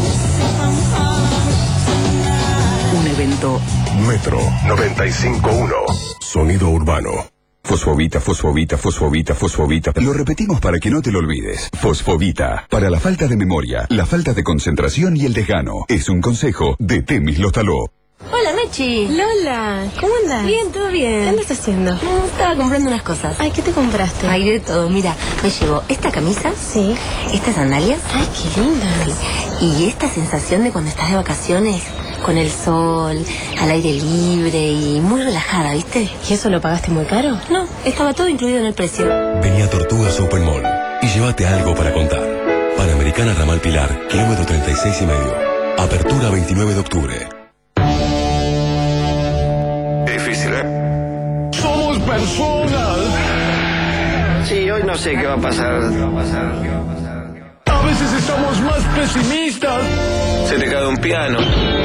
Un evento Metro noventa y cinco punto uno. Sonido urbano. Fosfovita, fosfovita, fosfovita, fosfovita. Lo repetimos para que no te lo olvides. Fosfovita. Para la falta de memoria, la falta de concentración y el desgano. Es un consejo de Temis Lostaló. Hola, Mechi. Lola, ¿cómo andas? Bien, todo bien. ¿Qué andas haciendo? No, estaba comprando unas cosas. Ay, ¿qué te compraste? Ay, de todo. Mira, me llevo esta camisa. Sí. Estas sandalias. Ay, qué lindas. Y esta sensación de cuando estás de vacaciones, con el sol, al aire libre y muy relajada, ¿viste? ¿Y eso lo pagaste muy caro? No, estaba todo incluido en el precio. Vení a Tortugas Open Mall y llévate algo para contar. Panamericana Ramal Pilar, kilómetro treinta y seis y medio. Apertura veintinueve de octubre. Difícil, ¿eh? Somos personas. Sí, hoy no sé qué va a pasar. ¿Qué va a pasar? ¿Qué va a pasar? A veces estamos más pesimistas. Se te cae un piano.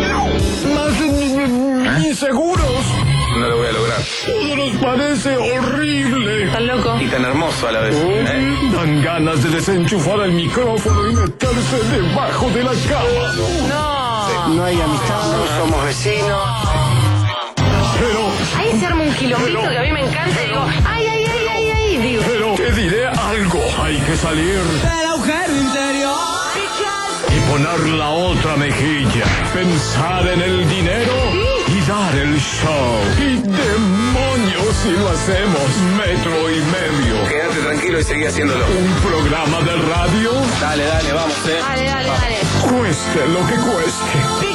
Más inseguros. No lo voy a lograr. Todo nos parece horrible. ¿Estás loco? Y tan hermoso a la vez. ¿eh? Dan ganas de desenchufar el micrófono y meterse debajo de la cama. No. No hay amistad, no somos vecinos. Pero... Ahí se arma un quilombito que a mí me encanta y digo, ay, ay, ay, ay, ay, digo. Pero te diré algo. Hay que salir del agujero interior y poner la otra mejilla. Pensar en el dinero y dar el show. Y demonios si lo hacemos. Metro y medio. Quédate tranquilo y seguí haciéndolo. Un programa de radio. Dale, dale, vamos, eh. Dale, dale, dale. Cueste lo que cueste.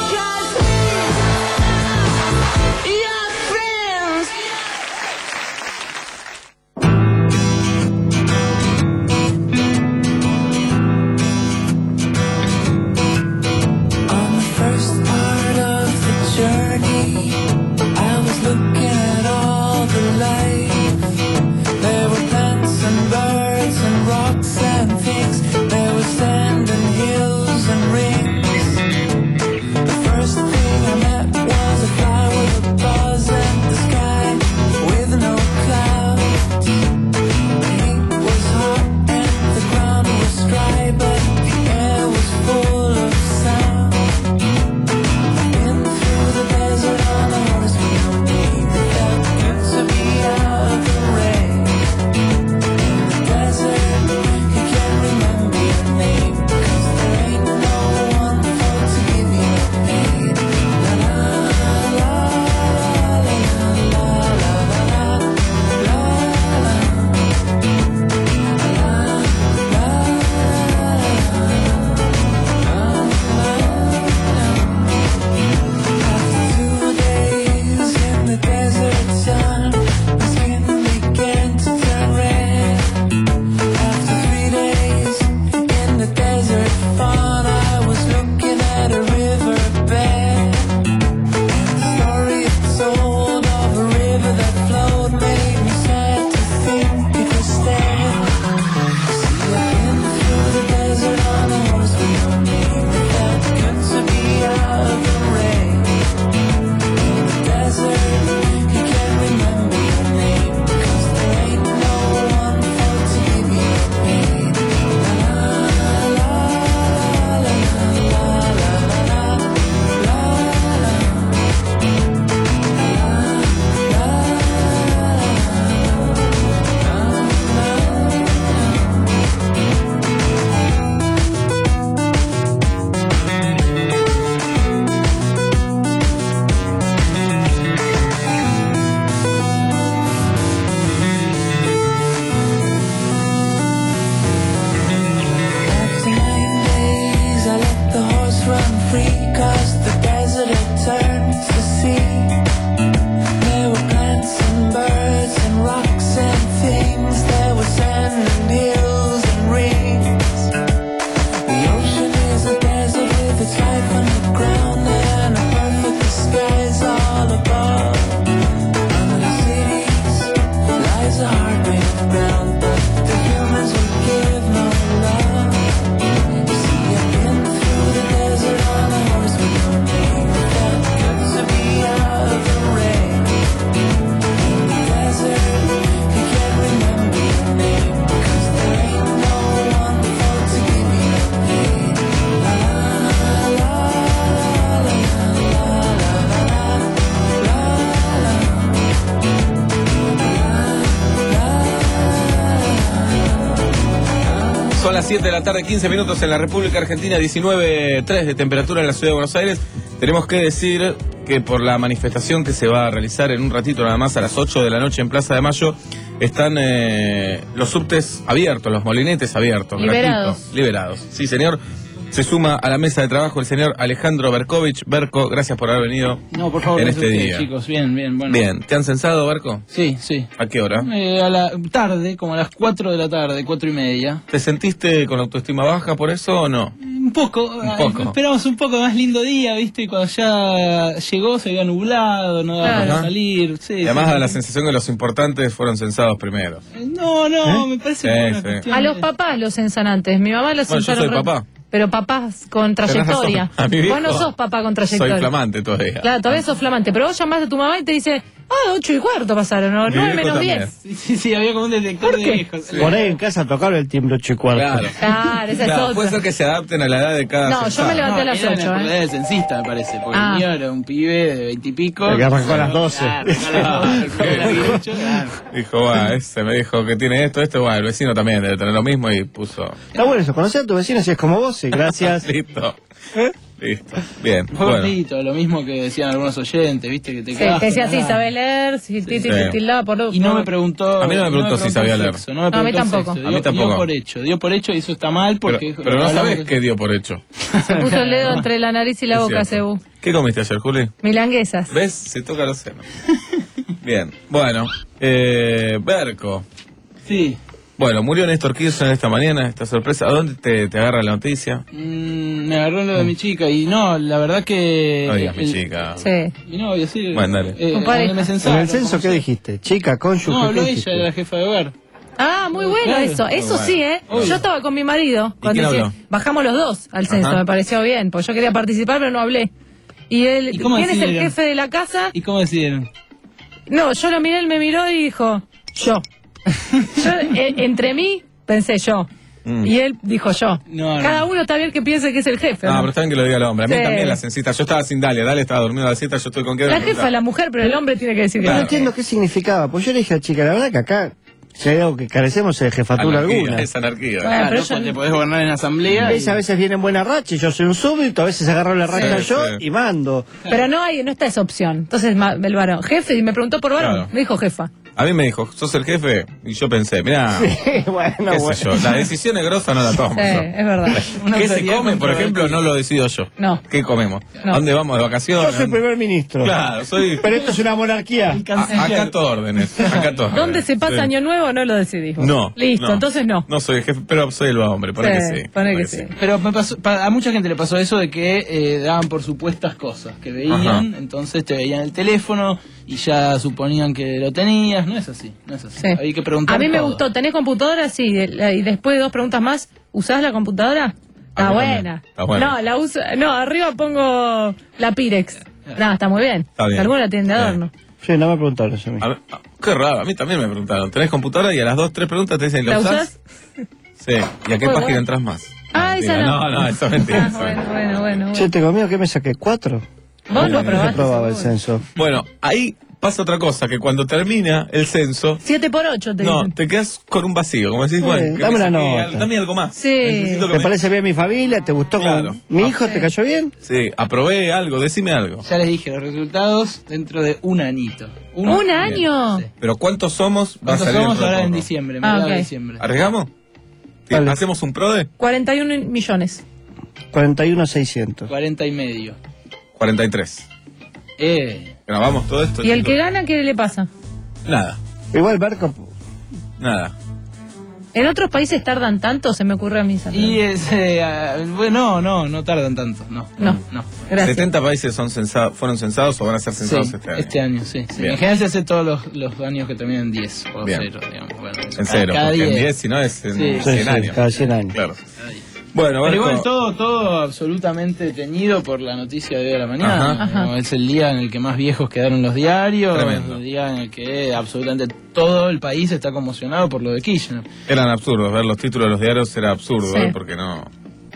Son las siete de la tarde, quince minutos en la República Argentina, diecinueve punto tres de temperatura en la ciudad de Buenos Aires. Tenemos que decir que por la manifestación que se va a realizar en un ratito nada más a las ocho de la noche en Plaza de Mayo, están eh, los subtes abiertos, los molinetes abiertos. Liberados. Gratuitos, liberados. Sí, señor. Se suma a la mesa de trabajo el señor Alejandro Berkovich. Berco, gracias por haber venido no, por favor, en este ustedes, día. Chicos, bien, bien, bueno. Bien, ¿te han censado, Berco? Sí, sí. ¿A qué hora? Eh, a la tarde, como a las cuatro de la tarde, cuatro y media. ¿Te sentiste con la autoestima baja por eso o no? Un poco, un poco. Esperamos un poco más lindo día, ¿viste? Y cuando ya llegó se había nublado, no daba para salir. Sí, y además sí, da la sí. sensación que los importantes fueron censados primero. No, no, ¿Eh? me parece Sí, que es una sí. cuestión A los de- papás los censan antes. Mi mamá los Bueno, yo censaron. soy re- papá. Pero papás con trayectoria. Tenés razón. A mi viejo Vos no sos papá con trayectoria. Soy flamante todavía. Claro, todavía sos flamante. Pero vos llamás a tu mamá y te dice, ah, ocho y cuarto pasaron, o Mi nueve viejo menos también. diez. Sí, sí, sí, había como un detector de viejos. Por ahí en casa tocaron el timbre ocho y cuarto. Claro. Claro, esa es Claro, otra. puede ser que se adapten a la edad de cada No, yo censado. me levanté a las era ocho, la ¿eh? edad del censista, me parece, porque Ah. el mío era un pibe de veintipico. El que arrancó a las doce. Claro, arrancó a las doce, el derecho, claro. Dijo, va, ese me dijo que tiene esto, esto, bueno, el vecino también debe tener lo mismo y puso. Está bueno eso, conocer a tu vecino si es como vos, sí, gracias. Listo. Listo. Bien. Fue Bueno. bonito, lo mismo que decían algunos oyentes, viste, que te Sí, quedabas que decía con así, nada. sabe leer, si ti, ti, Sí. ti, tildaba por... Y no me preguntó. A mí no me preguntó si sabía el leer. sexo, no me No, a mí preguntó el tampoco. sexo, A mí dio- tampoco. Dio por hecho, dio por hecho y eso está mal porque. Pero, pero no hablamos sabes de- qué dio por hecho. Se puso el dedo entre la nariz y la Es boca, cierto. Cebu. ¿Qué comiste ayer, Juli? Milanguesas. ¿Ves? Se toca los senos. Bien. Bueno, eh, Berco. Sí. Bueno, murió Néstor Kirchner esta mañana, esta sorpresa. ¿A dónde te, te agarra la noticia? Mm, me agarró lo de mi chica y no, la verdad que. No digas mi el- chica. Sí. Mi novia, sí. Bueno, dale. Eh, Con donde pareja. me En censaron, el censo, como ¿qué sé. dijiste? Chica, cónyuge, No, habló ¿qué ella, dijiste? era la jefa de hogar. Ah, muy bueno Claro. eso. Eso Muy sí, bueno. ¿eh? Obvio. Yo estaba con mi marido. Cuando quién dice- habló? bajamos los dos al censo, Ajá. me pareció bien, porque yo quería participar, pero no hablé. Y él, ¿Y cómo ¿quién es el decidieron? jefe de la casa? ¿Y cómo decidieron? No, yo lo miré, él me miró y dijo, yo. Yo, eh, entre mí, pensé yo. Mm. Y él dijo yo. No, no. Cada uno está bien que piense que es el jefe. No, ¿no? pero está bien que lo diga el hombre. A mí Sí. también la censita. Yo estaba sin Dalia. Dalia estaba durmiendo a la siesta. Yo estoy con qué. La jefa es la mujer, pero el hombre tiene que decir que No no. entiendo qué significaba, pues yo le dije a la chica, la verdad que acá, si hay algo que carecemos es de jefatura Anarquía, alguna. es anarquía. Bueno, Claro, pero yo- te podés gobernar en asamblea. y- Ella a veces viene en buena racha y yo soy un súbdito, a veces agarro la racha Sí, yo sí. y mando. Pero no hay, no está esa opción. Entonces ma- el varón, jefe, y me preguntó por varón, Claro. me dijo jefa. A mí me dijo, ¿sos el jefe? Y yo pensé, mirá, bueno, qué bueno. sé yo, las decisiones grosas no las tomo Sí, yo. es verdad. Una ¿Qué se autoridad come, por ejemplo? No lo decido yo. No. ¿Qué comemos? No. ¿A dónde vamos de Yo vacaciones? soy primer ministro. Claro, soy... Pero esto es una monarquía. A- acá todo órdenes. Acá todo ¿Dónde órdenes. se pasa Sí. Año Nuevo? No lo decidís. vos. No. Listo, no. entonces no. No soy el jefe, pero soy el hombre, pone Sí, que sí. pone que pone sí. Pero me pasó, pa- a mucha gente le pasó eso de que eh, daban por supuestas cosas que veían, Ajá. entonces te veían el teléfono y ya suponían que lo tenías. No es así, no es así. Sí. Hay que preguntar. A mí me todo. gustó. ¿Tenés computadora? Sí. Y después de dos preguntas más, ¿usás la computadora? Está mí buena. también. Está buena. No, la uso, no, arriba pongo la Pirex. No, está muy bien. Está bien. Alguna la tienen de Sí. adorno. Sí, no me preguntaron eso a mí. A ver, ah, qué raro, a mí también me preguntaron. ¿Tenés computadora? Y a las dos, tres preguntas te dicen, ¿la, ¿La usás? usás? Sí. ¿Y a qué Muy página bueno. entras más? Ah, esa Mentira. no. No, no, eso es mentira. Ah, eso es bueno, mentira. bueno, bueno. bueno. Che, te conmigo que me saqué cuatro. Vos lo No aprobaste. probaba el seguro. censo. Bueno, ahí pasa otra cosa, que cuando termina el censo, Siete por ocho te no, dicen. te quedas con un vacío, como decís, Sí, bueno, que dame me una saqué nota. al- dame algo más. Sí. Necesito que ¿Te me- parece bien mi familia? ¿Te gustó Claro. con mi hijo? ¿Te cayó bien? Sí, aprobé algo, decime algo. Ya les dije, los resultados dentro de un añito. Uno- ¿Un año? Sí. Pero ¿cuántos somos? Va a ¿Cuántos salir somos dentro de ahora en poco. diciembre? Ah, mediados ok. de diciembre. ¿Arriesgamos? Sí, Dale. ¿hacemos un PRODE? cuarenta y uno millones. cuarenta y uno seiscientos. cuarenta y medio. cuarenta y tres. Eh. Grabamos todo esto. ¿Y el chicos. que gana qué le pasa? Nada, Igual Barco, nada. ¿En otros países tardan tanto? Se me ocurre a mí esa Y pregunta. es, eh, ah, bueno, no, no tardan tanto, no. No. no. Gracias. ¿setenta países son censados, fueron censados o van a ser censados Sí, este año? sí. sí. Bien. En general se hace todos los, los años que terminan en diez o Bien. cero, digamos. Bueno, En cada- cero, cada porque en diez. diez si no es en Sí. cien Sí, sí, años. cada cien años. Claro. Bueno, Pero Barco, igual todo, todo absolutamente teñido por la noticia de hoy a la mañana. Ajá. Ajá. ¿no? Es el día en el que más viejos quedaron los diarios, Tremendo. el día en el que absolutamente todo el país está conmocionado por lo de Kirchner. eran absurdos, ver los títulos de los diarios era absurdo, Sí. ¿eh? Porque no...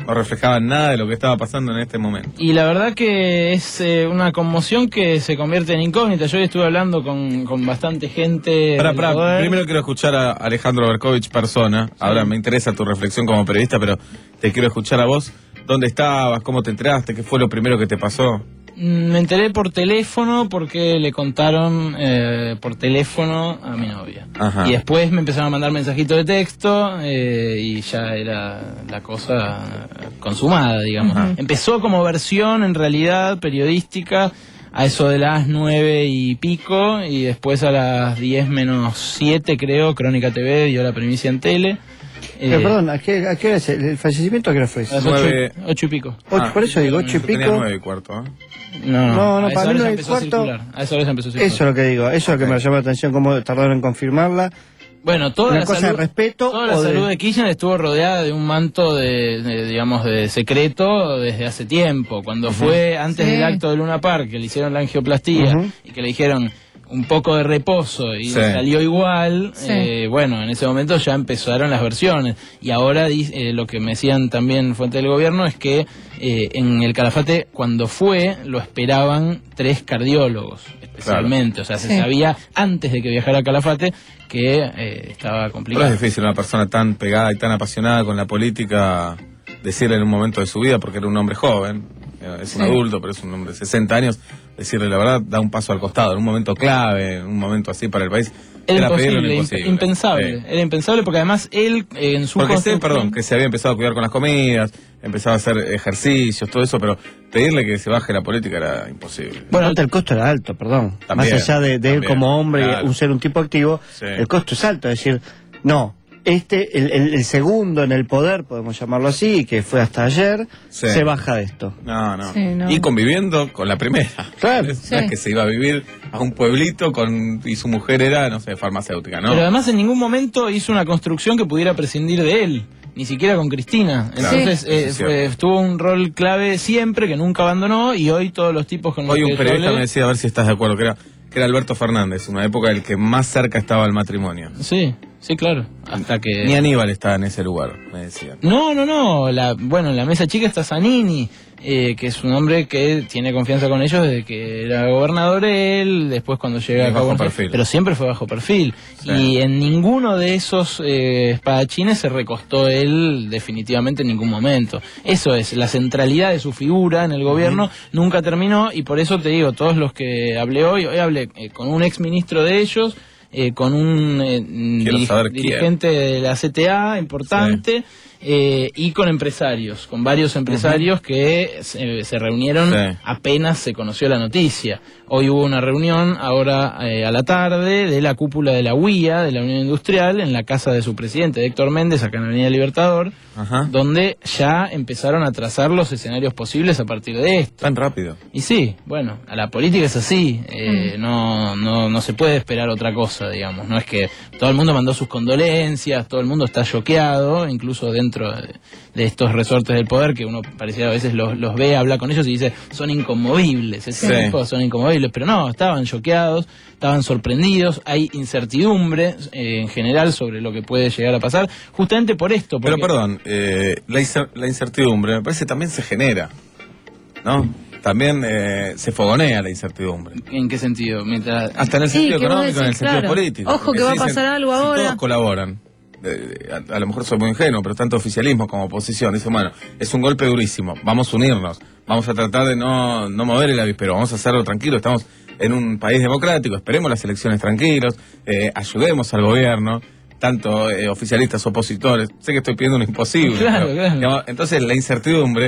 no reflejaban nada de lo que estaba pasando en este momento. Y la verdad que es eh, una conmoción que se convierte en incógnita. Yo hoy estuve hablando con, con bastante gente. Para, para, primero quiero escuchar a Alejandro Berkovich, persona. Sí. Ahora me interesa tu reflexión como periodista, pero te quiero escuchar a vos. ¿Dónde estabas? ¿Cómo te enteraste? ¿Qué fue lo primero que te pasó? Me enteré por teléfono porque le contaron eh, por teléfono a mi novia. Ajá. Y después me empezaron a mandar mensajitos de texto eh, y ya era la cosa consumada, digamos. Ajá. Empezó como versión, en realidad, periodística, a eso de las nueve y pico, y después a las diez menos siete, creo, Crónica T V dio la primicia en tele. Pero, eh, perdón, ¿a qué, a qué hora es el, el fallecimiento? ¿A qué hora fue? A las ocho, ocho y pico. Ocho, ah, por eso digo, ocho y pico. nueve y cuarto, ¿eh? No, no, no, no a para mí nueve y cuarto. A esa hora se empezó a circular. Eso es lo que digo, eso es lo que me llamó la atención, cómo tardaron en confirmarla. Bueno, toda Una la cosa salud, de respeto. Toda la de... salud de Kirchner estuvo rodeada de un manto de, de digamos, de secreto desde hace tiempo. Cuando uh-huh. fue antes sí. del acto de Luna Park, que le hicieron la angioplastía uh-huh. y que le dijeron un poco de reposo y sí. salió igual, sí. eh, bueno, en ese momento ya empezaron las versiones. Y ahora eh, lo que me decían también fuentes del gobierno es que eh, en el Calafate, cuando fue, lo esperaban tres cardiólogos, especialmente. Claro. O sea, se sí. sabía antes de que viajara a Calafate que eh, estaba complicado. Pero es difícil una persona tan pegada y tan apasionada con la política decirle en un momento de su vida, porque era un hombre joven, es un sí. adulto, pero es un hombre de sesenta años, decirle la verdad, da un paso al costado, en un momento clave, en un momento así para el país. Era, era imposible, imposible, impensable, sí. era impensable porque además él eh, en su Porque sé, perdón, que se había empezado a cuidar con las comidas, empezaba a hacer ejercicios, todo eso, pero pedirle que se baje la política era imposible. Bueno, el costo era alto, perdón. También, Más allá de, de también, él como hombre, claro. un ser, un tipo activo, sí. el costo es alto, es decir, no... Este, el, el, el segundo en el poder, podemos llamarlo así, que fue hasta ayer, sí. se baja de esto. No, no. Sí, no. Y conviviendo con la primera. Claro. Es, sí. no es que se iba a vivir a un pueblito con y su mujer era, no sé, farmacéutica, ¿no? Pero además en ningún momento hizo una construcción que pudiera prescindir de él. Ni siquiera con Cristina. Entonces sí. eh, fue, tuvo un rol clave siempre, que nunca abandonó, y hoy todos los tipos con los hoy que un periodista hablé... me decía, a ver si estás de acuerdo, que era, que era Alberto Fernández, una época en la que más cerca estaba el matrimonio. Sí, sí, claro. Hasta que... Ni Aníbal estaba en ese lugar, me decían. No, no, no. La, bueno, en la mesa chica está Zanini, eh, que es un hombre que tiene confianza con ellos desde que era gobernador él, después cuando llega a cabo... Bajo perfil. Pero siempre fue bajo perfil. Sí. Y en ninguno de esos eh, espadachines se recostó él definitivamente en ningún momento. Eso es, la centralidad de su figura en el gobierno uh-huh. nunca terminó, y por eso te digo, todos los que hablé hoy, hoy hablé eh, con un ex ministro de ellos, Eh, con un eh, dir- dirigente de la C T A importante, sí. eh, y con empresarios, con varios empresarios uh-huh. que se, se reunieron sí. apenas se conoció la noticia. Hoy hubo una reunión, ahora eh, a la tarde, de la cúpula de la U I A, de la Unión Industrial, en la casa de su presidente, Héctor Méndez, acá en la Avenida Libertador, uh-huh. donde ya empezaron a trazar los escenarios posibles a partir de esto. Tan rápido. Y sí, bueno, a la política es así, eh, mm. no, no, no se puede esperar otra cosa, digamos. No es que todo el mundo mandó sus condolencias, todo el mundo está choqueado, incluso dentro de, de estos resortes del poder, que uno parecía a veces los, los ve, habla con ellos y dice, son inconmovibles, ese sí. tipo, son inconmovibles, pero no, estaban choqueados, estaban sorprendidos, hay incertidumbre eh, en general sobre lo que puede llegar a pasar, justamente por esto. Porque... Pero perdón, eh, la, la incertidumbre me parece también se genera, ¿no? También eh, se fogonea la incertidumbre. ¿En qué sentido? Mientras... Hasta en el sí, sentido económico, decís, en el sentido claro. político. Ojo que va a pasar algo si ahora. Todos colaboran. Eh, a, a lo mejor soy muy ingenuo, pero tanto oficialismo como oposición dicen, bueno, es un golpe durísimo, vamos a unirnos, vamos a tratar de no, no mover el avispero, vamos a hacerlo tranquilo, estamos en un país democrático, esperemos las elecciones tranquilos, eh, ayudemos al gobierno, tanto eh, oficialistas, opositores, sé que estoy pidiendo un imposible. Claro, pero, claro. Digamos, entonces la incertidumbre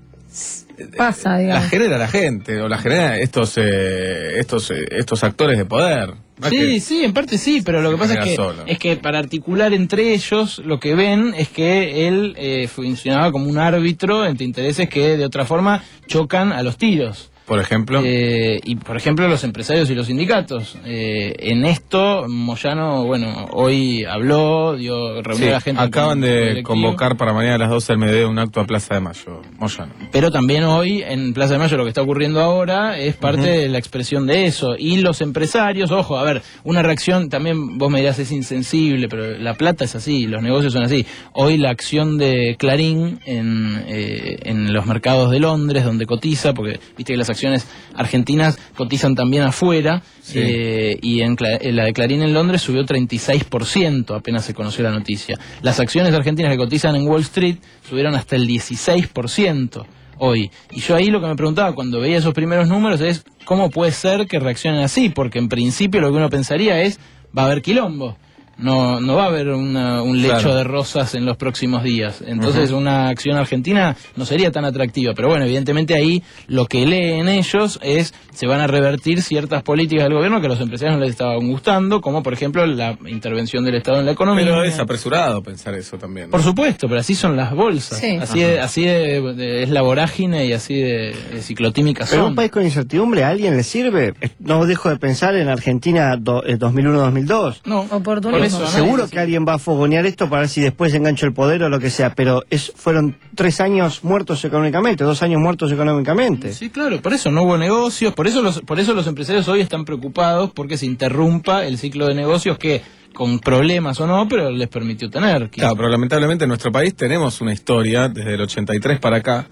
pasa, digamos. La genera la gente, o la genera estos eh, estos eh, estos actores de poder. ¿No? Sí, que... sí, en parte sí, pero lo que pasa es que, es que para articular entre ellos, lo que ven es que él eh, funcionaba como un árbitro entre intereses que de otra forma chocan a los tiros. Por ejemplo. Eh, y por ejemplo los empresarios y los sindicatos. Eh, en esto, Moyano, bueno, hoy habló, dio reunió sí, a la gente. Acaban de convocar para mañana a las doce del mediodía un acto a Plaza de Mayo, Moyano. Pero también hoy en Plaza de Mayo lo que está ocurriendo ahora es parte uh-huh. de la expresión de eso. Y los empresarios, ojo, a ver, una reacción, también vos me dirás es insensible, pero la plata es así, los negocios son así. Hoy la acción de Clarín en, eh, en los mercados de Londres, donde cotiza, porque viste que las acciones argentinas cotizan también afuera, sí. eh, y en, en la de Clarín en Londres subió treinta y seis por ciento apenas se conoció la noticia. Las acciones argentinas que cotizan en Wall Street subieron hasta el dieciséis por ciento hoy. Y yo ahí lo que me preguntaba cuando veía esos primeros números es cómo puede ser que reaccionen así, porque en principio lo que uno pensaría es va a haber quilombo. No, no va a haber una, un lecho claro. de rosas en los próximos días. Entonces uh-huh. una acción argentina no sería tan atractiva. Pero bueno, evidentemente ahí lo que leen ellos es se van a revertir ciertas políticas del gobierno que a los empresarios no les estaban gustando, como por ejemplo la intervención del Estado en la economía. Pero es apresurado pensar eso también, ¿no? Por supuesto, pero así son las bolsas. Sí. Así, de, así de, de, es la vorágine y así de, de ciclotímica son. Pero un país con incertidumbre, ¿a alguien le sirve? No dejo de pensar en Argentina do, eh, dos mil uno dos mil dos. No, oportunismo. Seguro que alguien va a fogonear esto para ver si después engancha el poder o lo que sea, pero es fueron tres años muertos económicamente, dos años muertos económicamente. Sí, claro, por eso no hubo negocios, por eso los, por eso los empresarios hoy están preocupados porque se interrumpa el ciclo de negocios que, con problemas o no, pero les permitió tener. Claro, pero lamentablemente en nuestro país tenemos una historia, desde el ochenta y tres para acá,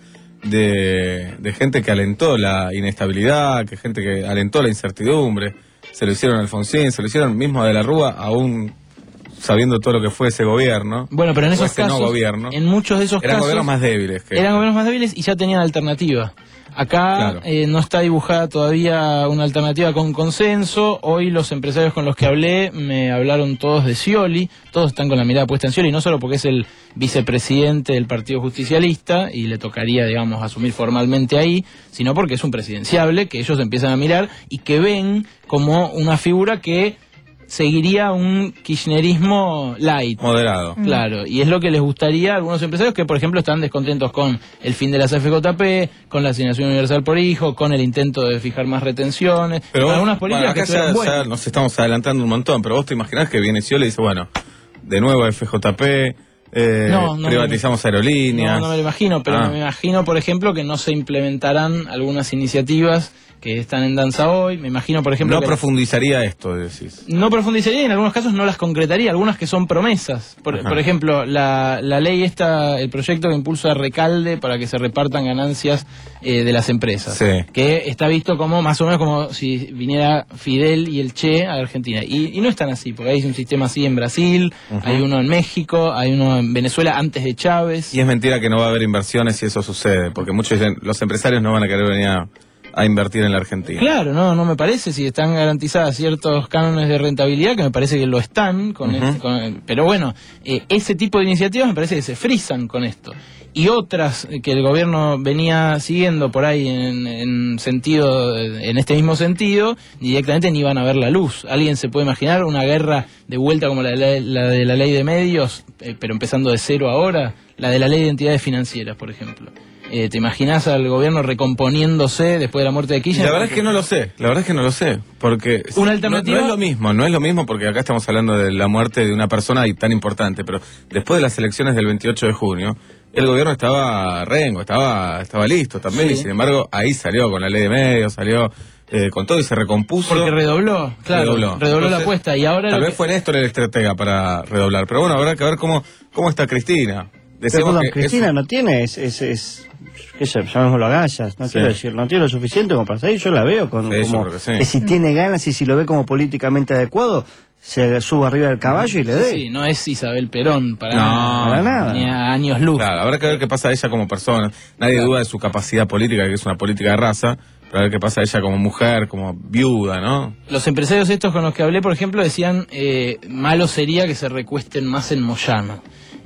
de, de gente que alentó la inestabilidad, que gente que alentó la incertidumbre. Se lo hicieron a Alfonsín, se lo hicieron mismo a De la Rúa, aún sabiendo todo lo que fue ese gobierno. Bueno, pero en esos este casos, no gobierno, en muchos de esos eran casos... gobiernos más débiles. Que... Eran gobiernos más débiles y ya tenían alternativa. Acá claro. eh, no está dibujada todavía una alternativa con consenso. Hoy los empresarios con los que hablé me hablaron todos de Scioli. Todos están con la mirada puesta en Scioli, no solo porque es el vicepresidente del Partido Justicialista y le tocaría, digamos, asumir formalmente ahí, sino porque es un presidenciable que ellos empiezan a mirar y que ven como una figura que seguiría un kirchnerismo light. Moderado. Claro, y es lo que les gustaría a algunos empresarios que, por ejemplo, están descontentos con el fin de las F J P, con la asignación universal por hijo, con el intento de fijar más retenciones, pero con vos, algunas políticas bueno, acá que ya, buenas. ya nos estamos adelantando un montón, pero vos te imaginás que viene Scioli y dice, bueno, de nuevo F J P, eh, no, no privatizamos me, aerolíneas. No, no me lo imagino, pero ah. me imagino, por ejemplo, que no se implementarán algunas iniciativas que están en danza hoy. Me imagino, por ejemplo... No que profundizaría esto, decís. No profundizaría y en algunos casos no las concretaría, algunas que son promesas. Por, por ejemplo, la, la ley esta, el proyecto que impulsa Recalde para que se repartan ganancias eh, de las empresas. Sí. Que está visto como, más o menos como si viniera Fidel y el Che a Argentina. Y, y no es tan así, porque hay un sistema así en Brasil, uh-huh. hay uno en México, hay uno en Venezuela antes de Chávez. Y es mentira que no va a haber inversiones si eso sucede, porque muchos dicen, los empresarios no van a querer venir a... a invertir en la Argentina. Claro, no, no me parece, si están garantizadas ciertos cánones de rentabilidad, que me parece que lo están, con, uh-huh. este, con pero bueno, eh, ese tipo de iniciativas me parece que se frisan con esto. Y otras que el gobierno venía siguiendo por ahí en, en sentido, en este mismo sentido, directamente ni iban a ver la luz. ¿Alguien se puede imaginar una guerra de vuelta como la, la, la de la ley de medios, eh, pero empezando de cero ahora? La de la ley de entidades financieras, por ejemplo. Eh, ¿Te imaginas al gobierno recomponiéndose después de la muerte de Kirchner? La verdad es que no lo sé, la verdad es que no lo sé, porque una alternativa no, no es lo mismo, no es lo mismo porque acá estamos hablando de la muerte de una persona y tan importante, pero después de las elecciones del veintiocho de junio, el gobierno estaba rengo, estaba estaba listo también, sí. Y sin embargo ahí salió con la ley de medios, salió eh, con todo y se recompuso. Porque redobló, claro, redobló, redobló Entonces, la apuesta y ahora... Tal vez que... fue Néstor el estratega para redoblar, pero bueno, habrá que ver cómo, cómo está Cristina. Pero, perdón, Cristina es... no tiene, es... es, es... Eso, llamémoslo agallas, no sí. quiero decir, no tiene lo suficiente como para salir, yo la veo con, sí, como que, sí. que si tiene ganas y si lo ve como políticamente adecuado, se suba arriba del caballo y le dé. Sí, no es Isabel Perón para, no, nada, para nada, ni a años luz. Claro, habrá que ver qué pasa a ella como persona, nadie claro. duda de su capacidad política, que es una política de raza, pero a ver qué pasa a ella como mujer, como viuda, ¿no? Los empresarios estos con los que hablé, por ejemplo, decían, eh, malo sería que se recuesten más en Moyano.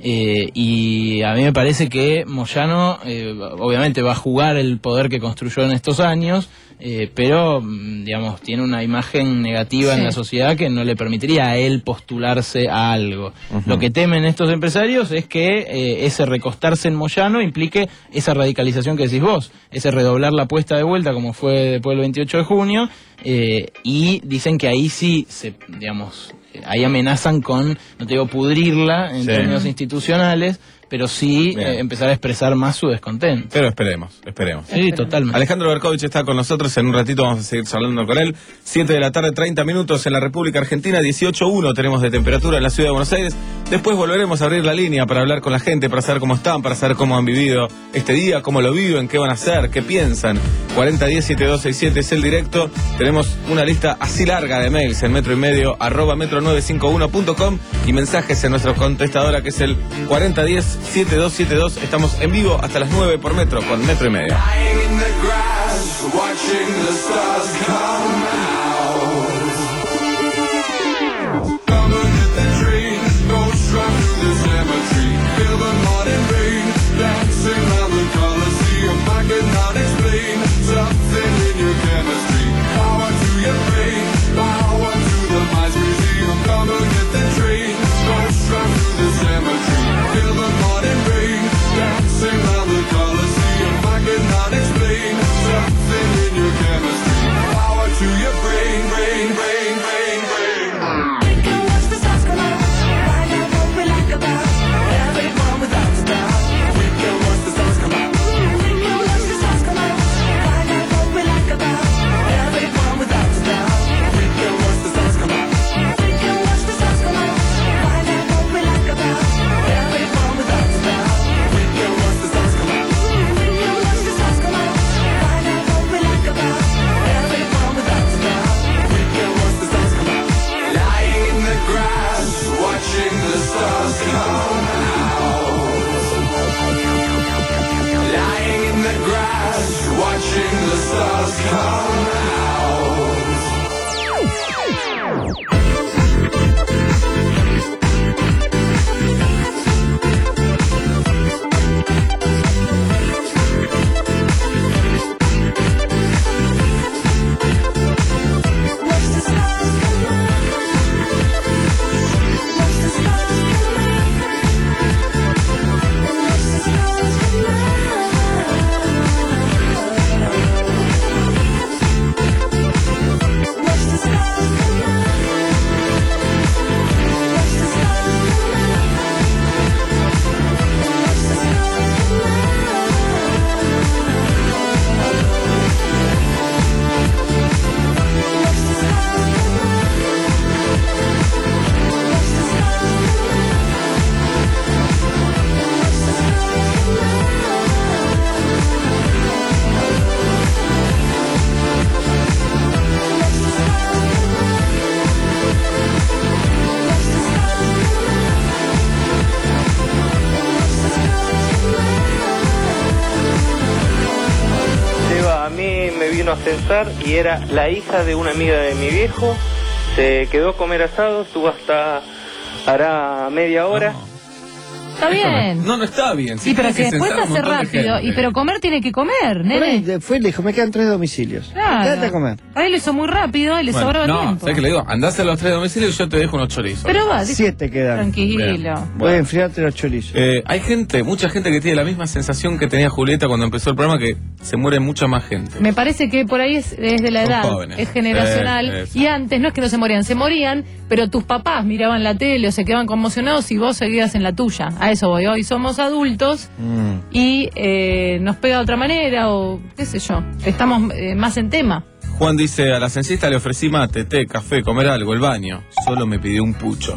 Eh, y a mí me parece que Moyano eh, obviamente va a jugar el poder que construyó en estos años, eh, pero digamos tiene una imagen negativa sí. en la sociedad que no le permitiría a él postularse a algo. Uh-huh. Lo que temen estos empresarios es que eh, ese recostarse en Moyano implique esa radicalización que decís vos, ese redoblar la apuesta de vuelta como fue después del veintiocho de junio, eh, y dicen que ahí sí se, digamos, ahí amenazan con, no te digo pudrirla en sí. términos institucionales, pero sí eh, empezar a expresar más su descontento. Pero esperemos, esperemos. Sí, totalmente. Alejandro Berkovich está con nosotros, en un ratito vamos a seguir hablando con él. siete de la tarde, treinta minutos en la República Argentina, dieciocho punto uno tenemos de temperatura en la ciudad de Buenos Aires. Después volveremos a abrir la línea para hablar con la gente, para saber cómo están, para saber cómo han vivido este día, cómo lo viven, qué van a hacer, qué piensan. cuarenta diez, setenta y dos sesenta y siete es el directo. Tenemos una lista así larga de mails en metro y medio, arroba metro nueve cinco uno punto com y mensajes en nuestra contestadora que es el cuarenta diez, setenta y dos setenta y dos. Estamos en vivo hasta las nueve por Metro con Metro y Medio. A censar y era la hija de una amiga de mi viejo, se quedó a comer asado, estuvo hasta hará media hora. No. Está bien. No, no está bien. Sí, pero que después hace rápido. Y pero comer tiene que comer, nene. Fue y le dijo, me quedan tres domicilios. Claro. Quédate a comer. A él lo hizo muy rápido y le bueno, sobró no, tiempo. ¿sabes qué le digo? Andás a los tres domicilios y yo te dejo unos chorizos. Pero va, siete quedan. Tranquilo. Bien. Voy a enfriarte los chorizos. Eh, hay gente, mucha gente que tiene la misma sensación que tenía Julieta cuando empezó el programa, que se muere mucha más gente. Me parece que por ahí es, es de la Son edad, jóvenes. es generacional. Eh, y antes no es que no se morían, se morían, pero tus papás miraban la tele o se quedaban conmocionados y vos seguías en la tuya. A eso voy. Hoy somos adultos mm. y eh, nos pega de otra manera o qué sé yo. Estamos eh, más en tema. Juan dice, a la censista le ofrecí mate, té, café, comer algo, el baño. Solo me pidió un pucho.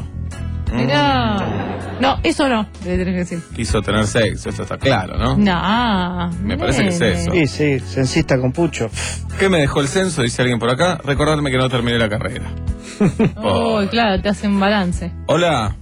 Mirá. No, eso no, le tenés que decir. Quiso tener sexo, esto está claro, ¿no? No. Me parece que es eso. Sí, sí, censista con pucho. ¿Qué me dejó el censo? Dice alguien por acá. Recordarme que no terminé la carrera. Oh, claro, te hacen balance. Hola.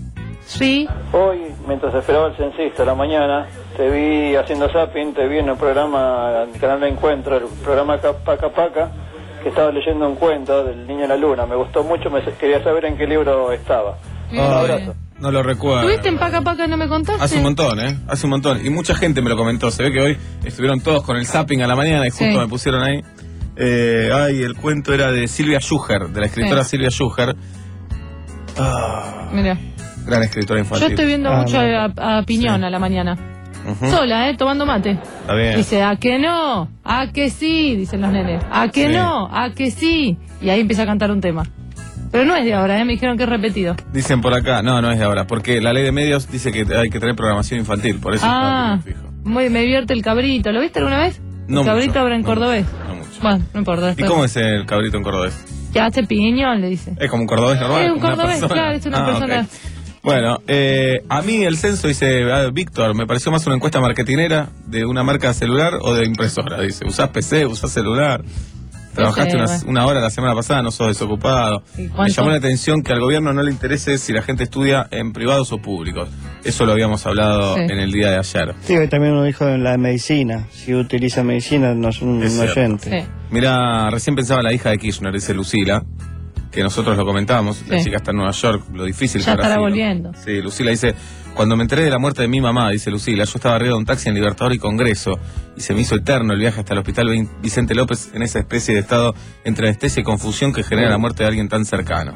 Sí. Hoy, mientras esperaba el censista a la mañana, te vi haciendo zapping, te vi en el programa, el canal de Encuentro, el programa Paca Paca, que estaba leyendo un cuento del Niño de la Luna. Me gustó mucho, me quería saber en qué libro estaba. Un abrazo. No lo recuerdo. ¿Tuviste en Paca Paca no me contaste? Hace un montón, ¿eh? Hace un montón. Y mucha gente me lo comentó. Se ve que hoy estuvieron todos con el zapping a la mañana y justo Sí. me pusieron ahí. Eh, ay, el cuento era de Silvia Schuher, de la escritora Sí. Silvia Schuher. Ah, Mira, gran escritora yo infantil. estoy viendo Ah, mucho mira. a, a Piñón a la mañana. Ujú. Sola, ¿eh? Tomando mate. Está bien. Dice, ¿a que no? ¿A que sí? Dicen los nenes. ¿A que Sí. no? ¿A que sí? Y ahí empieza a cantar un tema. Pero no es de ahora, ¿eh? Me dijeron que es repetido. Dicen por acá, no, no es de ahora, porque la ley de medios dice que hay que tener programación infantil, por eso Ah, está fijo. muy, me divierte el cabrito. ¿Lo viste alguna vez? No el cabrito mucho, ahora en no cordobés. No mucho. Bueno, no importa. ¿Y después. cómo es el cabrito en cordobés? Ya hace Piñón, le dice. ¿Es como un cordobés normal? Es un como una cordobés, persona? claro, es una Ah, persona. ok. Bueno, eh, a mí el censo dice, ah, Víctor, me pareció más una encuesta marketinera de una marca celular o de impresora. Dice, ¿usás P C? ¿Usás celular? Trabajaste sé, una, bueno. una hora la semana pasada, no sos desocupado. ¿Y Me cuánto? llamó la atención que al gobierno no le interese si la gente estudia en privados o públicos. Eso lo habíamos hablado Sí. en el día de ayer. Sí, hoy también uno dijo en la medicina. Si utiliza medicina, no es un Es cierto. oyente. Mira, recién pensaba la hija de Kirchner, dice Lucila, que nosotros lo comentamos, la Sí. chica está en Nueva York, lo difícil Ya que habrá estará sido. volviendo. Sí, Lucila dice, cuando me enteré de la muerte de mi mamá, dice Lucila, yo estaba arriba de un taxi en Libertador y Congreso, y se me hizo eterno el viaje hasta el hospital Vin- Vicente López en esa especie de estado entre anestesia y confusión que genera la muerte de alguien tan cercano.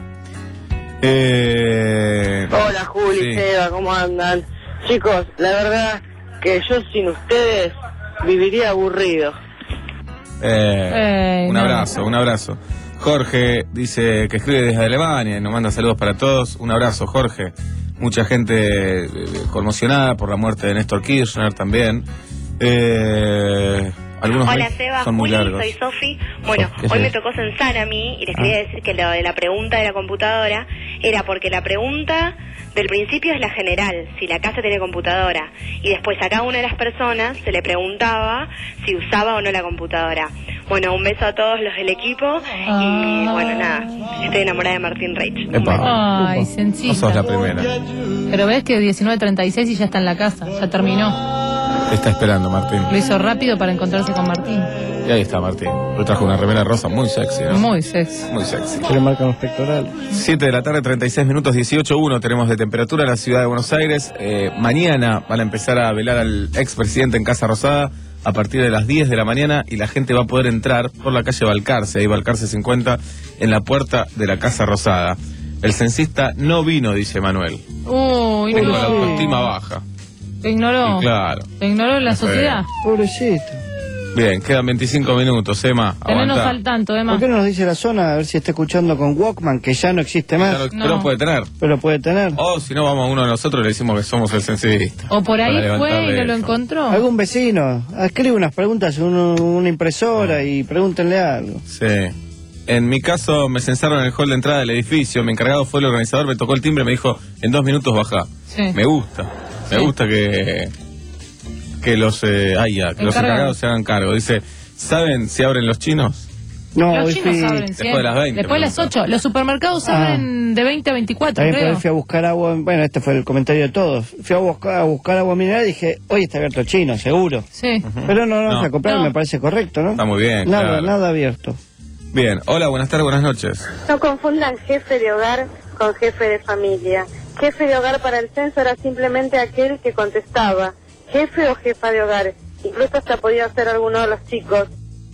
Eh... Hola Juli, Sí. Seba, ¿cómo andan? Chicos, la verdad que yo sin ustedes viviría aburrido. Eh, Eh, un no. abrazo, un abrazo. Jorge dice que escribe desde Alemania y nos manda saludos para todos. Un abrazo, Jorge. Mucha gente eh, conmocionada por la muerte de Néstor Kirchner también. Eh, algunos Hola mails Seba, son muy Juli, largos. soy Sofi. Bueno, ¿qué hoy me haces? tocó censar a mí y les quería decir que lo de la pregunta de la computadora era porque la pregunta del principio es la general, si la casa tiene computadora. Y después a cada una de las personas se le preguntaba si usaba o no la computadora. Bueno, un beso a todos los del equipo y bueno, nada, estoy enamorada de Martín Reich. Ay, sencilla. No sos la primera. Pero ves que diecinueve treinta y seis y ya está en la casa, ya terminó. Te está esperando, Martín. Lo hizo rápido para encontrarse con Martín. Y ahí está Martín. Hoy trajo una remera rosa muy sexy, ¿no? Muy sexy. Muy sexy. Se le marcan los pectorales. siete de la tarde, treinta y seis minutos, dieciocho uno tenemos de temperatura en la ciudad de Buenos Aires. Eh, mañana van a empezar a velar al expresidente en Casa Rosada a partir de las diez de la mañana y la gente va a poder entrar por la calle Balcarce, ahí Balcarce cincuenta, en la puerta de la Casa Rosada. El censista no vino, dice Manuel. Uy, Tengo la no. autoestima baja. Te ignoró. Y claro. Te ignoró la Qué feo. sociedad. Pobrecito. Bien, quedan veinticinco minutos, Emma. Tenernos Aguantá. al tanto, Emma. ¿Por qué no nos dice la zona? A ver si está escuchando con Walkman, que ya no existe más. Ya no- Pero puede tener. Pero puede tener. O si no, vamos a uno de nosotros y le decimos que somos el censista. O por ahí Para fue y levantarle no lo eso. encontró. Algún vecino, escribe unas preguntas en un- una impresora y pregúntenle algo. Sí. En mi caso, me censaron en el hall de entrada del edificio. Mi encargado fue el organizador, me tocó el timbre y me dijo, en dos minutos bajá. Sí. Me gusta. Me Sí. gusta que que los eh, ay, ya, que los Encargados. encargados se hagan cargo. Dice, ¿saben si abren los chinos? No, Los hoy chinos fui- abren Después siempre. de las veinte, Después de las ocho. Los supermercados Ah. abren de veinte a veinticuatro, También creo. por ahí fui a buscar agua, bueno, este fue el comentario de todos. Fui a buscar, a buscar agua mineral y dije, hoy está abierto chino, seguro. Sí. Pero no, no, No. vamos a comprar, No. me parece correcto, ¿no? Está muy bien, Nada, claro. nada abierto. Bien, hola, buenas tardes, buenas noches. No confundan jefe de hogar con jefe de familia. Jefe de hogar para el censo era simplemente aquel que contestaba. Jefe o jefa de hogar. Incluso hasta podía ser alguno de los chicos.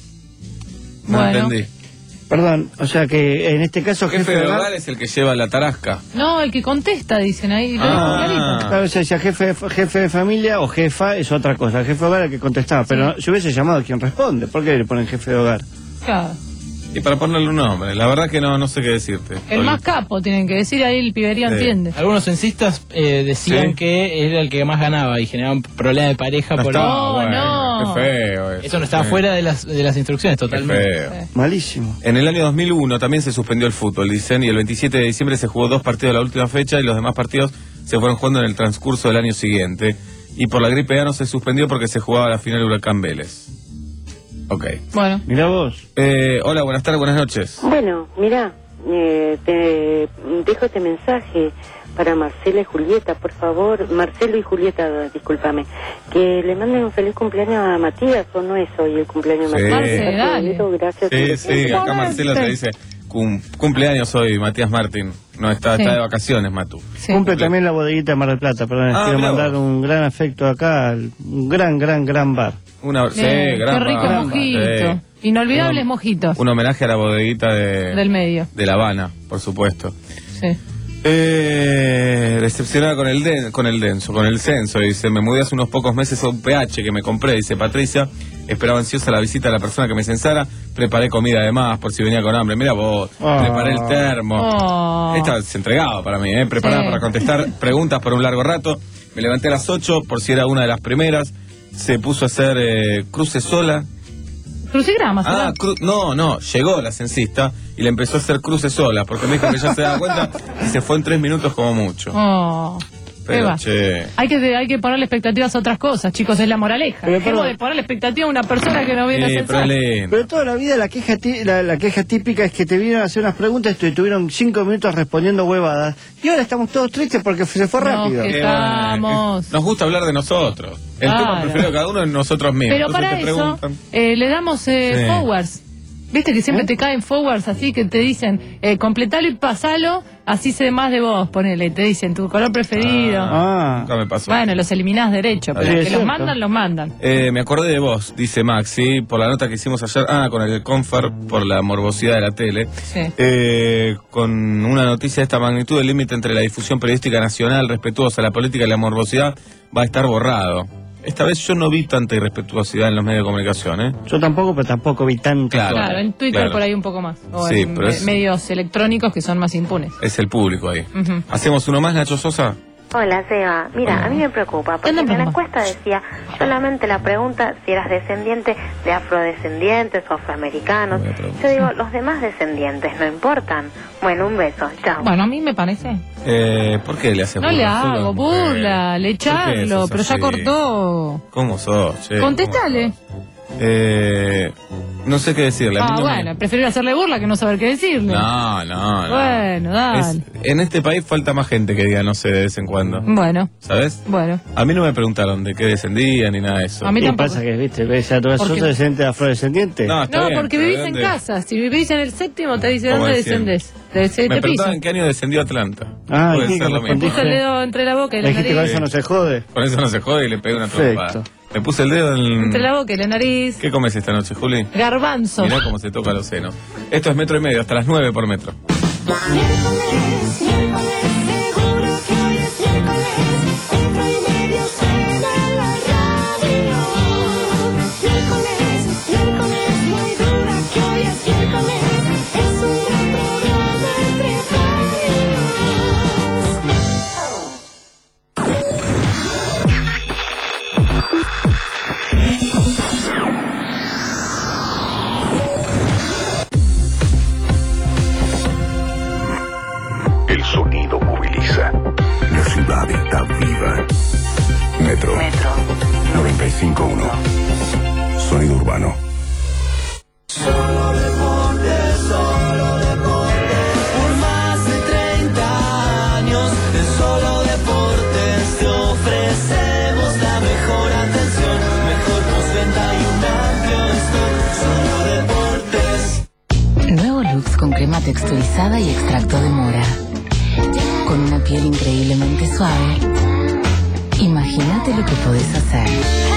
No Bueno. entendí. Perdón, o sea que en este caso Jefe de hogar es el que lleva la tarasca. No, el que contesta, dicen ahí. Lo dijo Ah. clarito. Claro, o sea, si a jefe, jefe de familia o jefa es otra cosa. Jefe de hogar es el que contestaba. Pero si hubiese llamado a quien responde, ¿por qué le ponen jefe de hogar? Claro. Y para ponerle un nombre, la verdad que no, no sé qué decirte. El más capo, tienen que decir, ahí el pibería Sí. entiende. Algunos censistas eh, decían Sí. que era el que más ganaba y generaban problemas de pareja No por está, ahí. bueno, qué feo eso. Eso no estaba Sí. fuera de las, de las instrucciones Qué totalmente. feo. Malísimo. En el año dos mil uno también se suspendió el fútbol, dicen, y el veintisiete de diciembre se jugó dos partidos de la última fecha y los demás partidos se fueron jugando en el transcurso del año siguiente. Y por la gripe A no se suspendió porque se jugaba la final Huracán Vélez. Ok. Bueno. Mirá vos. Eh, hola, buenas tardes, buenas noches. Bueno, mira, eh, te dejo este mensaje para Marcela y Julieta, por favor. Marcelo y Julieta, discúlpame. Que le manden un feliz cumpleaños a Matías, o no es hoy el cumpleaños de Sí. Matías. Marce, Está dale. bonito, gracias. Sí, sí, acá Marcelo te dice, cum, cumpleaños hoy Matías Martín. No, está, Sí. está de vacaciones, Matu. Sí. Cumple también la bodeguita de Mar del Plata, perdón, Ah, quiero mirá mandar vos. un gran afecto acá, al- un gran, gran, gran bar. Una, sí, Bien, gran qué rico banda, mojito. sí. Inolvidables mojitos Un homenaje a la bodeguita de, del medio. de La Habana, por supuesto. Sí. Eh, decepcionada con el, den, con el denso, con el censo, dice, me mudé hace unos pocos meses a un P H que me compré, dice Patricia, esperaba ansiosa la visita de la persona que me censara, preparé comida además por si venía con hambre, mira vos, Oh. preparé el termo, Oh. esta se entregaba para mí, eh, preparada Sí. para contestar preguntas por un largo rato, me levanté a las ocho por si era una de las primeras, se puso a hacer eh, cruces sola. Crucigramas, Ah, ¿verdad? cru- no, no, llegó la censista y le empezó a hacer cruces sola, porque me dijo que ya se daba cuenta y se fue en tres minutos como mucho. Oh. Pero, Eva. che, Hay que, hay que ponerle expectativas a otras cosas, chicos, es la moraleja. Pero, Dejemos perdón. de ponerle expectativa a una persona que no viene a eh, censar. pero lindo. Pero toda la vida la queja ti- la, la queja típica es que te vinieron a hacer unas preguntas y tuvieron cinco minutos respondiendo huevadas. Y ahora estamos todos tristes porque se fue No, rápido. que- Eh, bueno, Estamos. eh, nos gusta hablar de nosotros. El Claro. tema preferido de cada uno es nosotros mismos. Pero Entonces para te eso preguntan. eh, le damos eh, Sí. forwards. Viste que siempre ¿Eh? te caen forwards así que te dicen, eh, completalo y pasalo, así sé más de vos, ponele. Te dicen tu color preferido. Ah. Nunca me pasó. Bueno, los eliminás derecho, pero Sí, los es que los cierto. mandan, los mandan. Eh, me acordé de vos, dice Maxi, por la nota que hicimos ayer, ah, con el Confer, por la morbosidad de la tele, Sí. eh, con una noticia de esta magnitud, el límite entre la difusión periodística nacional respetuosa, la política y la morbosidad va a estar borrado. Esta vez yo no vi tanta irrespetuosidad en los medios de comunicación, ¿eh? Yo tampoco, pero tampoco vi tanto. Claro. Claro, en Twitter claro. por ahí un poco más. O Sí, en pero me- es- medios electrónicos que son más impunes. Es el público ahí. Ujú. ¿Hacemos uno más, Nacho Sosa? Hola, Seba. Mira, a mí me preocupa, porque ¿Qué en onda, la mamá? encuesta decía solamente la pregunta si eras descendiente de afrodescendientes o afroamericanos. Buena pregunta. Yo digo, los demás descendientes no importan. Bueno, un beso, chao. Bueno, a mí me parece. Eh, ¿Por qué le haces No burla? le Solo hago las mujeres. burla, le ¿Por qué charlo, sos pero ya así? cortó. ¿Cómo sos? Che? Contestale. Eh, no sé qué decirle. a mí Ah, no me- bueno, prefiero hacerle burla que no saber qué decirle. No, no, no. Bueno, dale. Es- en este país falta más gente que diga no sé de vez en cuando. Bueno, ¿Sabes? bueno. A mí no me preguntaron de qué descendía ni nada de eso. A mí ¿Qué tampoco. pasa que, viste, ves a todas ¿Por sos qué? descendiente de afrodescendiente? No, está No, bien, porque pero vivís ¿de en dónde? casa. Si vivís en el séptimo, te dice Como dónde decían. descendés. De ese Me te piso. preguntaban en qué año descendió Atlanta. Ah, Puede ¿y qué ser lo respondiste? mismo. Puso el dedo entre la boca y Le la dijiste con nariz. eso no se jode. Con eso no se jode y le pegué una Perfecto. trompada. Me puse el dedo en... Entre la boca y la nariz. ¿Qué comes esta noche, Juli? Garbanzo. Mirá cómo se toca los senos. Esto es metro y medio, hasta las nueve por metro. El sonido moviliza. La ciudad está viva. Metro. Metro. noventa y cinco punto uno. Sonido urbano. Solo deporte, solo deporte. Por más de treinta años de solo deportes te ofrecemos la mejor atención, mejor postventa y un amplio stock. Solo deportes. Nuevo Lux con crema texturizada y extracto de mora. Con una piel increíblemente suave. Imagínate lo que podés hacer.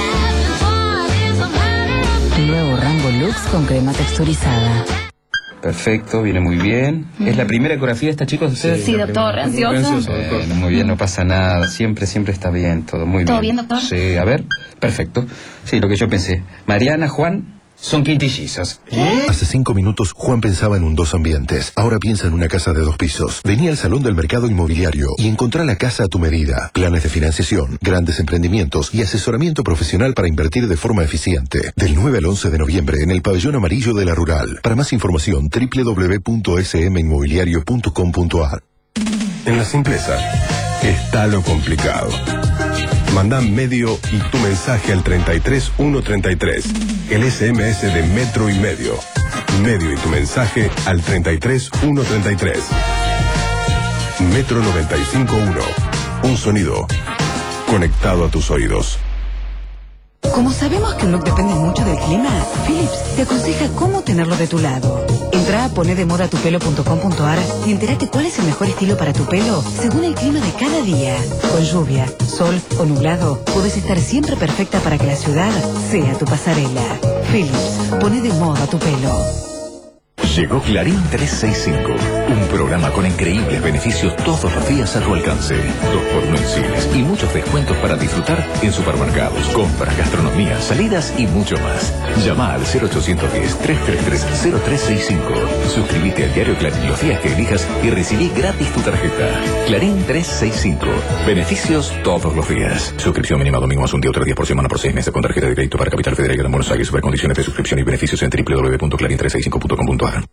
Nuevo Rango Lux con crema texturizada. Perfecto, viene muy bien. ¿Es la primera ecografía de esta chica de ustedes? Sí, doctor, ¿ansioso? Bueno, muy bien, no pasa nada. Siempre, siempre está bien todo. Muy ¿Todo bien. bien, doctor? Sí, a ver. Perfecto. Sí, lo que yo pensé. Mariana, Juan, son quintillizos. Hace cinco minutos Juan pensaba en un dos ambientes. Ahora piensa en una casa de dos pisos. Vení al Salón del Mercado Inmobiliario y encontrá la casa a tu medida. Planes de financiación, grandes emprendimientos y asesoramiento profesional para invertir de forma eficiente. Del nueve al once de noviembre en el Pabellón Amarillo de la Rural. Para más información, doble u doble u doble u punto s m inmobiliario punto com punto a r. En la simpleza está lo complicado. Mandá medio y tu mensaje al treinta y tres uno treinta y tres. El S M S de Metro y Medio. Medio y tu mensaje al treinta y tres uno treinta y tres. Metro noventa y cinco punto uno. Un sonido conectado a tus oídos. Como sabemos que un look depende mucho del clima, Philips te aconseja cómo tenerlo de tu lado. Entra a pone de moda tu pelo punto com punto ar y entérate cuál es el mejor estilo para tu pelo según el clima de cada día. Con lluvia, sol o nublado, puedes estar siempre perfecta para que la ciudad sea tu pasarela. Philips, pone de moda tu pelo. Llegó Clarín trescientos sesenta y cinco, un programa con increíbles beneficios todos los días a tu alcance. Dos por uno en cines y muchos descuentos para disfrutar en supermercados, compras, gastronomía, salidas y mucho más. Llama al cero ochocientos diez, trescientos treinta y tres, cero tres sesenta y cinco. Suscríbete al diario Clarín los días que elijas y recibí gratis tu tarjeta. Clarín trescientos sesenta y cinco. Beneficios todos los días. Suscripción mínima domingo más un día, otro día por semana por seis meses con tarjeta de crédito para Capital Federal y Gran Buenos Aires. Ver condiciones de suscripción y beneficios en doble u doble u doble u punto clarín trescientos sesenta y cinco punto com punto ar.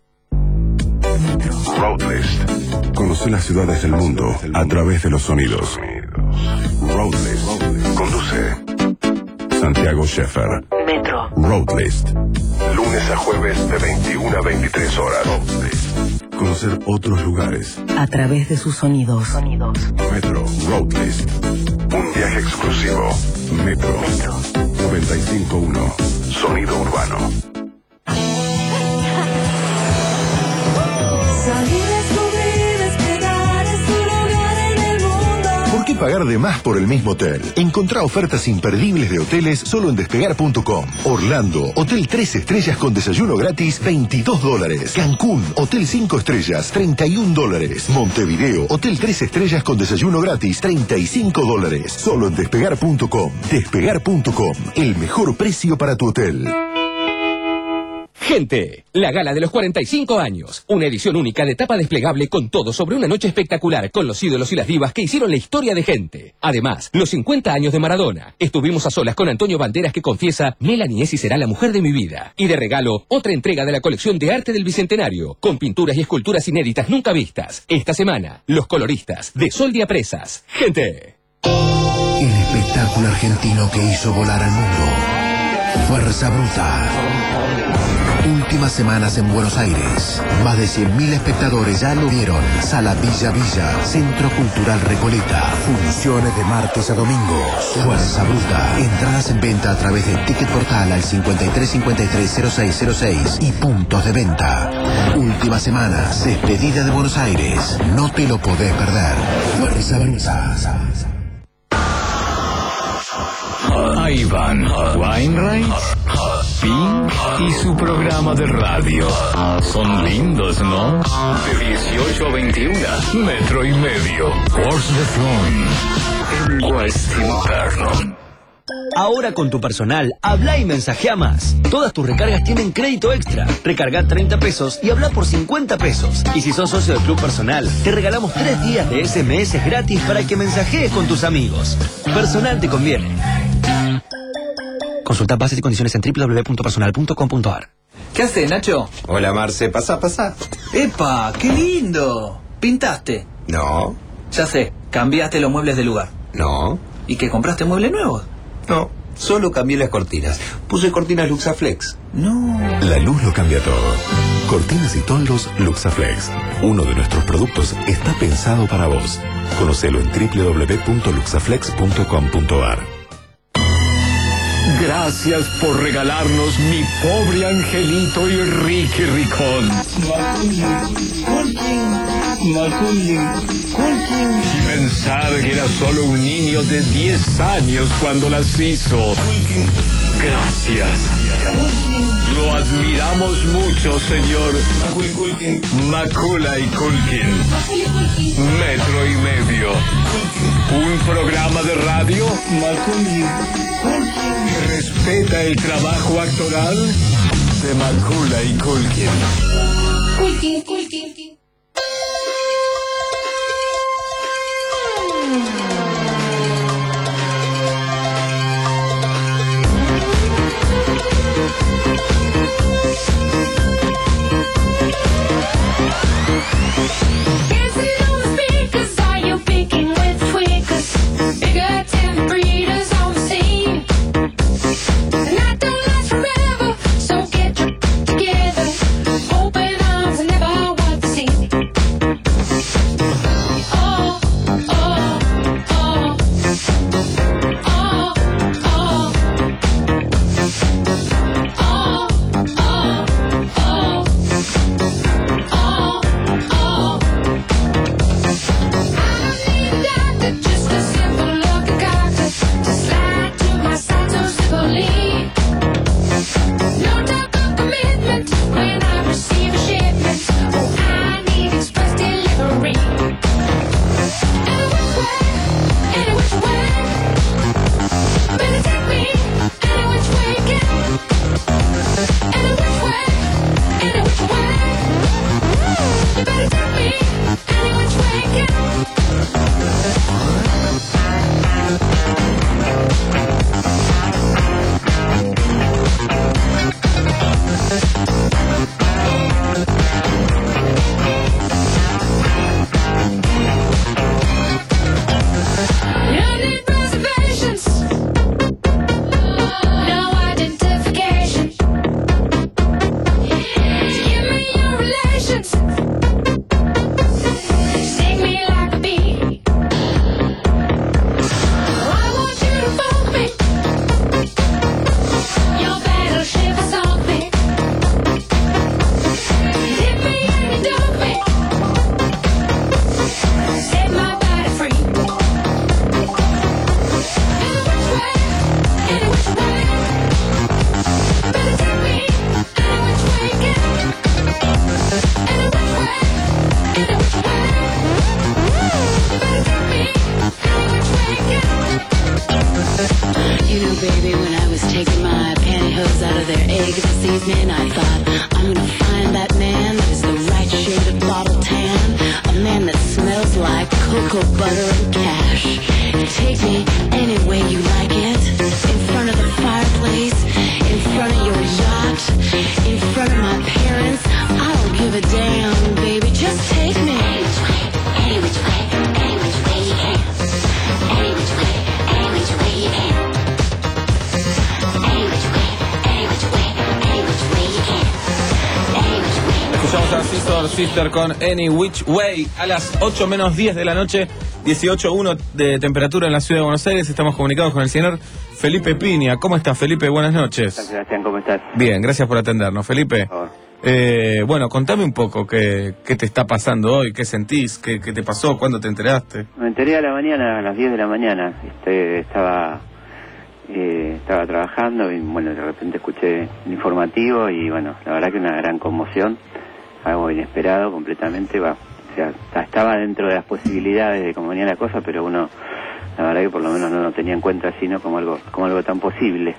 Roadlist. Conoce las ciudades del mundo a través de los sonidos. Roadlist. Conduce Santiago Sheffer. Metro. Roadlist. Lunes a jueves de veintiuna a veintitrés horas. Roadlist. Conocer otros lugares A través de sus sonidos. Metro. Roadlist. Un viaje exclusivo. Metro. noventa y cinco punto uno. Sonido urbano. ¿Por qué pagar de más por el mismo hotel? Encontrá ofertas imperdibles de hoteles solo en despegar punto com. Orlando, hotel tres estrellas con desayuno gratis, veintidós dólares. Cancún, hotel cinco estrellas, treinta y un dólares. Montevideo, hotel tres estrellas con desayuno gratis, treinta y cinco dólares. Solo en despegar punto com. despegar punto com, el mejor precio para tu hotel. Gente, la gala de los cuarenta y cinco años. Una edición única de tapa desplegable con todo sobre una noche espectacular con los ídolos y las divas que hicieron la historia de Gente. Además, los cincuenta años de Maradona. Estuvimos a solas con Antonio Banderas que confiesa, Melanie Essi será la mujer de mi vida. Y de regalo, otra entrega de la colección de arte del Bicentenario, con pinturas y esculturas inéditas nunca vistas. Esta semana, los coloristas de Sol de Apresas. Gente. El espectáculo argentino que hizo volar al mundo. Fuerza Bruta. Últimas semanas en Buenos Aires. Más de cien mil espectadores ya lo vieron. Sala Villa Villa, Centro Cultural Recoleta. Funciones de martes a domingos. Fuerza Bruta. Entradas en venta a través de Ticket Portal al cincuenta y tres cincuenta y tres cero seis cero seis y puntos de venta. Últimas semanas. Despedida de Buenos Aires. No te lo podés perder. Fuerza Bruta. Ivan Weinreich, Pink y su programa de radio. Son lindos, ¿no? De dieciocho a veintiuno, metro y medio. Wars the Throne, en West Inferno. Ahora con tu personal, habla y mensajea más. Todas tus recargas tienen crédito extra. Recarga treinta pesos y habla por cincuenta pesos. Y si sos socio del Club Personal, te regalamos tres días de ese eme ese gratis para que mensajees con tus amigos. Personal te conviene. Consulta bases y condiciones en doble u doble u doble u punto personal punto com punto ar. ¿Qué haces, Nacho? Hola, Marce. Pasá, pasá. ¡Epa! ¡Qué lindo! ¿Pintaste? No. Ya sé, cambiaste los muebles de lugar. No. ¿Y qué, compraste muebles nuevos? No, solo cambié las cortinas. Puse cortinas Luxaflex. No. La luz lo cambia todo. Cortinas y toldos Luxaflex. Uno de nuestros productos está pensado para vos. Conocelo en doble u doble u doble u punto luxaflex punto com punto ar. Gracias por regalarnos Mi Pobre Angelito y Ricky Ricón. Y pensar que era solo un niño de diez años cuando las hizo. Gracias. Lo admiramos mucho, señor Macaulay Culkin. Metro y medio. Un programa de radio que respeta el trabajo actoral de Macaulay Culkin. Culkin, Culkin. taking my pantyhose out of their eggs this evening. I thought, I'm gonna find that man that is the right shade of bottle tan, a man that smells like cocoa butter and cash. Take me any way you like it, in front of the fireplace, in front of your yacht, in front of my parents. I don't give a damn, baby, just take me any which way, any which way you can, any which way, any which way you can, any which way, any which way, any which way you can, any which way. Escuchamos a Sister Sister con Any Which Way a las ocho menos diez de la noche, dieciocho uno de temperatura en la ciudad de Buenos Aires. Estamos comunicados con el señor Felipe Piña. ¿Cómo estás, Felipe? Buenas noches. Sebastián, ¿cómo estás? Bien, gracias por atendernos, Felipe. Eh, bueno, contame un poco qué, qué te está pasando hoy, qué sentís, qué, qué te pasó, cuándo te enteraste. Me enteré a la mañana, a las diez de la mañana. Este, estaba eh, estaba trabajando y bueno, de repente escuché el informativo y bueno, la verdad que una gran conmoción, algo inesperado completamente. Va, o sea, estaba dentro de las posibilidades de cómo venía la cosa, pero uno, la verdad que por lo menos no lo tenía en cuenta así, ¿no? Como algo, como algo tan posible.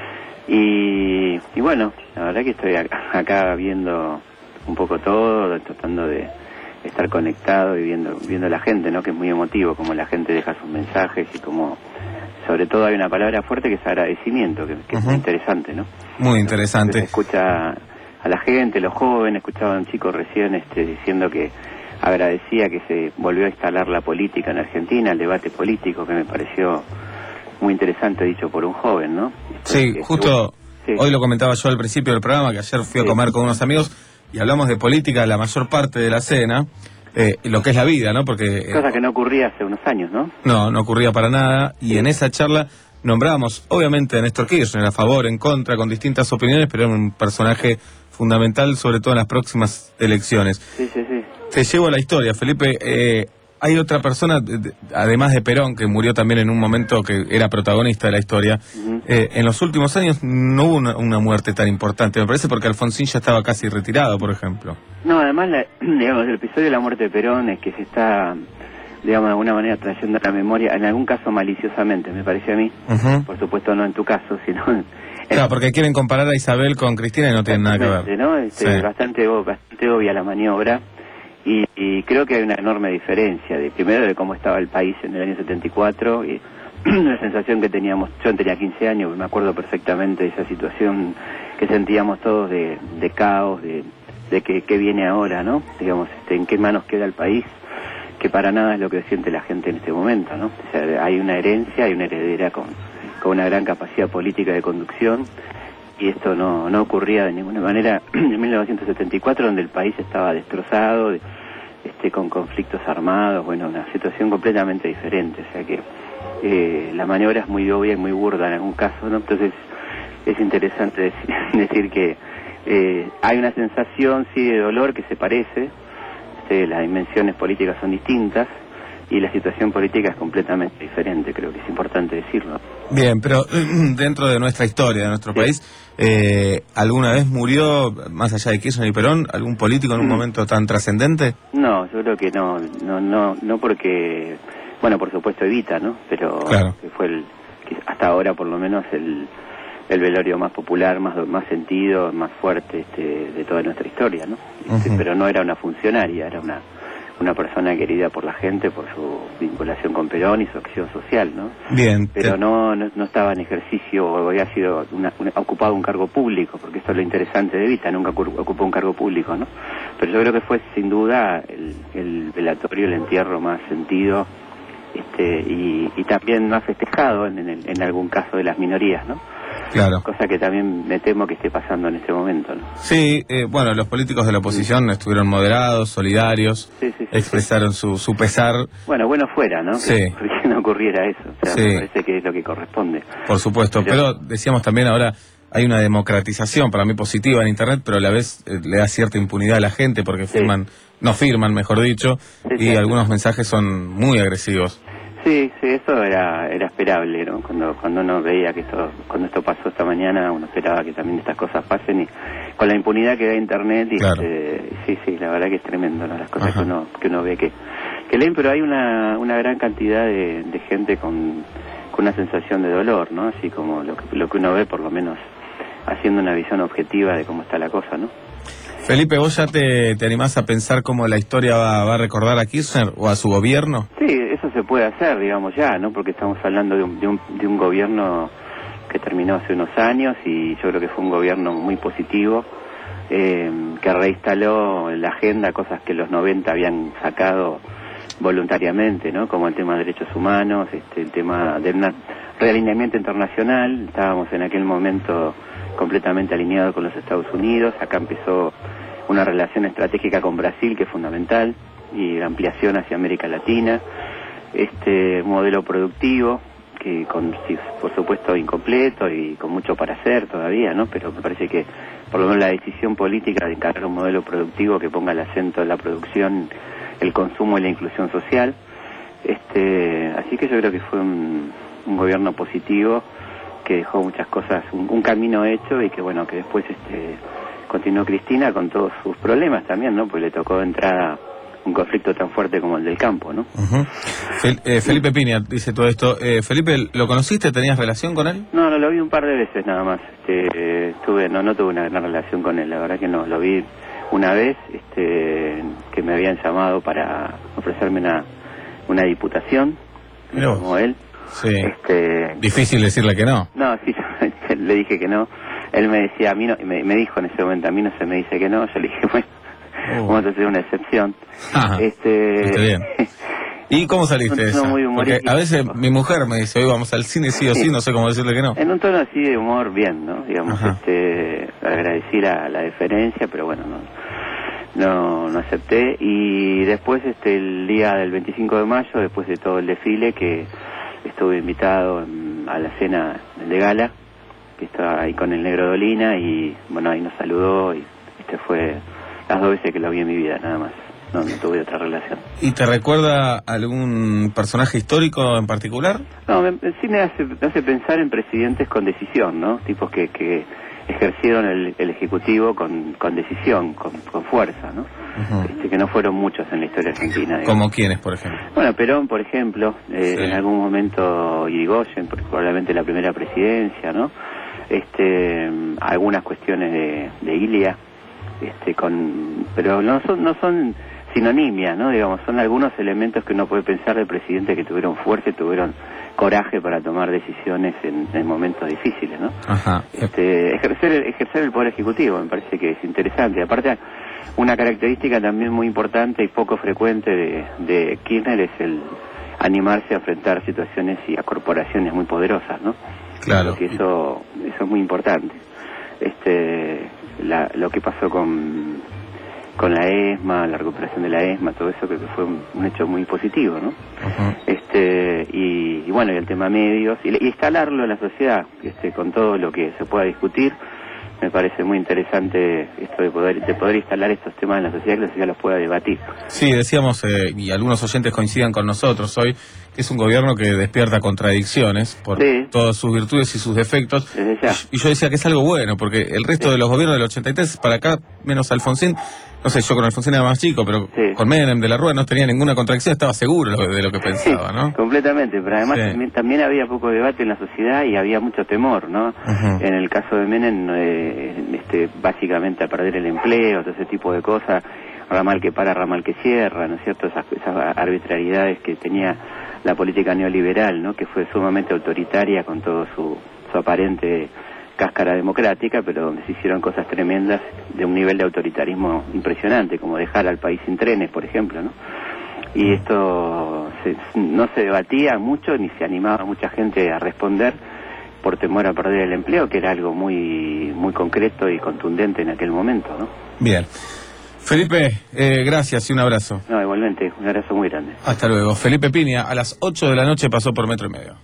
Y, y bueno, la verdad que estoy acá, acá viendo un poco todo, tratando de estar conectado y viendo viendo a la gente, ¿no? Que es muy emotivo, como la gente deja sus mensajes y como, sobre todo hay una palabra fuerte que es agradecimiento, que, que uh-huh. es muy interesante, ¿no? Muy interesante. Entonces, escucha a la gente, los jóvenes, escuchaba a un chico recién este, diciendo que agradecía que se volvió a instalar la política en Argentina, el debate político, que me pareció muy interesante, dicho por un joven, ¿no? Esto, sí, justo sí. Hoy lo comentaba yo al principio del programa, que ayer fui a comer sí. con unos amigos y hablamos de política la mayor parte de la cena, eh, lo que es la vida, ¿no? Porque cosa que no ocurría hace unos años, ¿no? No, no ocurría para nada, y sí. en esa charla nombrábamos, obviamente, a Néstor Kirchner, a favor, en contra, con distintas opiniones, pero era un personaje fundamental, sobre todo en las próximas elecciones. Sí, sí, sí. Te llevo a la historia, Felipe. Eh, hay otra persona, además de Perón, que murió también en un momento que era protagonista de la historia. Uh-huh. Eh, en los últimos años no hubo una, una muerte tan importante, me parece, porque Alfonsín ya estaba casi retirado, por ejemplo. No, además, la, digamos, el episodio de la muerte de Perón es que se está, digamos, de alguna manera trayendo a la memoria, en algún caso maliciosamente, me parece a mí. Uh-huh. Por supuesto no en tu caso, sino... En, claro, porque quieren comparar a Isabel con Cristina y no tienen nada que ver. ¿No? Este, sí. bastante, bastante obvia la maniobra. Y, y creo que hay una enorme diferencia, de primero de cómo estaba el país en el año setenta y cuatro, y la sensación que teníamos, yo tenía quince años, me acuerdo perfectamente de esa situación que sentíamos todos de, de caos, de, de que, que viene ahora, ¿no? Digamos, este, en qué manos queda el país, que para nada es lo que siente la gente en este momento, ¿no? O sea, hay una herencia, hay una heredera con, con una gran capacidad política de conducción, y esto no, no ocurría de ninguna manera en mil novecientos setenta y cuatro, donde el país estaba destrozado, este, con conflictos armados, bueno, una situación completamente diferente, o sea que eh, la maniobra es muy obvia y muy burda en algún caso, ¿no? Entonces es interesante decir, decir que eh, hay una sensación, sí, de dolor que se parece, este, las dimensiones políticas son distintas, y la situación política es completamente diferente, creo que es importante decirlo. Bien, pero dentro de nuestra historia, de nuestro sí. país, eh, ¿alguna vez murió, más allá de Kirchner y Perón, algún político en un mm. momento tan trascendente? No, yo creo que no, no, no, no porque, bueno, por supuesto Evita, ¿no? Pero claro. que fue el, que hasta ahora por lo menos el, el velorio más popular, más, más sentido, más fuerte este, de toda nuestra historia, ¿no? Este, uh-huh. Pero no era una funcionaria, era una una persona querida por la gente por su vinculación con Perón y su acción social, ¿no? Bien. Pero no, no, no estaba en ejercicio o había sido una, una, ocupado un cargo público, porque esto es lo interesante de Evita, nunca ocupó un cargo público, ¿no? Pero yo creo que fue sin duda el, el velatorio, el entierro más sentido, este, y, y también más festejado en, en, en algún caso de las minorías, ¿no? Claro. Cosa que también me temo que esté pasando en este momento, ¿no? Sí, eh, bueno, los políticos de la oposición sí. estuvieron moderados, solidarios, sí, sí, sí, expresaron sí. Su, su pesar. Bueno, bueno fuera, ¿no? Sí. Que, que no ocurriera eso, o sea, sí. me parece que es lo que corresponde. Por supuesto, pero, pero decíamos también ahora hay una democratización, para mí positiva en Internet, pero a la vez eh, le da cierta impunidad a la gente porque sí. firman, no firman, mejor dicho, sí, y sí. algunos mensajes son muy agresivos. Sí, sí, eso era era esperable, ¿no? Cuando cuando uno veía que esto, cuando esto pasó esta mañana, uno esperaba que también estas cosas pasen, y con la impunidad que da Internet, y claro. este, sí, sí, la verdad que es tremendo, ¿no? Las cosas que uno que uno ve que que leen, pero hay una una gran cantidad de, de gente con con una sensación de dolor, ¿no? Así como lo que, lo que uno ve, por lo menos haciendo una visión objetiva de cómo está la cosa, ¿no? Felipe, ¿vos ya te, te animás a pensar cómo la historia va, va a recordar a Kirchner o a su gobierno? Sí, eso se puede hacer, digamos, ya, ¿no? Porque estamos hablando de un, de un, de un gobierno que terminó hace unos años y yo creo que fue un gobierno muy positivo, eh, que reinstaló en la agenda cosas que los noventa habían sacado voluntariamente, ¿no? Como el tema de derechos humanos, este, el tema de un realineamiento internacional. Estábamos en aquel momento completamente alineados con los Estados Unidos. Acá empezó una relación estratégica con Brasil que es fundamental, y la ampliación hacia América Latina. Este modelo productivo que con, sí, por supuesto incompleto y con mucho para hacer todavía, ¿no? Pero me parece que por lo menos la decisión política de encargar un modelo productivo que ponga el acento en la producción, el consumo y la inclusión social. Este, así que yo creo que fue un, un gobierno positivo que dejó muchas cosas, un, un camino hecho, y que bueno, que después este continuó Cristina con todos sus problemas también, ¿no? Pues le tocó de entrada un conflicto tan fuerte como el del campo, ¿no? Uh-huh. Fel, eh, Felipe Piña dice todo esto. Eh, Felipe, ¿lo conociste? ¿Tenías relación con él? No, no, lo vi un par de veces nada más. Este, eh, estuve, no, no tuve una gran relación con él, la verdad que no. Lo vi una vez, este, que me habían llamado para ofrecerme una, una diputación, Mirá como él. Sí. Este, Difícil decirle que no. No, sí, le dije que no. Él me decía, a mí no, me, me dijo en ese momento, a mí no se me dice que no. Yo le dije, bueno, oh. vamos a hacer una excepción. Ajá. Este... Está bien. ¿Y cómo saliste de eso? Porque a veces mi mujer me dice, hoy vamos al cine sí o sí, no sé cómo decirle que no. En un tono así de humor, bien, ¿no? Digamos, Ajá. este, agradecí la, la deferencia, pero bueno, no, no, no acepté. Y después, este, el día del veinticinco de mayo, después de todo el desfile, que estuve invitado en, a la cena de gala, que estaba ahí con el Negro Dolina, y bueno, ahí nos saludó, y este fue las dos veces que lo vi en mi vida, nada más. No, no tuve otra relación. ¿Y te recuerda algún personaje histórico en particular? No, me, sí me hace, me hace pensar en presidentes con decisión, ¿no? Tipos que, que ejercieron el, el Ejecutivo con, con decisión, con, con fuerza, ¿no? Uh-huh. Este, que no fueron muchos en la historia argentina. Digamos. ¿Como quiénes, por ejemplo? Bueno, Perón, por ejemplo, eh, sí. En algún momento Irigoyen, probablemente la primera presidencia, ¿no? Este, algunas cuestiones de, de Ilia, este, con, pero no son, no son sinonimia, ¿no? Digamos, son algunos elementos que uno puede pensar de presidentes que tuvieron fuerza y tuvieron coraje para tomar decisiones en, en momentos difíciles, ¿no? Ajá. Este, ejercer, el, ejercer el poder ejecutivo me parece que es interesante. Aparte, una característica también muy importante y poco frecuente de, de Kirchner es el animarse a enfrentar situaciones y a corporaciones muy poderosas, ¿no? Claro. Que eso, eso es muy importante. Este, la, lo que pasó con con la ESMA, la recuperación de la ESMA, todo eso creo que fue un, un hecho muy positivo, ¿no? Uh-huh. Este, y, y bueno, y el tema medios, y, y instalarlo en la sociedad, este, con todo lo que se pueda discutir. Me parece muy interesante esto de poder de poder instalar estos temas en la sociedad, que la sociedad los pueda debatir. Sí, decíamos, eh, y algunos oyentes coincidan con nosotros hoy, que es un gobierno que despierta contradicciones por sí. todas sus virtudes y sus defectos. Y, y yo decía que es algo bueno, porque el resto sí. de los gobiernos del ochenta y tres para acá, menos Alfonsín, no sé, yo con Alfonsín era más chico, pero sí. con Menem de la Rúa no tenía ninguna contradicción, estaba seguro de lo que pensaba, ¿no? Sí, completamente, pero además sí. también, también había poco debate en la sociedad y había mucho temor, ¿no? Uh-huh. En el caso de Menem, eh, este, básicamente a perder el empleo, todo ese tipo de cosas, ramal que para, ramal que cierra, ¿no es cierto? Esas, esas arbitrariedades que tenía la política neoliberal, ¿no? Que fue sumamente autoritaria con todo su, su aparente cáscara democrática, pero donde se hicieron cosas tremendas de un nivel de autoritarismo impresionante, como dejar al país sin trenes, por ejemplo, ¿no? Y esto se, no se debatía mucho, ni se animaba mucha gente a responder por temor a perder el empleo, que era algo muy, muy concreto y contundente en aquel momento, ¿no? Bien. Felipe, eh, gracias y un abrazo. No, igualmente, un abrazo muy grande. Hasta luego. Felipe Piña, a las ocho de la noche pasó por Metro y Medio.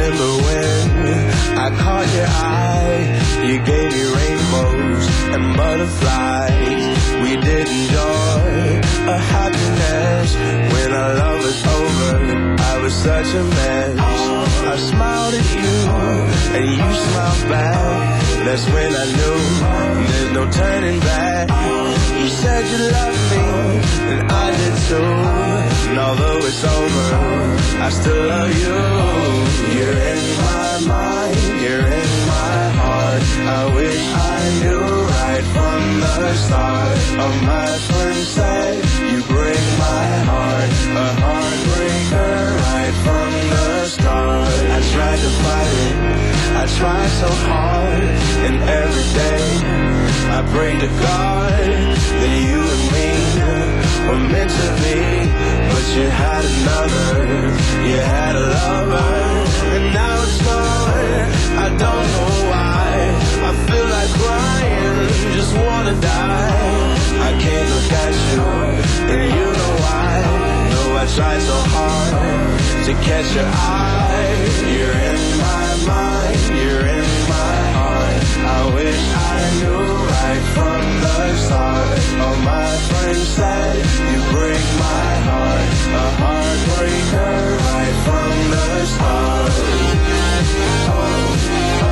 remember when I caught your eye. You gave me rainbows and butterflies. We did enjoy a happiness. When our love was over, I was such a mess. I smiled at you and you smiled back. That's when I knew there's no turning back. You said you loved me and I did too. And although it's over, I still love you. You're in my mind, you're in my heart. I wish I knew right from the start. Of my first sight, you break my heart. A heartbreaker right from the start. I tried to fight it, I tried so hard. And every day I pray to God that you and me were meant to be. But you had another, you had a lover. And now it's gone, I don't know why. I feel like crying, just wanna die. I can't look at you, and you know why. No, I tried so hard to catch your eye. You're in my mind, you're in my heart. I wish I knew right from the start. All my friends said you break my heart. A heartbreaker right from the start. Oh, oh,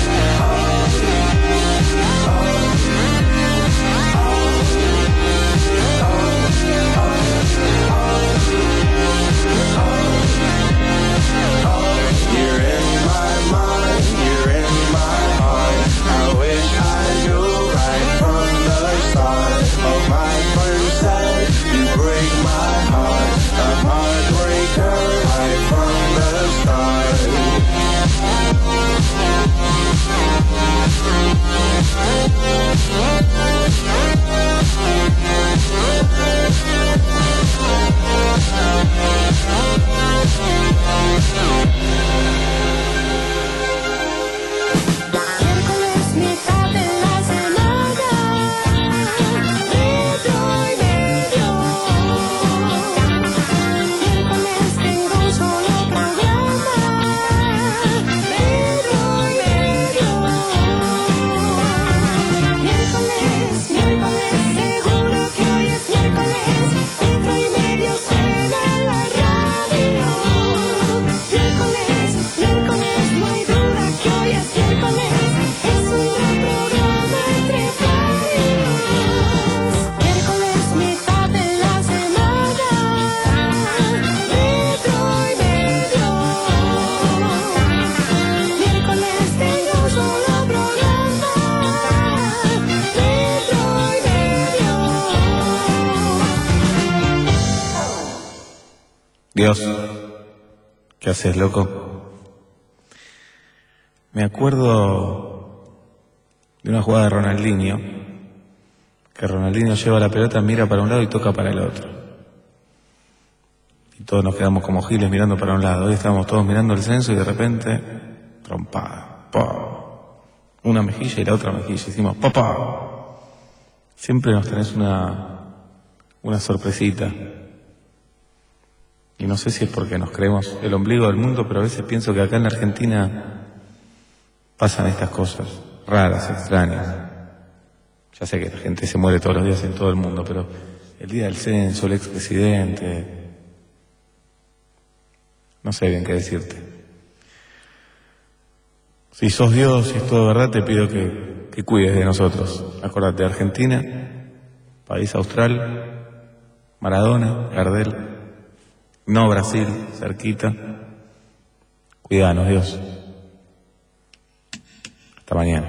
you're in my mind, you're in my heart. I wish I knew right from the start. Oh, my friend said you break my heart. A heartbreaker right from the start. Dios, ¿qué haces, loco? Me acuerdo de una jugada de Ronaldinho, que Ronaldinho lleva la pelota, mira para un lado y toca para el otro. Y todos nos quedamos como giles mirando para un lado. Hoy estábamos todos mirando el censo y de repente, trompada, ¡pah! Una mejilla y la otra mejilla. Hicimos ¡papá! Siempre nos tenés una, una sorpresita. Y no sé si es porque nos creemos el ombligo del mundo, pero a veces pienso que acá en la Argentina pasan estas cosas raras, extrañas. Ya sé que la gente se muere todos los días en todo el mundo, pero el día del censo, el expresidente, no sé bien qué decirte. Si sos Dios, si es todo verdad, te pido que, que cuides de nosotros. Acordate, Argentina, país austral, Maradona, Gardel. No Brasil, cerquita. Cuidanos, Dios. Hasta mañana.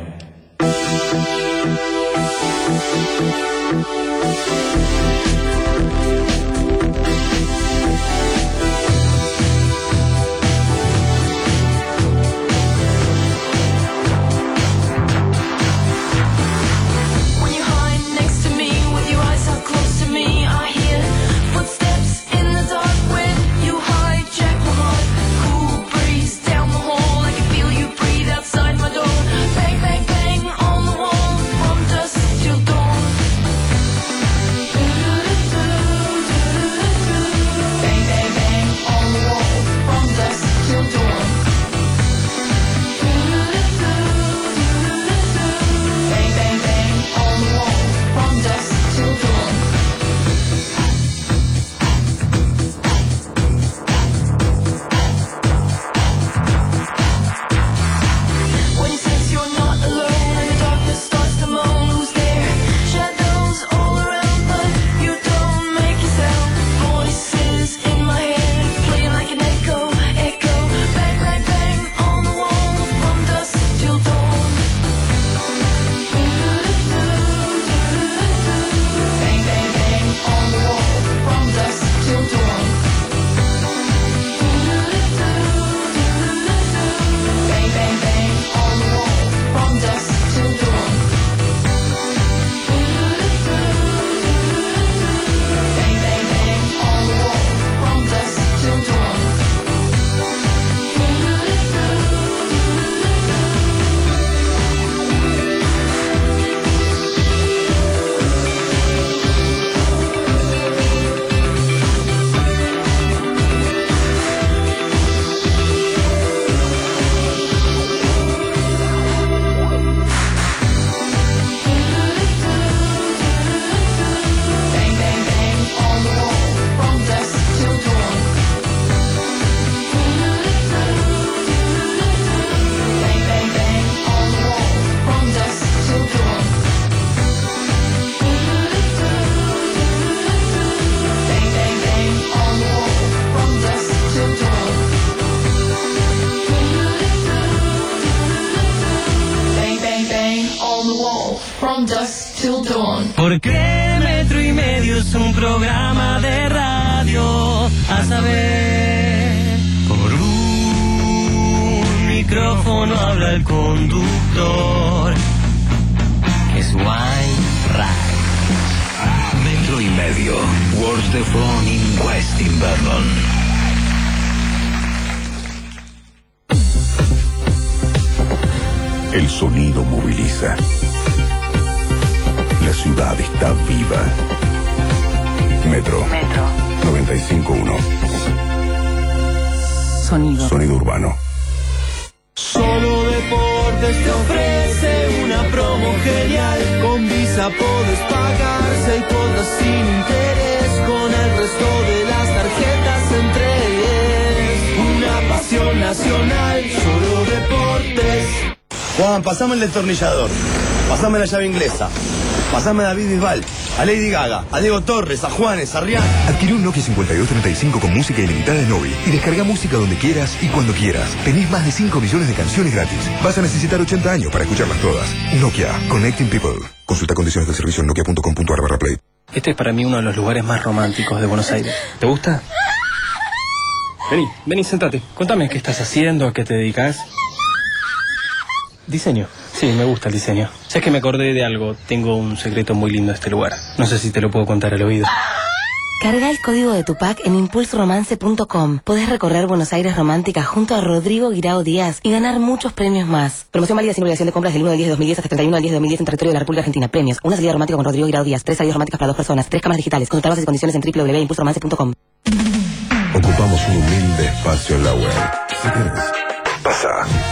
till dawn. Porque Metro y Medio es un programa de radio, a saber, por un micrófono habla el conductor, que es Wine Right. Metro y Medio, World the Phone in West Invernon. El sonido moviliza. La ciudad está viva. Metro. Metro. noventa y cinco punto uno. Sonido. Sonido urbano. Solo Deportes te ofrece una promo genial. Con Visa podés pagar seis cuotas sin interés. Con el resto de las tarjetas entre diez. Una pasión nacional. Solo Deportes. Juan, pasame el destornillador. Pasame la llave inglesa. Pasame a David Bisbal, a Lady Gaga, a Diego Torres, a Juanes, a Rihanna. Adquirí un Nokia cincuenta y dos treinta y cinco con música ilimitada de Novi y descarga música donde quieras y cuando quieras. Tenés más de cinco millones de canciones gratis. Vas a necesitar ochenta años para escucharlas todas. Nokia, Connecting People. Consulta condiciones del servicio en nokia punto com punto a r barra play. Este es para mí uno de los lugares más románticos de Buenos Aires. ¿Te gusta? Vení, vení, sentate. Contame qué estás haciendo, a qué te dedicas. Diseño. Sí, me gusta el diseño. Sabes que me acordé de algo. Tengo un secreto muy lindo de este lugar. No sé si te lo puedo contar al oído. Carga el código de tu pack en impulso romance punto com. Podés recorrer Buenos Aires romántica junto a Rodrigo Guirao Díaz y ganar muchos premios más. Promoción válida sin obligación de compras del uno del diez de dos mil diez hasta treinta y uno del diez de dos mil diez en territorio de la República Argentina. Premios. Una salida romántica con Rodrigo Guirao Díaz. Tres salidas románticas para dos personas. Tres camas digitales. Consultar bases y condiciones en doble u doble u doble u punto impulso romance punto com. Ocupamos un humilde espacio en la web. Si querés, pasa.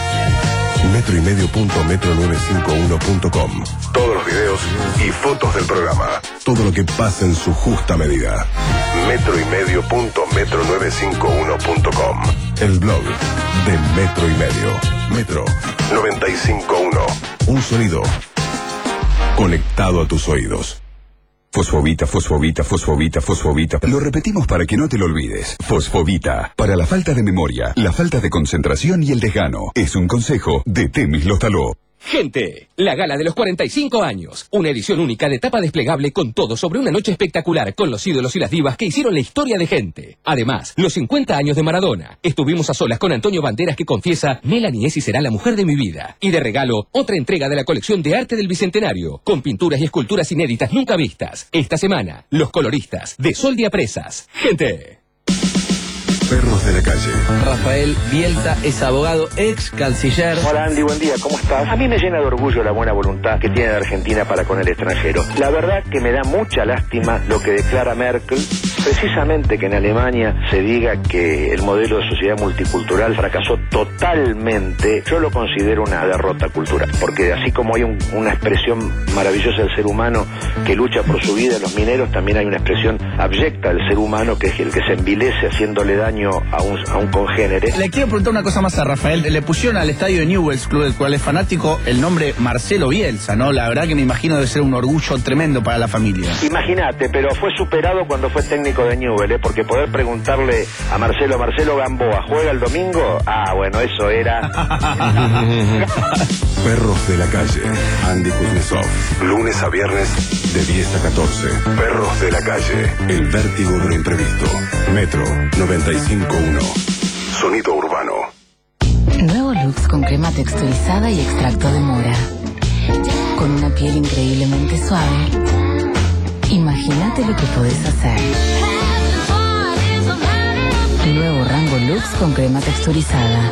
metro y medio punto metro novecientos cincuenta y uno punto com. Todos los videos y fotos del programa. Todo lo que pasa en su justa medida. metro y medio punto metro novecientos cincuenta y uno punto com. El blog de Metro y Medio. Metro noventa y cinco punto uno. Un sonido conectado a tus oídos. Fosfobita, fosfobita, fosfobita, fosfobita. Lo repetimos para que no te lo olvides. Fosfobita. Para la falta de memoria, la falta de concentración y el desgano. Es un consejo de Temis Lostaló. Gente, la gala de los cuarenta y cinco años. Una edición única de tapa desplegable con todo sobre una noche espectacular con los ídolos y las divas que hicieron la historia de gente. Además, los cincuenta años de Maradona. Estuvimos a solas con Antonio Banderas que confiesa Melanie Essi será la mujer de mi vida. Y de regalo, otra entrega de la colección de arte del Bicentenario con pinturas y esculturas inéditas nunca vistas. Esta semana, los coloristas de Sol de Apresas. Gente. Perros de la calle. Rafael Bielsa es abogado, ex canciller. Hola Andy, buen día, ¿cómo estás? A mí me llena de orgullo la buena voluntad que tiene la Argentina para con el extranjero. La verdad que me da mucha lástima lo que declara Merkel, precisamente que en Alemania se diga que el modelo de sociedad multicultural fracasó totalmente. Yo lo considero una derrota cultural, porque así como hay un, una expresión maravillosa del ser humano que lucha por su vida, los mineros, también hay una expresión abyecta del ser humano que es el que se envilece haciéndole daño a un, a un congénere. Le quiero preguntar una cosa más a Rafael. Le pusieron al estadio de Newell's, club del cual es fanático, el nombre Marcelo Bielsa, ¿no? La verdad que me imagino debe ser un orgullo tremendo para la familia. Imagínate, pero fue superado cuando fue técnico de Newell's, ¿eh? Porque poder preguntarle a Marcelo, Marcelo Gamboa, ¿juega el domingo? Ah, bueno, eso era... Perros de la calle. Andy Kuznetsov. Lunes a viernes de diez a catorce. Perros de la calle. El vértigo de lo imprevisto. Metro noventa y cinco punto uno. Sonido urbano. Nuevo Lux con crema texturizada y extracto de mora. Con una piel increíblemente suave. Imagínate lo que podés hacer. Nuevo Rango Lux con crema texturizada.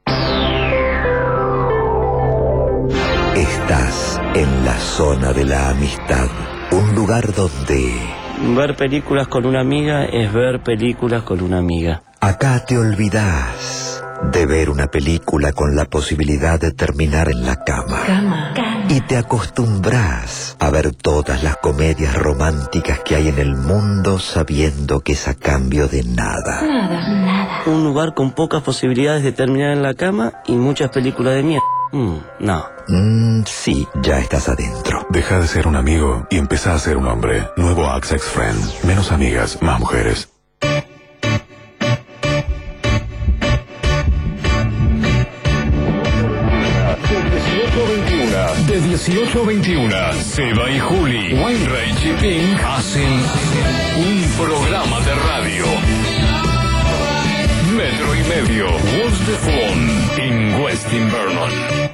Estás en la zona de la amistad. Un lugar donde... ver películas con una amiga es ver películas con una amiga. Acá te olvidás de ver una película con la posibilidad de terminar en la cama. Cama. Cama. Y te acostumbras a ver todas las comedias románticas que hay en el mundo sabiendo que es a cambio de nada. Nada, nada. Un lugar con pocas posibilidades de terminar en la cama y muchas películas de mierda. Mm, no. Mm, sí, ya estás adentro. Deja de ser un amigo y empieza a ser un hombre. Nuevo Axe Ex Friend. Menos amigas, más mujeres. De dieciocho a veintiuno, Seba y Juli, Wainwright y Pink hacen un programa de radio. Metro y medio, What's the Fun, en West Invernon.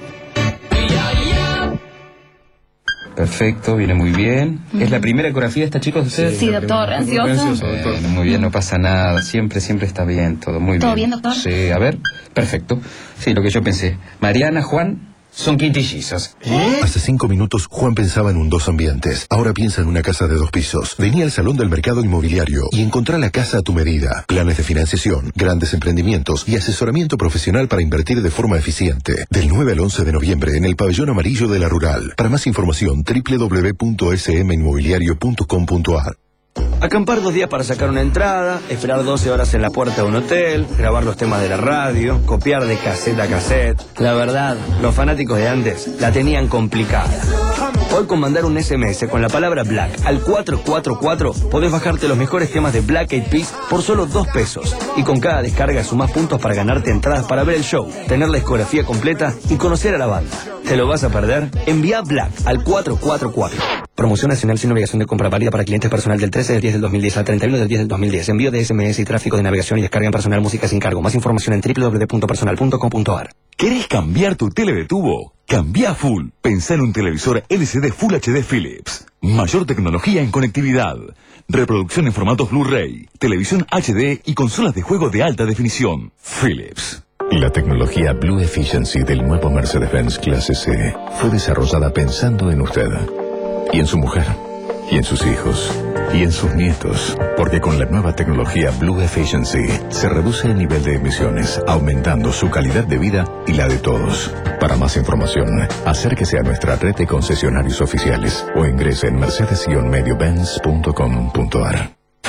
Perfecto, viene muy bien. ¿Es la primera ecografía de esta, chicos? Sí, sí doctor, ¿ansioso? Eh, muy bien, no pasa nada. Siempre, siempre está bien, todo muy bien. ¿Todo bien, doctor? Sí, a ver, perfecto. Sí, lo que yo pensé. Mariana, Juan, son quintillizos. ¿Eh? Hace cinco minutos Juan pensaba en un dos ambientes. Ahora piensa en una casa de dos pisos. Vení al Salón del Mercado Inmobiliario y encontrá la casa a tu medida. Planes de financiación, grandes emprendimientos y asesoramiento profesional para invertir de forma eficiente. Del nueve al once de noviembre en el Pabellón Amarillo de la Rural. Para más información, doble u doble u doble u punto s m inmobiliario punto com punto a r. Acampar dos días para sacar una entrada, esperar doce horas en la puerta de un hotel, grabar los temas de la radio, copiar de cassette a cassette. La verdad, los fanáticos de antes la tenían complicada. Hoy con mandar un S M S con la palabra Black al cuatro cuatro cuatro podés bajarte los mejores temas de Black Eyed Peas por solo dos pesos. Y con cada descarga sumás puntos para ganarte entradas para ver el show, tener la discografía completa y conocer a la banda. ¿Te lo vas a perder? Envía Black al cuatro cuatro cuatro. Promoción nacional sin obligación de compra válida para clientes personal del trece del diez del dos mil diez al treinta y uno del diez del dos mil diez. Envío de S M S y tráfico de navegación y descarga en personal música sin cargo. Más información en doble u doble u doble u punto personal punto com punto a r. ¿Querés cambiar tu tele de tubo? Cambia full. Pensá en un televisor L C D Full H D Philips. Mayor tecnología en conectividad. Reproducción en formatos Blu-ray. Televisión H D y consolas de juego de alta definición. Philips. La tecnología Blue Efficiency del nuevo Mercedes-Benz Clase C fue desarrollada pensando en usted, y en su mujer, y en sus hijos, y en sus nietos, porque con la nueva tecnología Blue Efficiency se reduce el nivel de emisiones, aumentando su calidad de vida y la de todos. Para más información, acérquese a nuestra red de concesionarios oficiales o ingrese en mercedes medio benz punto com punto a r.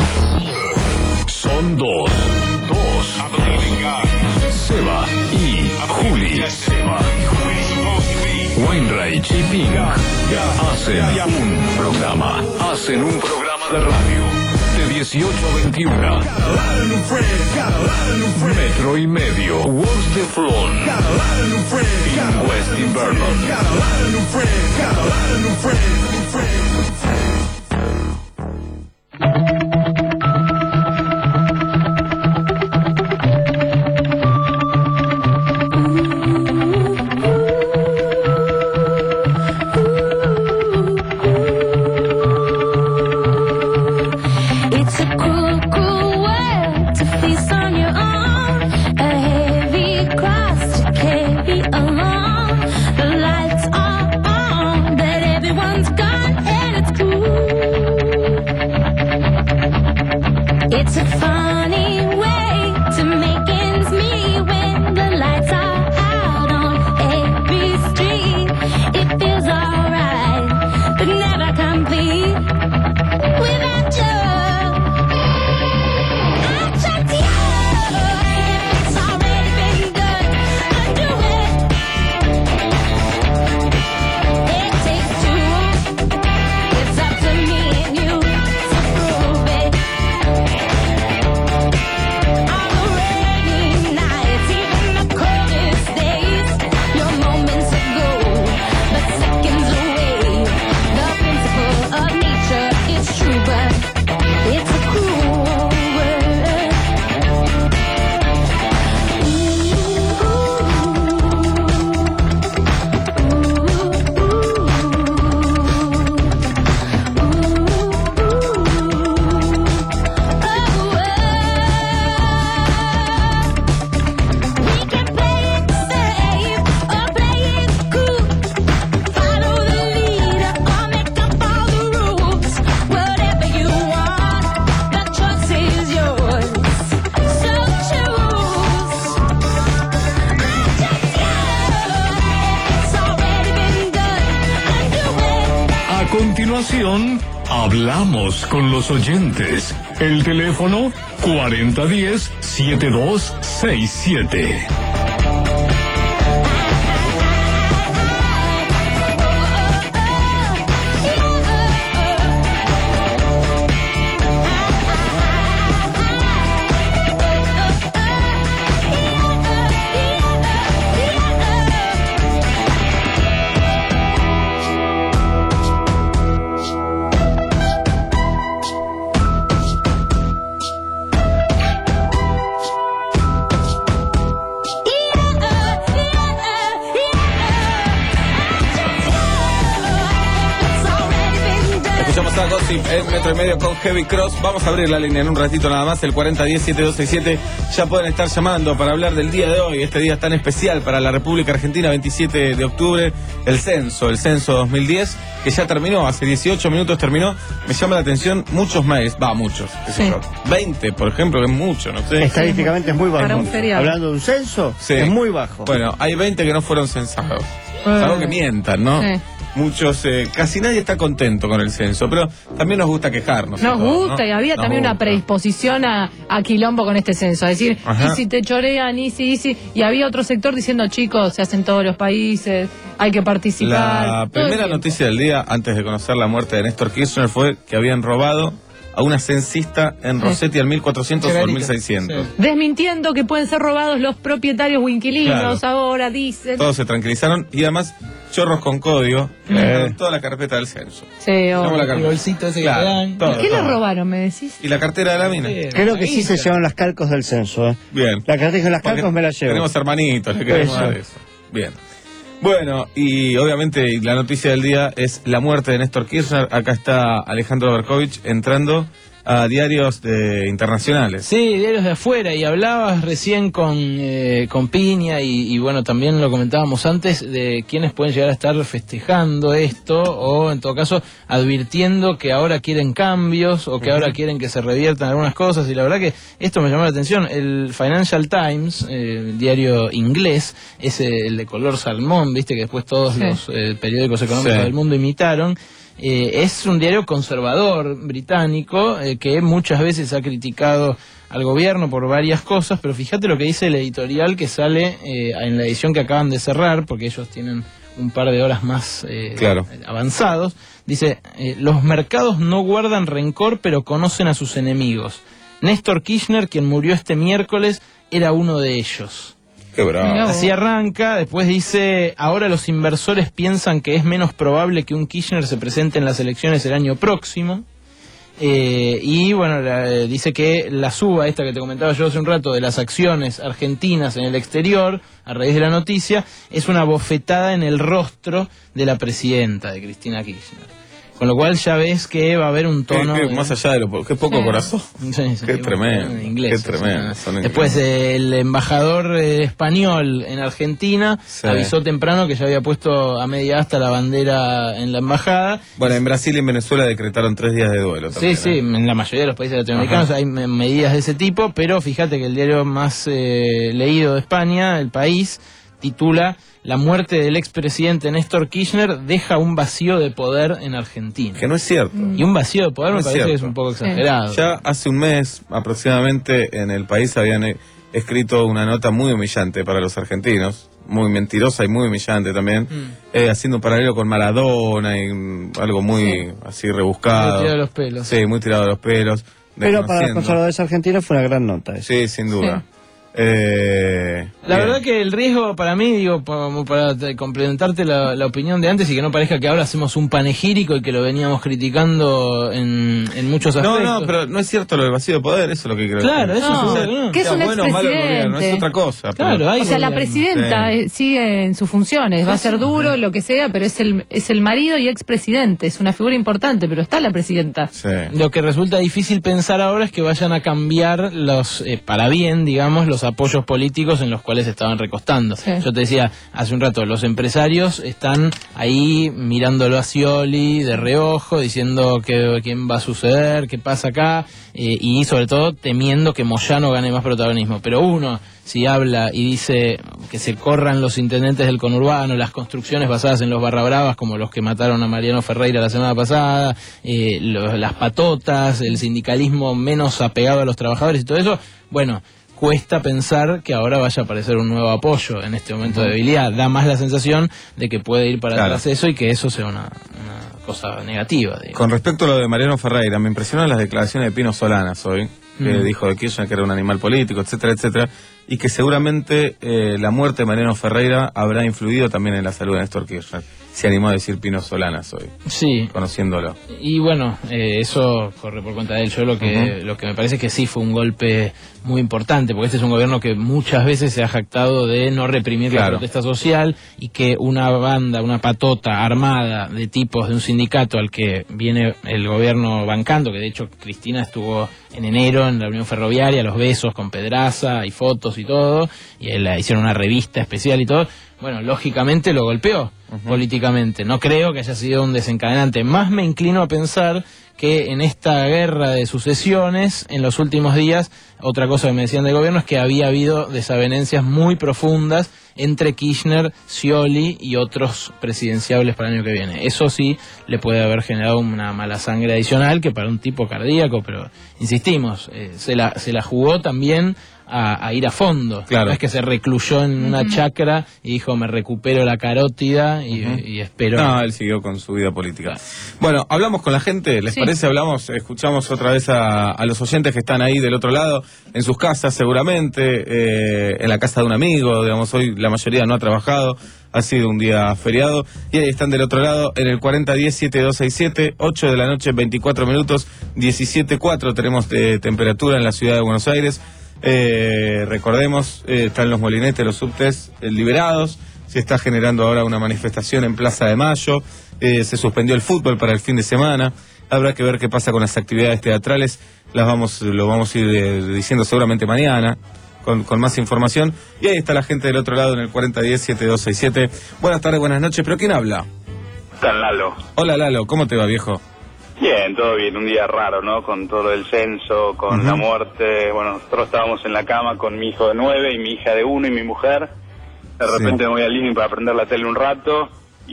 Son dos, dos, Seba y Juli. Wainwright y Pink hacen un programa, hacen un programa de radio de dieciocho a veintiuno. Metro y medio, What's the Fun, en West Invernon. Hablamos con los oyentes. El teléfono cuarenta diez, setenta y dos sesenta y siete. Bienvenidos a Gossip en Metro y Medio con Heavy Cross. Vamos a abrir la línea en un ratito nada más, el cuarenta diez setenta y dos sesenta y siete. Ya pueden estar llamando para hablar del día de hoy, este día tan especial para la República Argentina, veintisiete de octubre, el censo, el censo dos mil diez, que ya terminó, hace dieciocho minutos terminó. Me llama la atención muchos mails, va, muchos, qué sé Sí. yo, veinte, por ejemplo, que es mucho, no sé. Estadísticamente es muy bajo. Para un feriado. Hablando de un censo, Sí. es muy bajo. Bueno, hay veinte que no fueron censados. Eh. Algo que mientan, ¿no? Sí. Muchos, eh, casi nadie está contento con el censo, pero también nos gusta quejarnos. Nos y todo, gusta ¿no? y había Nos también una gusta. predisposición a, a quilombo con este censo, es decir, Ajá. y si te chorean, y si, y si, y había otro sector diciendo, chicos, se hacen todos los países, hay que participar. La todo el primera tiempo. noticia del día, antes de conocer la muerte de Néstor Kirchner, fue que habían robado a una censista en Sí. Rossetti al mil cuatrocientos o al Chegarita. mil seiscientos. Desmintiendo que pueden ser robados los propietarios o inquilinos, Claro. ahora dicen. Todos se tranquilizaron y además chorros con código, Eh. eh, toda la carpeta del censo. Sí, Tenemos obvio. la carpeta. El bolsito ese que Claro, te dan. todo, ¿Qué le todo. robaron, me decís? Y la cartera de la mina. Creo que sí se llevan las calcos del censo. ¿eh? Bien. La cartera de las Porque calcos me la llevo. Tenemos hermanitos, le queremos Eso. dar eso. Bien. Bueno, y obviamente la noticia del día es la muerte de Néstor Kirchner. Acá está Alejandro Berkovich entrando a diarios de, internacionales. Sí, diarios de afuera, y hablabas recién con, eh, con Piña y, y bueno, también lo comentábamos antes de quienes pueden llegar a estar festejando esto o en todo caso advirtiendo que ahora quieren cambios o que Ujú. ahora quieren que se reviertan algunas cosas, y la verdad que esto me llamó la atención. El Financial Times, eh, el diario inglés, es el de color salmón, viste que después todos Sí. los eh, periódicos económicos Sí. del mundo imitaron. Eh, es un diario conservador británico eh, que muchas veces ha criticado al gobierno por varias cosas, pero fíjate lo que dice el editorial que sale eh, en la edición que acaban de cerrar, porque ellos tienen un par de horas más eh, Claro. avanzados. Dice, eh, los mercados no guardan rencor, pero conocen a sus enemigos. Néstor Kirchner, quien murió este miércoles, era uno de ellos. Qué bravo. Así arranca, después dice, ahora los inversores piensan que es menos probable que un Kirchner se presente en las elecciones el año próximo. Eh, y bueno, la- eh, dice que la suba, esta que te comentaba yo hace un rato, de las acciones argentinas en el exterior, a raíz de la noticia, es una bofetada en el rostro de la presidenta, de Cristina Kirchner. Con lo cual ya ves que va a haber un Qué- tono... qué- de- más allá de lo qué poco Sí. corazón. Sí, sí, Qué bueno, tremendo. en inglés, qué tremendo. o sea, Son Después increíbles. el embajador eh, español en Argentina Sí. avisó temprano que ya había puesto a media asta la bandera en la embajada. Bueno, en Brasil y en Venezuela decretaron tres días de duelo también. Sí, sí, ¿eh? en la mayoría de los países latinoamericanos Ajá. hay me- medidas de ese tipo, pero fíjate que el diario más eh, leído de España, El País, titula La muerte del expresidente Néstor Kirchner deja un vacío de poder en Argentina. Que no es cierto. Y un vacío de poder No me es parece que cierto. es un poco exagerado. Ya hace un mes aproximadamente en El País habían eh, escrito una nota muy humillante para los argentinos, muy mentirosa y muy humillante también, Mm. eh, haciendo un paralelo con Maradona y mm, algo muy así rebuscado. Muy tirado de los pelos. Sí, muy tirado de los pelos. Pero para los desconociendo. conservadores argentinos fue una gran nota. Eso. Sí, sin duda. Eh, La bien. verdad que el riesgo para mí, digo, como para te- complementarte la, la opinión de antes y que no parezca que ahora hacemos un panegírico y que lo veníamos criticando en, en muchos No, aspectos. no, pero no es cierto lo del vacío de poder, eso es lo que creo. Claro, eso No, seguro que no. que es sea un bueno o malo el gobierno, es expresidente. otra cosa. Claro, pero- hay O sea, la gobierno. presidenta Sí. eh, sigue en sus funciones, va a ser duro, lo que sea, pero es el, es el marido y expresidente, es una figura importante, pero está la presidenta. Sí. Lo que resulta difícil pensar ahora es que vayan a cambiar los, eh, para bien, digamos, los apoyos políticos en los cuales estaban recostando. Sí. Yo te decía hace un rato, los empresarios están ahí mirándolo a Scioli de reojo, diciendo que quién va a suceder, qué pasa acá, eh, y sobre todo temiendo que Moyano gane más protagonismo. Pero uno, si habla y dice que se corran los intendentes del conurbano, las construcciones basadas en los barra bravas, como los que mataron a Mariano Ferreira la semana pasada, eh, lo- las patotas, el sindicalismo menos apegado a los trabajadores y todo eso, bueno, cuesta pensar que ahora vaya a aparecer un nuevo apoyo en este momento de debilidad. Da más la sensación de que puede ir para Claro. atrás eso y que eso sea una, una cosa negativa. Digamos. Con respecto a lo de Mariano Ferreira, me impresionan las declaraciones de Pino Solanas hoy, que Mm. dijo de Kirchner que era un animal político, etcétera, etcétera. y que seguramente eh, la muerte de Mariano Ferreira habrá influido también en la salud de Néstor Kirchner. Se animó a decir Pino Solanas hoy. Sí. Conociéndolo. Y bueno, eh, eso corre por cuenta de él. Yo lo que, uh-huh. lo que me parece es que sí fue un golpe muy importante, porque este es un gobierno que muchas veces se ha jactado de no reprimir claro. la protesta social, y que una banda, una patota armada de tipos de un sindicato al que viene el gobierno bancando, que de hecho Cristina estuvo en enero en la Unión Ferroviaria, los besos con Pedraza y fotos y todo, y él, hicieron una revista especial y todo. Bueno, lógicamente lo golpeó uh-huh. políticamente. No creo que haya sido un desencadenante. Más me inclino a pensar que en esta guerra de sucesiones, en los últimos días, otra cosa que me decían del gobierno es que había habido desavenencias muy profundas entre Kirchner, Scioli y otros presidenciables para el año que viene. Eso sí le puede haber generado una mala sangre adicional, que para un tipo cardíaco, pero insistimos, eh, se la, se la jugó también A, a ir a fondo. Claro. No es que se recluyó en una uh-huh. chacra y dijo me recupero la carótida y, uh-huh. y espero. No, él siguió con su vida política. Bueno, hablamos con la gente, ¿les sí. parece? Hablamos, escuchamos otra vez a, a los oyentes que están ahí del otro lado, en sus casas seguramente, eh, en la casa de un amigo, digamos, hoy la mayoría no ha trabajado, ha sido un día feriado, y ahí están del otro lado, en el cuarenta diez, setenta y dos sesenta y siete, ocho de la noche, veinticuatro minutos, diecisiete cuatro tenemos de temperatura en la ciudad de Buenos Aires. Eh, recordemos, eh, están los molinetes, los subtes eh, liberados, se está generando ahora una manifestación en Plaza de Mayo, eh, se suspendió el fútbol para el fin de semana, habrá que ver qué pasa con las actividades teatrales, las vamos, lo vamos a ir eh, diciendo seguramente mañana, con, con más información, y ahí está la gente del otro lado en el cuarenta diez, setenta y dos sesenta y siete. Buenas tardes, buenas noches, pero ¿quién habla? Está Lalo. Hola Lalo, ¿cómo te va, viejo? Bien, todo bien, un día raro, ¿no? Con todo el censo, con uh-huh. la muerte. Bueno, nosotros estábamos en la cama con mi hijo de nueve y mi hija de uno y mi mujer. De repente sí. me voy al living para prender la tele un rato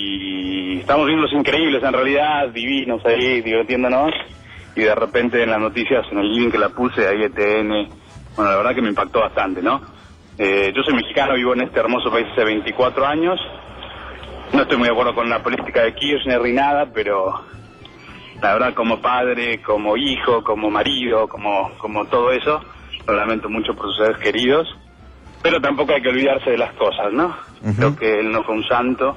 y estamos viendo Los Increíbles, en realidad, divinos ahí, divirtiéndonos. Y de repente en las noticias, en el living que la puse, ahí E T N, bueno, la verdad que me impactó bastante, ¿no? Eh, yo soy mexicano, vivo en este hermoso país hace veinticuatro años. No estoy muy de acuerdo con la política de Kirchner ni nada, pero la verdad, como padre, como hijo, como marido, como como todo eso, lo lamento mucho por sus seres queridos, pero tampoco hay que olvidarse de las cosas, ¿no? Uh-huh. Creo que él no fue un santo,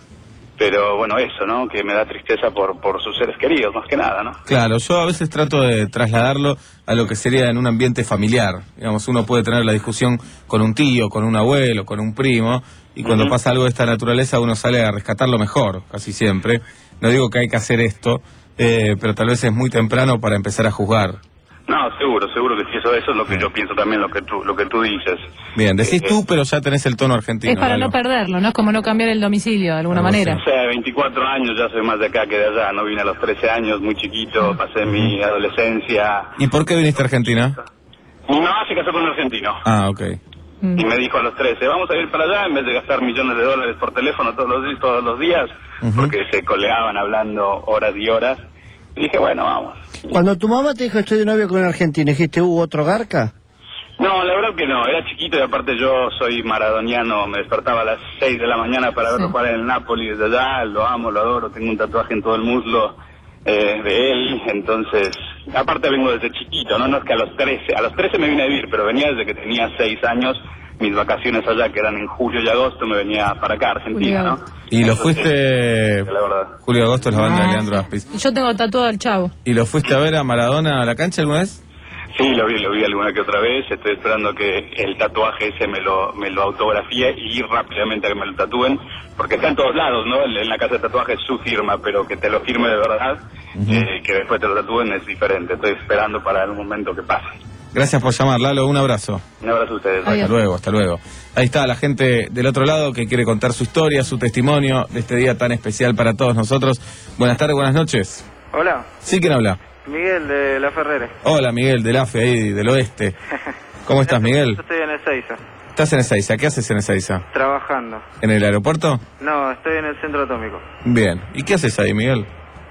pero bueno, eso, ¿no? Que me da tristeza por por sus seres queridos, más que nada, ¿no? Claro, yo a veces trato de trasladarlo a lo que sería en un ambiente familiar. Digamos, uno puede tener la discusión con un tío, con un abuelo, con un primo, y cuando uh-huh. pasa algo de esta naturaleza uno sale a rescatarlo mejor, casi siempre. No digo que hay que hacer esto, Eh, pero tal vez es muy temprano para empezar a juzgar. No, seguro, seguro que sí, eso, eso es lo que yo pienso también, lo que tú lo que tú dices. Bien, decís eh, tú, pero ya tenés el tono argentino. Es para ¿no? no perderlo, ¿no? Es como no cambiar el domicilio de alguna no, manera. O sea, veinticuatro años, ya soy más de acá que de allá, no vine a los trece años, muy chiquito, pasé uh-huh. mi adolescencia. ¿Y por qué viniste a Argentina? Mi mamá se casó con un argentino. Ah, ok. Y me dijo a los trece, vamos a ir para allá en vez de gastar millones de dólares por teléfono todos los, todos los días, uh-huh. porque se coleaban hablando horas y horas. Y dije, bueno, vamos. Cuando tu mamá te dijo estoy de novio con un argentino, ¿dijiste hubo otro garca? No, la verdad que no, era chiquito y aparte yo soy maradoniano, me despertaba a las seis de la mañana para verlo jugar en el Napoli desde allá, lo amo, lo adoro, tengo un tatuaje en todo el muslo eh, de él, entonces, aparte vengo desde chiquito, ¿no? No es que a los trece, a los trece me vine a vivir, pero venía desde que tenía seis años, mis vacaciones allá, que eran en julio y agosto, me venía para acá, Argentina, ¿no? Y lo fuiste... La verdad. Julio Agosto es la banda ah, de Leandro Aspis. Yo tengo tatuado al Chavo. ¿Y lo fuiste a ver a Maradona a la cancha alguna vez? Sí, lo vi, lo vi alguna que otra vez. Estoy esperando que el tatuaje ese me lo me lo autografíe y ir rápidamente a que me lo tatúen, porque está en todos lados, ¿no? En la casa de tatuajes su firma, pero que te lo firme de verdad, uh-huh. eh, que después te lo tatúen es diferente. Estoy esperando para el momento que pase. Gracias por llamar, Lalo, un abrazo. Un abrazo a ustedes. Hasta luego, hasta luego. Ahí está la gente del otro lado que quiere contar su historia, su testimonio de este día tan especial para todos nosotros. Buenas tardes, buenas noches. Hola. ¿Sí, quién habla? Miguel de La Ferrere. Hola, Miguel, del A F E, ahí, del oeste. ¿Cómo estás, Miguel? Yo estoy en Ezeiza. ¿Estás en Ezeiza? ¿Qué haces en Ezeiza? Trabajando. ¿En el aeropuerto? No, estoy en el centro atómico. Bien. ¿Y qué haces ahí, Miguel?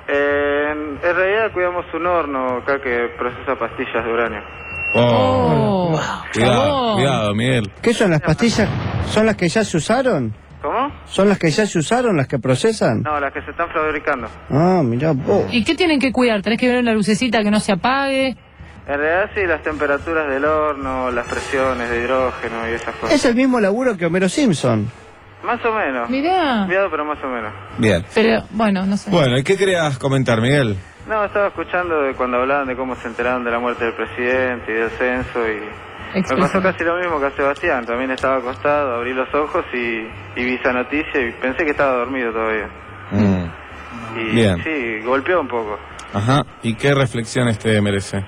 Eh, en, en realidad cuidamos un horno acá que procesa pastillas de uranio. Oh, oh. Cuidado, cuidado, Miguel. ¿Qué son las pastillas? ¿Son las que ya se usaron? ¿Cómo? ¿Son las que ya se usaron, las que procesan? No, las que se están fabricando. Ah, mirá vos. ¿Y qué tienen que cuidar? ¿Tenés que ver la lucecita que no se apague? En realidad sí, las temperaturas del horno, las presiones de hidrógeno y esas cosas. Es el mismo laburo que Homero Simpson. Más o menos. Mirá. Cuidado, pero más o menos. Bien. Pero, bueno, no sé. Bueno, ¿y qué querías comentar, Miguel? No, estaba escuchando de cuando hablaban de cómo se enteraron de la muerte del presidente y del censo y... Me pasó casi lo mismo que a Sebastián, también estaba acostado, abrí los ojos y, y vi esa noticia y pensé que estaba dormido todavía. Mm. Y Bien. sí, golpeó un poco. Ajá, ¿y qué reflexiones te merece?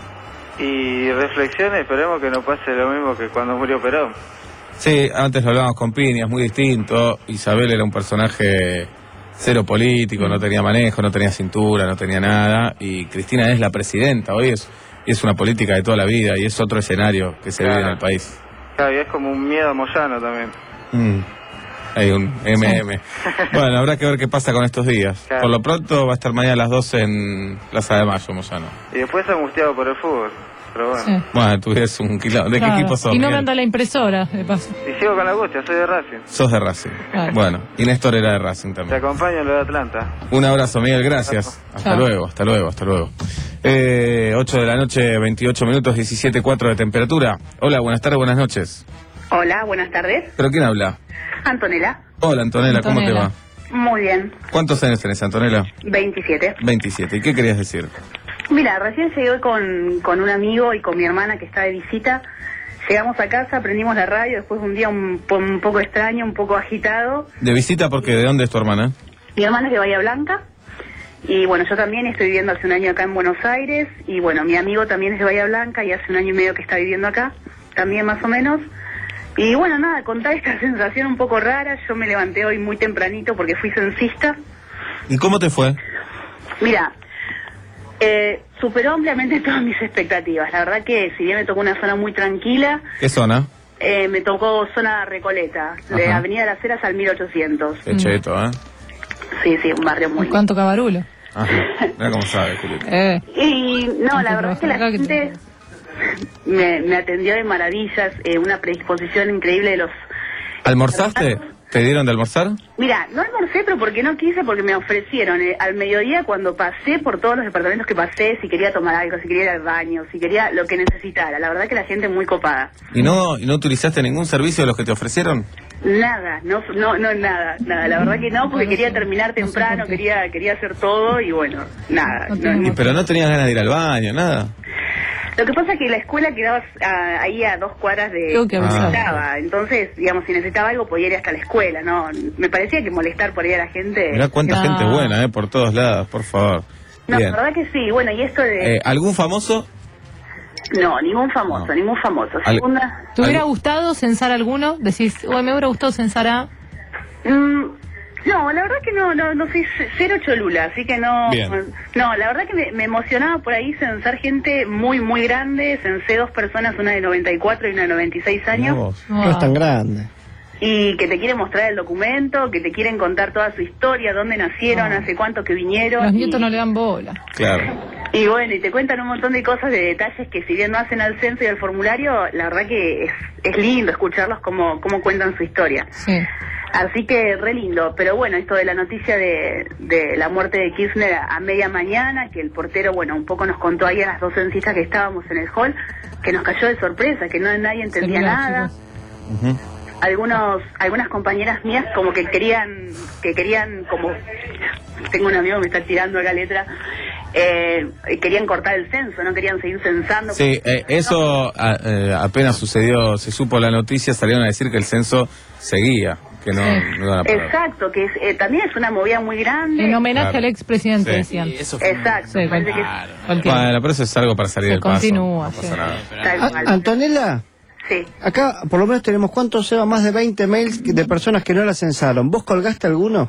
Y reflexiones, esperemos que no pase lo mismo que cuando murió Perón. Sí, antes lo hablábamos con Pini, es muy distinto. Isabel era un personaje cero político, no tenía manejo, no tenía cintura, no tenía nada. Y Cristina es la presidenta, hoy es, es una política de toda la vida y es otro escenario que se Claro. vive en el país. Claro, y es como un miedo a Moyano también. Mm. Hay un eme eme. Bueno, habrá que ver qué pasa con estos días. Claro. Por lo pronto va a estar mañana a las doce en Plaza de Mayo, Moyano. Y después angustiado por el fútbol, pero bueno. Sí. Bueno, tú eres un quilombo. ¿De Claro. qué equipo sos? Y no me Miguel? anda la impresora, de paso. Y sigo con la angustia, soy de Racing. Sos de Racing. Claro. Bueno, y Néstor era de Racing Te también. acompaño en lo de Atlanta. Un abrazo, Miguel, gracias. Hasta Chao. luego, hasta luego, hasta luego. Eh, ocho de la noche, veintiocho minutos, diecisiete punto cuatro de temperatura. Hola, buenas tardes, buenas noches. Hola, buenas tardes. ¿Pero quién habla? Antonella. Hola, Antonella, ¿cómo te Antonella. va? Muy bien. ¿Cuántos años tenés, Antonella? veintisiete. veintisiete. ¿Y qué querías decir? Mira, recién llegué con, con un amigo y con mi hermana que está de visita. Llegamos a casa, prendimos la radio, después de un día un, po- un poco extraño, un poco agitado. De visita porque ¿de dónde es tu hermana? Mi hermana es de Bahía Blanca. Y bueno, yo también estoy viviendo hace un año acá en Buenos Aires. Y bueno, mi amigo también es de Bahía Blanca y hace un año y medio que está viviendo acá. También más o menos. Y bueno, nada, contar esta sensación un poco rara. Yo me levanté hoy muy tempranito porque fui censista. ¿Y cómo te fue? Mira, eh, superó ampliamente todas mis expectativas. La verdad que si bien me tocó una zona muy tranquila, ¿Qué zona? eh, me tocó zona Recoleta, de Ajá. Avenida Las Heras al mil ochocientos. Qué cheto, ¿eh? Sí, sí, un barrio muy... ¿Cuánto cabarulo? Ajá. Mira cómo sabe, Julieta. Eh. Y no, la Antes verdad es que la trabajaba acá, que gente me, me atendió de maravillas, eh, una predisposición increíble de los... ¿Almorzaste? ¿Te dieron de almorzar? Mira, no almorcé, pero porque no quise, porque me ofrecieron eh, al mediodía cuando pasé por todos los departamentos que pasé, si quería tomar algo, si quería ir al baño, si quería lo que necesitara. La verdad que la gente muy copada. ¿Y no, y no utilizaste ningún servicio de los que te ofrecieron? Nada, no, no, no, nada, nada. La verdad que no, porque quería terminar temprano, quería, quería hacer todo y bueno, nada. no, Y, pero no tenías ganas de ir al baño, nada. Lo que pasa es que la escuela quedaba ah, ahí a dos cuadras de Creo que donde avanzaba. estaba. Entonces, digamos, si necesitaba algo podía ir hasta la escuela, ¿no? Me parecía que molestar por ahí a la gente... Mirá cuánta No. gente buena, ¿eh? Por todos lados, por favor. No, Bien. la verdad que sí. Bueno, y esto de... Eh, ¿Algún famoso? No, ningún famoso, ningún famoso. Al- Segunda... ¿Te hubiera gustado censar alguno? Decís, uy, me hubiera gustado censar a... Mm, no, la verdad que no, no, no soy c- cero cholula, así que no... Bien. No, la verdad que me, me emocionaba por ahí censar gente muy, muy grande. Censé dos personas, una de noventa y cuatro y una de noventa y seis años. No es tan grande. Y que te quieren mostrar el documento, que te quieren contar toda su historia, dónde nacieron, Ah. hace cuánto que vinieron. Los y, nietos no le dan bola. Claro. y bueno, y te cuentan un montón de cosas, de detalles que si bien no hacen al censo y al formulario, la verdad que es, es lindo escucharlos cómo, cómo cuentan su historia. Sí. Así que re lindo, pero bueno, esto de la noticia de, de la muerte de Kirchner a, a media mañana, que el portero, bueno, un poco nos contó ahí a las dos censistas que estábamos en el hall, que nos cayó de sorpresa, que no nadie entendía Celular, nada. chicos. Algunos, algunas compañeras mías como que querían, que querían como, tengo un amigo que me está tirando acá letra, eh, querían cortar el censo, no querían seguir censando. Sí, eh, eso a- eh, apenas sucedió, se supo la noticia, salieron a decir que el censo seguía, que no, no iban a parar. Exacto, que es, eh, también es una movida muy grande. En homenaje Claro. al expresidente, Sí. decían. Exacto, Sí, me parece que claro. Cualquier- Bueno, pero eso es algo para salir Se del paso. continúa, No pasa sí. nada. tal A- cual. Antonella, Sí. acá por lo menos tenemos, ¿cuántos, Seba? Más de veinte mails de personas que no la censaron. ¿Vos colgaste alguno?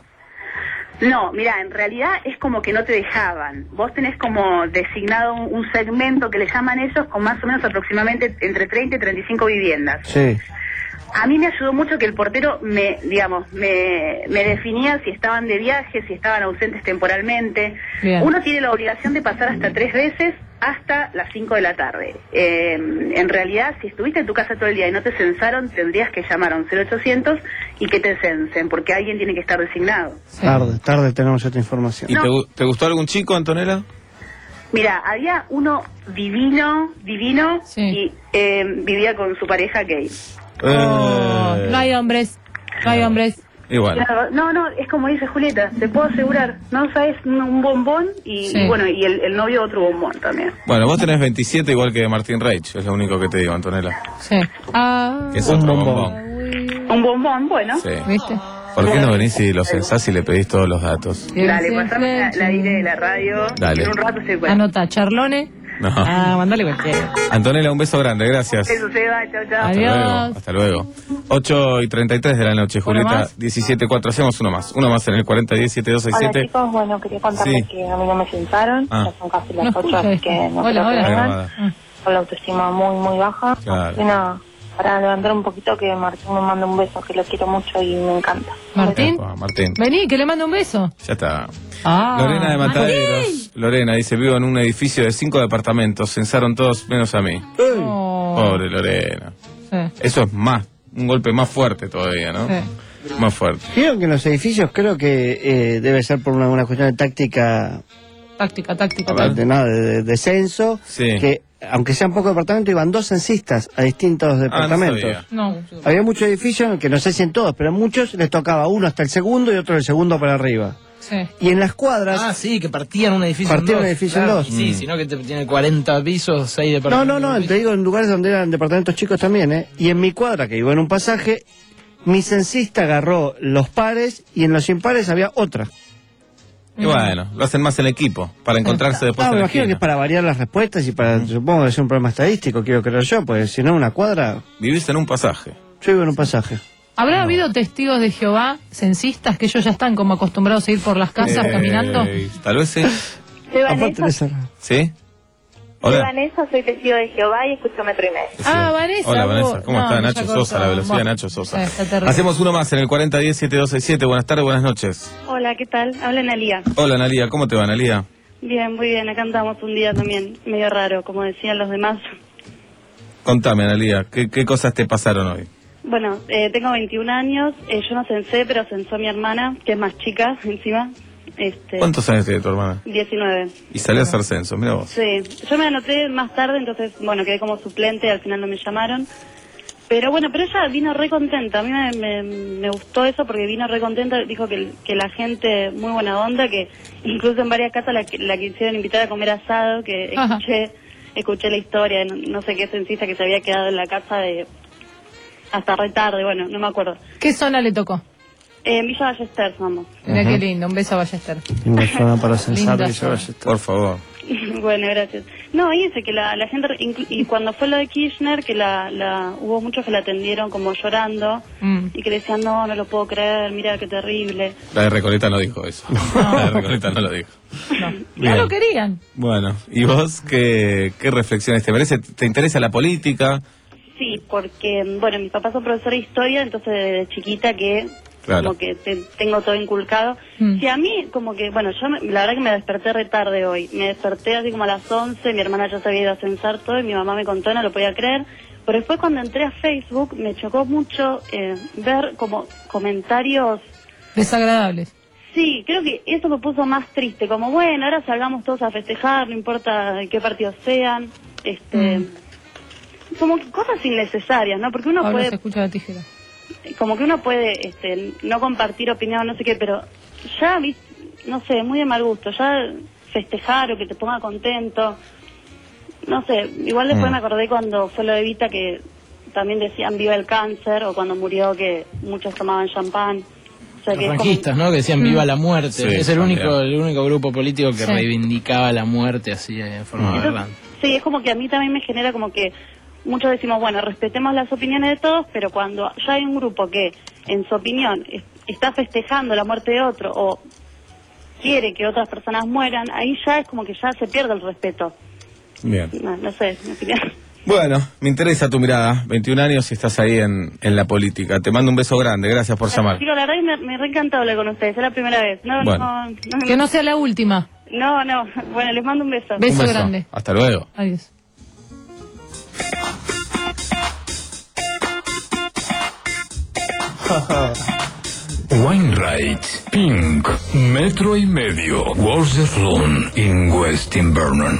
No, mira, en realidad es como que no te dejaban. Vos tenés como designado un, un segmento que le llaman ellos con más o menos aproximadamente entre treinta y treinta y cinco viviendas. Sí. A mí me ayudó mucho que el portero me, digamos, me, me definía si estaban de viaje, si estaban ausentes temporalmente. Bien. Uno tiene la obligación de pasar hasta tres veces hasta las cinco de la tarde. Eh, en realidad, si estuviste en tu casa todo el día y no te censaron, tendrías que llamar a un cero ochocientos y que te censen, porque alguien tiene que estar designado. Tarde, tarde tenemos esta información. ¿Y te, gu- te gustó algún chico, Antonella? Mira, había uno divino, divino, Sí. y eh, vivía con su pareja gay. Oh, no hay hombres, no hay hombres. Igual. Claro, no, no, es como dice Julieta, te puedo asegurar, no sabes, un, un bombón y, Sí. y bueno, y el, el novio otro bombón también. Bueno, vos tenés veintisiete igual que Martín Reich, es lo único que te digo, Antonella. Sí. Ah, Que es otro bombón. Un bombón, bueno. Sí. ¿viste? ¿Por qué no venís y lo censás y le pedís todos los datos? Dale, pasame la, la aire de la radio. Dale. En un rato se cuenta. Anota, Charlone. No. Ah, mandale cualquiera. Antonella, un beso grande, gracias. Eso se va, chao, chao. Hasta luego. Hasta luego. ocho y treinta y tres de la noche, ¿Uno Julieta. más? diecisiete cuatro, hacemos uno más. Uno más en el cuarenta diez siete dos seis Hola siete. chicos, bueno, quería contarles Sí. que a mí no me censaron, Ah. ya son casi las No ocho, escucha así esto. que no Hola, creo que hola. vengan, Grabada. con la autoestima muy, muy baja. Claro. Y nada, para levantar un poquito que Martín me manda un beso, que lo quiero mucho y me encanta. Martín, Epa, Martín. vení, que le mando un beso. Ya está. Ah, Lorena de Mataderos. Lorena dice, vivo en un edificio de cinco departamentos. Censaron todos menos a mí. Oh. Pobre Lorena. Sí. Eso es más, un golpe más fuerte todavía, ¿no? Sí. Más fuerte. Vieron que en los edificios creo que eh, debe ser por una, una cuestión de táctica, Táctica, táctica, A ver. táctica. de, no, de, de- de censo, Sí. que aunque sean pocos departamentos, iban dos censistas a distintos departamentos. sabía. No. Había muchos edificios, que no sé si en todos, pero en muchos les tocaba uno hasta el segundo y otro del segundo para arriba. Sí. Y en las cuadras... Ah, sí, que partían un edificio Partían en dos. un edificio en Claro, dos. y Sí, Mm. sino que te- tiene cuarenta pisos, seis No, departamentos. no, no, te digo en lugares donde eran departamentos chicos también, ¿eh? Y en mi cuadra, que iba en un pasaje, mi censista agarró los pares y en los impares había otra. Y bueno, lo hacen más en equipo, para encontrarse después Ah, en me la imagino que es esquina. para variar las respuestas y para, supongo que es un problema estadístico, quiero creer yo, pues si no una cuadra, Vivís en un pasaje. yo vivo en un pasaje. ¿Habrá habido testigos de Jehová, censistas, que ellos ya están como acostumbrados a ir por las casas Eh, caminando? Tal vez sí. Soy Aparte Vanessa, de esa... ¿Sí? soy Hola. Vanessa, soy testigo de Jehová y escucho Metro y Medio. Ah, Vanessa. Hola, vos- Vanessa. ¿Cómo no, está? mucha Nacho cosa. Sosa, la velocidad de Bueno, Nacho Sosa. sí, está terrible. Hacemos uno más en el cuarenta diez siete dos seis siete. Buenas tardes, buenas noches. Hola, ¿qué tal? Habla Analia. Hola, Analia. ¿Cómo te va, Analia? Bien, muy bien, acá andamos un día también medio raro, como decían los demás. Contame, Analia. ¿Qué, qué cosas te pasaron hoy? Bueno, eh, tengo veintiún años, eh, yo no censé, pero censó mi hermana, que es más chica encima, este, ¿Cuántos años tiene tu hermana? diecinueve. Y salió a hacer censo, mira vos. Sí, yo me anoté más tarde, entonces, bueno, quedé como suplente, al final no me llamaron. Pero bueno, pero ella vino re contenta, a mí me, me, me gustó eso porque vino re contenta, dijo que, que la gente, muy buena onda, que incluso en varias casas la, que- la quisieron invitar a comer asado, que Ajá. escuché escuché la historia, no, no sé qué censista que se había quedado en la casa de hasta re tarde, bueno, no me acuerdo. ¿Qué zona le tocó? Eh, en Villa Ballester somos. Mira Ujú. qué lindo, un beso a Ballester. Una zona para censar Linda y yo zona. ya está. Por favor. Bueno, gracias. No, y ese que la, la gente, inclu- y cuando fue lo de Kirchner, que la, la hubo muchos que la atendieron como llorando Mm. y que decían, no, no lo puedo creer, mira qué terrible. La de Recoleta no dijo eso. La de Recoleta no lo dijo. No, Bien. no lo querían. Bueno, ¿y vos qué, qué reflexiones te merece? ¿Te interesa la política? Sí, porque, bueno, mis papás son profesores de historia, entonces desde chiquita que Claro. como que te- tengo todo inculcado. Mm. Si a mí, como que, bueno, yo me- la verdad que me desperté re tarde hoy. Me desperté así como a las once, mi hermana ya se había ido a censar todo y mi mamá me contó, no lo podía creer. Pero después cuando entré a Facebook me chocó mucho eh, ver como comentarios. Desagradables. Sí, creo que eso me puso más triste, como bueno, ahora salgamos todos a festejar, no importa de qué partidos sean, este, como que cosas innecesarias, ¿no? Porque uno Ahora puede, se escucha la tijera. como que uno puede, este, no compartir opinión, no sé qué, pero ya, vis- no sé, muy de mal gusto, ya festejar o que te ponga contento, no sé, igual después Mm. me acordé cuando fue lo de Evita que también decían viva el cáncer, o cuando murió que muchos tomaban champán. O sea, Los que es como- franquistas, ¿no? Que decían viva la muerte. Sí, es el también. único, el único grupo político que Sí. reivindicaba la muerte así eh, en forma Entonces, verdad. sí, es como que a mí también me genera como que muchos decimos, bueno, respetemos las opiniones de todos, pero cuando ya hay un grupo que en su opinión es- está festejando la muerte de otro o quiere que otras personas mueran, ahí ya es como que ya se pierde el respeto. Bien. No, no sé, es mi opinión. Bueno, me interesa tu mirada. veintiún años y estás ahí en, en la política. Te mando un beso grande. Gracias por llamar. Digo, la verdad que me, me re encantado hablar con ustedes, es la primera vez. No, Bueno. no, no, Que no sea la última. no, no. Bueno, les mando un beso. Beso, Un beso. grande. Hasta luego. Adiós. Wainwright, Pink, Metro y Medio, Wars the Flown, in West Invernon.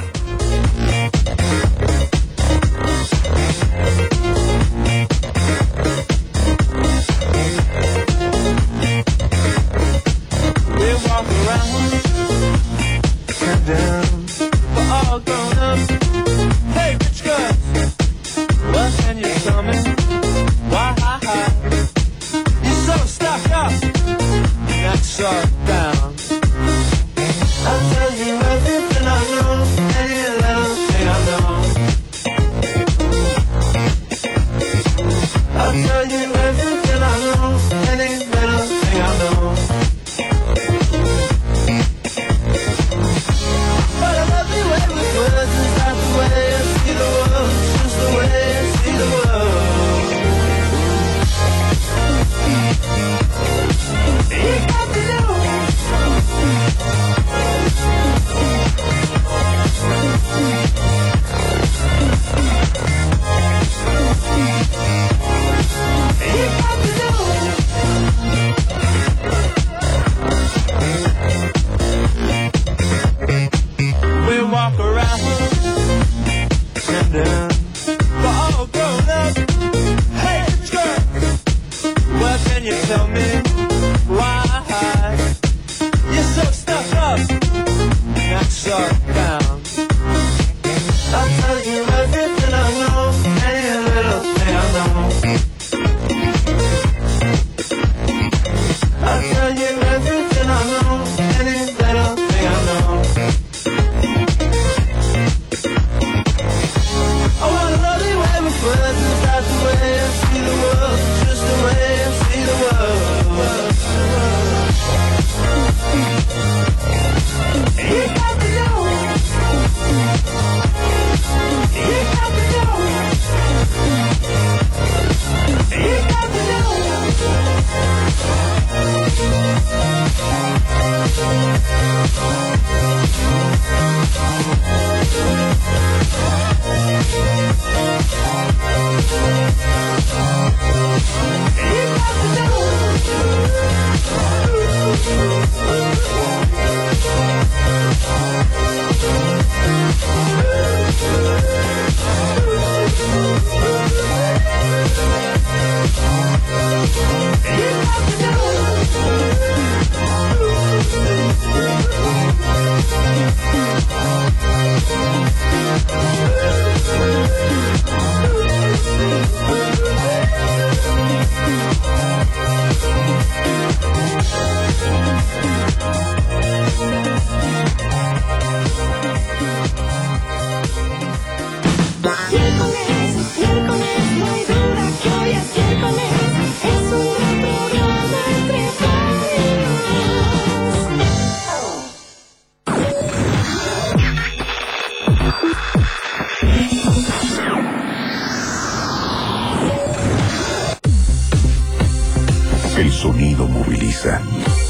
El sonido moviliza.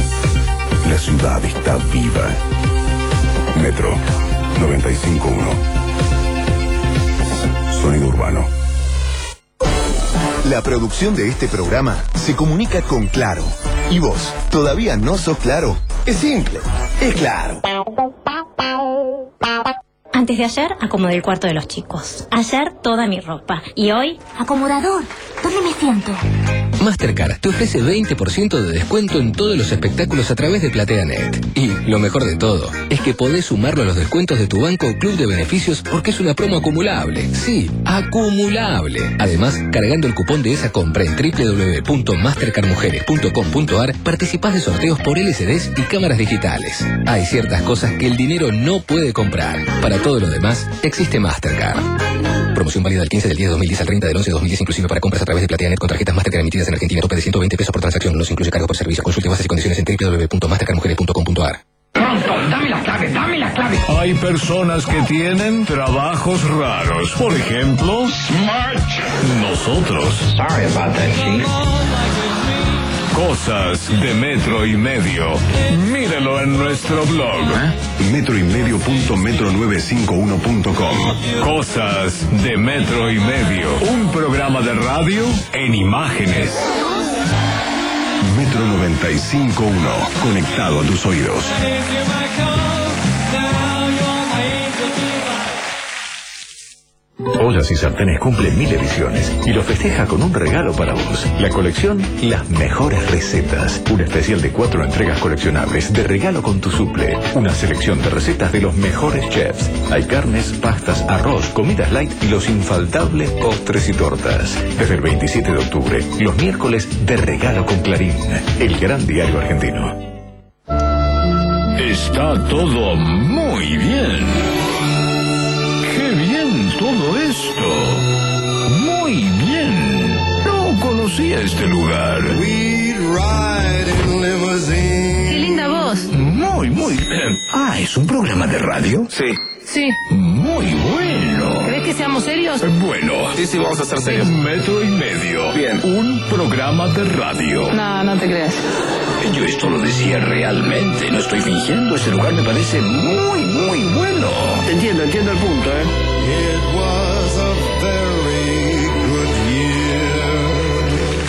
La ciudad está viva. Metro noventa y cinco punto uno. Sonido urbano. La producción de este programa se comunica con Claro. ¿Y vos todavía no sos Claro? Es simple, es Claro. Antes de ayer, acomodé el cuarto de los chicos. Ayer, toda mi ropa. Y hoy, acomodador. ¿Dónde me siento? Mastercard te ofrece veinte por ciento de descuento en todos los espectáculos a través de PlateaNet. Y lo mejor de todo es que podés sumarlo a los descuentos de tu banco o club de beneficios porque es una promo acumulable. Sí, acumulable. Además, cargando el cupón de esa compra en doble u doble u doble u punto mastercard mujeres punto com punto a r participás de sorteos por L C Ds y cámaras digitales. Hay ciertas cosas que el dinero no puede comprar. Para todo lo demás, existe Mastercard. Promoción válida del quince del diez de dos mil diez al treinta del once de dos mil diez, inclusive para compras a través de PlateaNet con tarjetas Mastercard emitidas en Argentina. Tope de ciento veinte pesos por transacción. No se incluye cargo por servicio. Consulte bases y condiciones en doble u doble u doble u punto mastercard mujeres punto com punto a r. Pronto, dame la clave, dame la clave. Hay personas que tienen trabajos raros. Por ejemplo, Smart. Nosotros. Sorry about that, Chief. Cosas de Metro y Medio. Mírelo en nuestro blog. ¿Eh? metro y medio punto metro novecientos cincuenta y uno punto com. Cosas de Metro y Medio. Un programa de radio en imágenes. Metro noventa y cinco punto uno, conectado a tus oídos. Ollas y Sartenes cumple mil ediciones y lo festeja con un regalo para vos. La colección Las Mejores Recetas. Un especial de cuatro entregas coleccionables de regalo con tu suple. Una selección de recetas de los mejores chefs. Hay carnes, pastas, arroz, comidas light y los infaltables postres y tortas. Desde el veintisiete de octubre, los miércoles de regalo con Clarín, el gran diario argentino. Está todo muy bien. ¡Qué bien todo esto! ¡Muy bien! No conocía este lugar. ¡Qué linda voz! Muy, muy bien. Ah, ¿es un programa de radio? Sí. Sí. Muy bueno. ¿Crees que seamos serios? Bueno. Sí, sí, vamos a ser serios. Un metro y medio. Bien. Un programa de radio. No, no te creas. Yo esto lo decía realmente, no estoy fingiendo. Ese lugar me parece muy, muy bueno. Te entiendo, entiendo el punto, ¿eh? It was a very good year.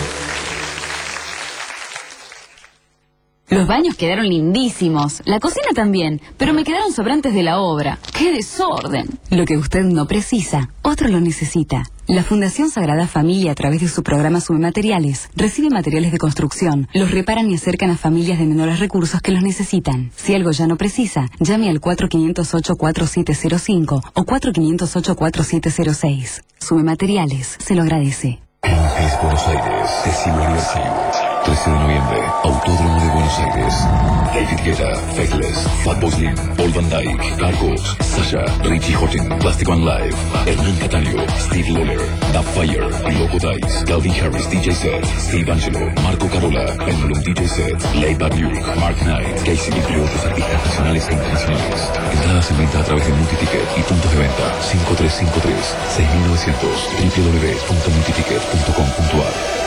Los baños quedaron lindísimos, la cocina también, pero me quedaron sobrantes de la obra. ¡Qué desorden! Lo que usted no precisa, otro lo necesita. La Fundación Sagrada Familia, a través de su programa Submateriales, recibe materiales de construcción, los reparan y acercan a familias de menores recursos que los necesitan. Si algo ya no precisa, llame al cuatro cinco cero ocho cuatro siete cero cinco o cuatro cinco cero ocho cuatro siete cero seis. Submateriales se lo agradece. Es Buenos Aires, décimo aniversario. trece de noviembre, Autódromo de Buenos Aires. David Guetta, Faithless, Fatboy Slim, Paul Van Dyke, Cargos, Sasha, Richie Houghton, Plastic One Live, Hernán Cataño, Steve Lawler, Dubfire, Loco Dice, Calvin Harris D J Set, Steve Angelo, Marco Carola, Pendulum D J Set, Laidback Luke, Mark Knight, Casey y otros artistas nacionales e internacionales. Entradas en venta a través de Multiticket y puntos de venta cinco tres cinco tres, seis mil novecientos, w w w punto multiticket punto com punto a r.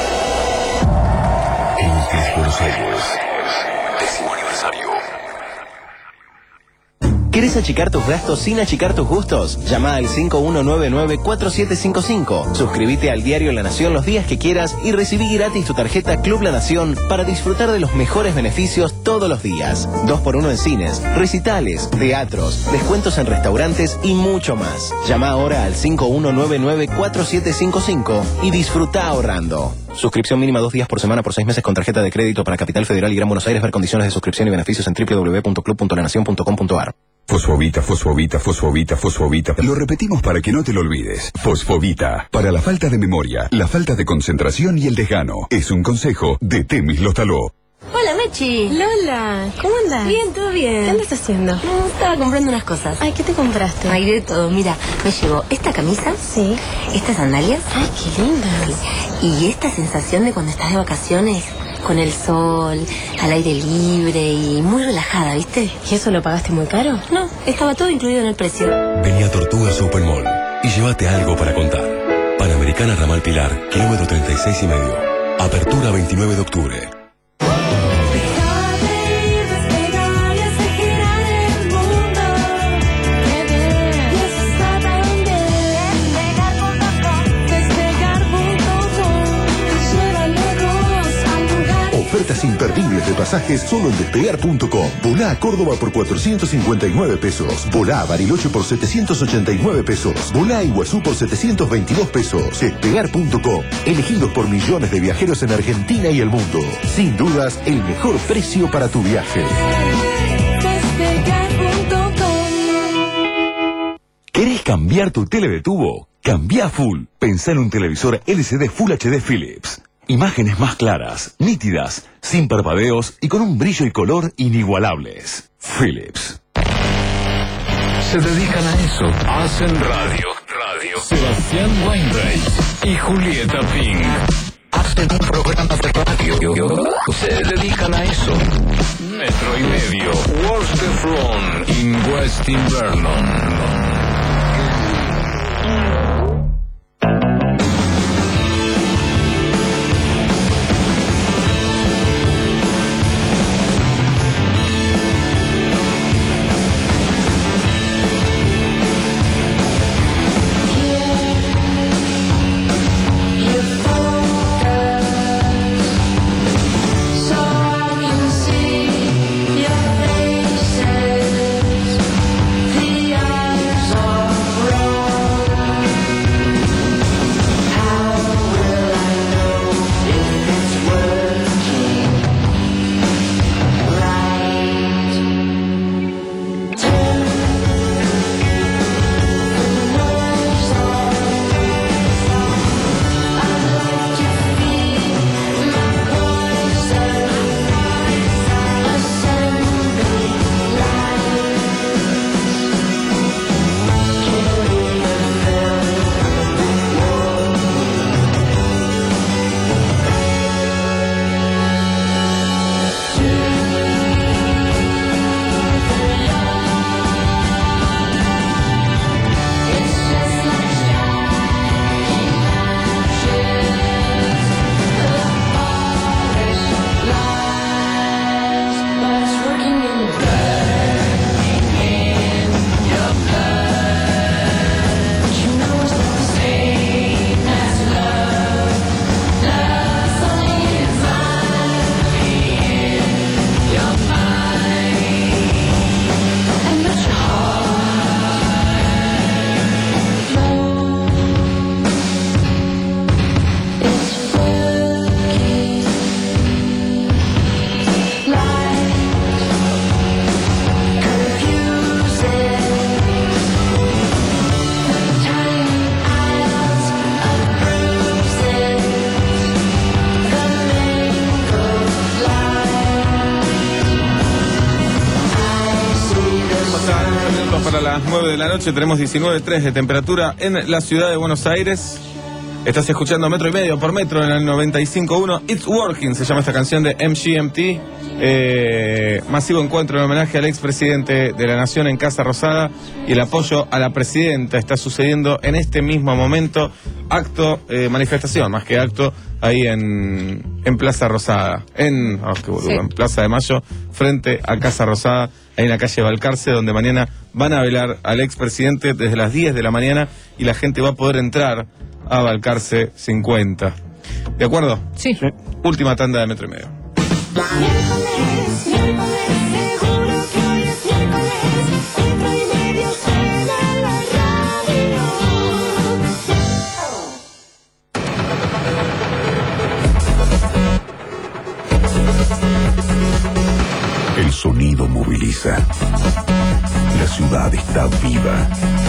En Buenos Aires, décimo aniversario. ¿Querés achicar tus gastos sin achicar tus gustos? Llama al cinco uno nueve nueve cuatro siete cinco cinco. Suscríbete al diario La Nación los días que quieras y recibí gratis tu tarjeta Club La Nación para disfrutar de los mejores beneficios todos los días. Dos por uno en cines, recitales, teatros, descuentos en restaurantes y mucho más. Llama ahora al cinco uno nueve nueve cuatro siete cinco cinco y disfruta ahorrando. Suscripción mínima dos días por semana por seis meses con tarjeta de crédito para Capital Federal y Gran Buenos Aires. Ver condiciones de suscripción y beneficios en w w w punto club punto la nación punto com punto a r. Fosfovita, fosfovita, fosfovita, fosfovita. Lo repetimos para que no te lo olvides. Fosfovita. Para la falta de memoria, la falta de concentración y el desgano. Es un consejo de Temis Lostaló. Hola, Mechi. Lola, ¿cómo andas? Bien, todo bien. ¿Qué andas haciendo? No, estaba comprando unas cosas. Ay, ¿qué te compraste? Ay, de todo. Mira, me llegó esta camisa. Sí. Estas sandalias. Ay, qué lindas. Sí. Y esta sensación de cuando estás de vacaciones, con el sol, al aire libre y muy relajada, ¿viste? ¿Y eso lo pagaste muy caro? No, estaba todo incluido en el precio. Vení a Tortugas Open Mall y llévate algo para contar. Panamericana Ramal Pilar, kilómetro treinta y seis y medio. Apertura veintinueve de octubre. Ofertas imperdibles de pasajes solo en despegar punto com. Volá a Córdoba por cuatrocientos cincuenta y nueve pesos. Volá a Bariloche por setecientos ochenta y nueve pesos. Volá a Iguazú por setecientos veintidós pesos. Despegar punto com. Elegidos por millones de viajeros en Argentina y el mundo. Sin dudas, el mejor precio para tu viaje. ¿Querés cambiar tu tele de tubo? Cambia full. Pensá en un televisor L C D Full H D Philips. Imágenes más claras, nítidas, sin parpadeos y con un brillo y color inigualables. Philips. Se dedican a eso. Hacen radio. Radio. Sebastián Weinreich y Julieta Pink. Hacen un programa de radio. Se dedican a eso. Metro y medio. What's the Front in West Invernon. para las nueve de la noche, tenemos diecinueve punto tres de temperatura en la ciudad de Buenos Aires. Estás escuchando Metro y Medio por Metro en el noventa y cinco punto uno. It's Working se llama esta canción de M G M T. Eh, masivo encuentro en homenaje al expresidente de la Nación en Casa Rosada y el apoyo a la presidenta está sucediendo en este mismo momento. Acto, eh, manifestación, más que acto, ahí en, en Plaza Rosada, en, oh, qué boludo, sí. en Plaza de Mayo, frente a Casa Rosada, ahí en la calle Balcarce, donde mañana van a velar al expresidente desde las diez de la mañana y la gente va a poder entrar a Balcarce cincuenta. ¿De acuerdo? Sí. sí. Última tanda de Metro y Medio. El sonido moviliza. La ciudad está viva.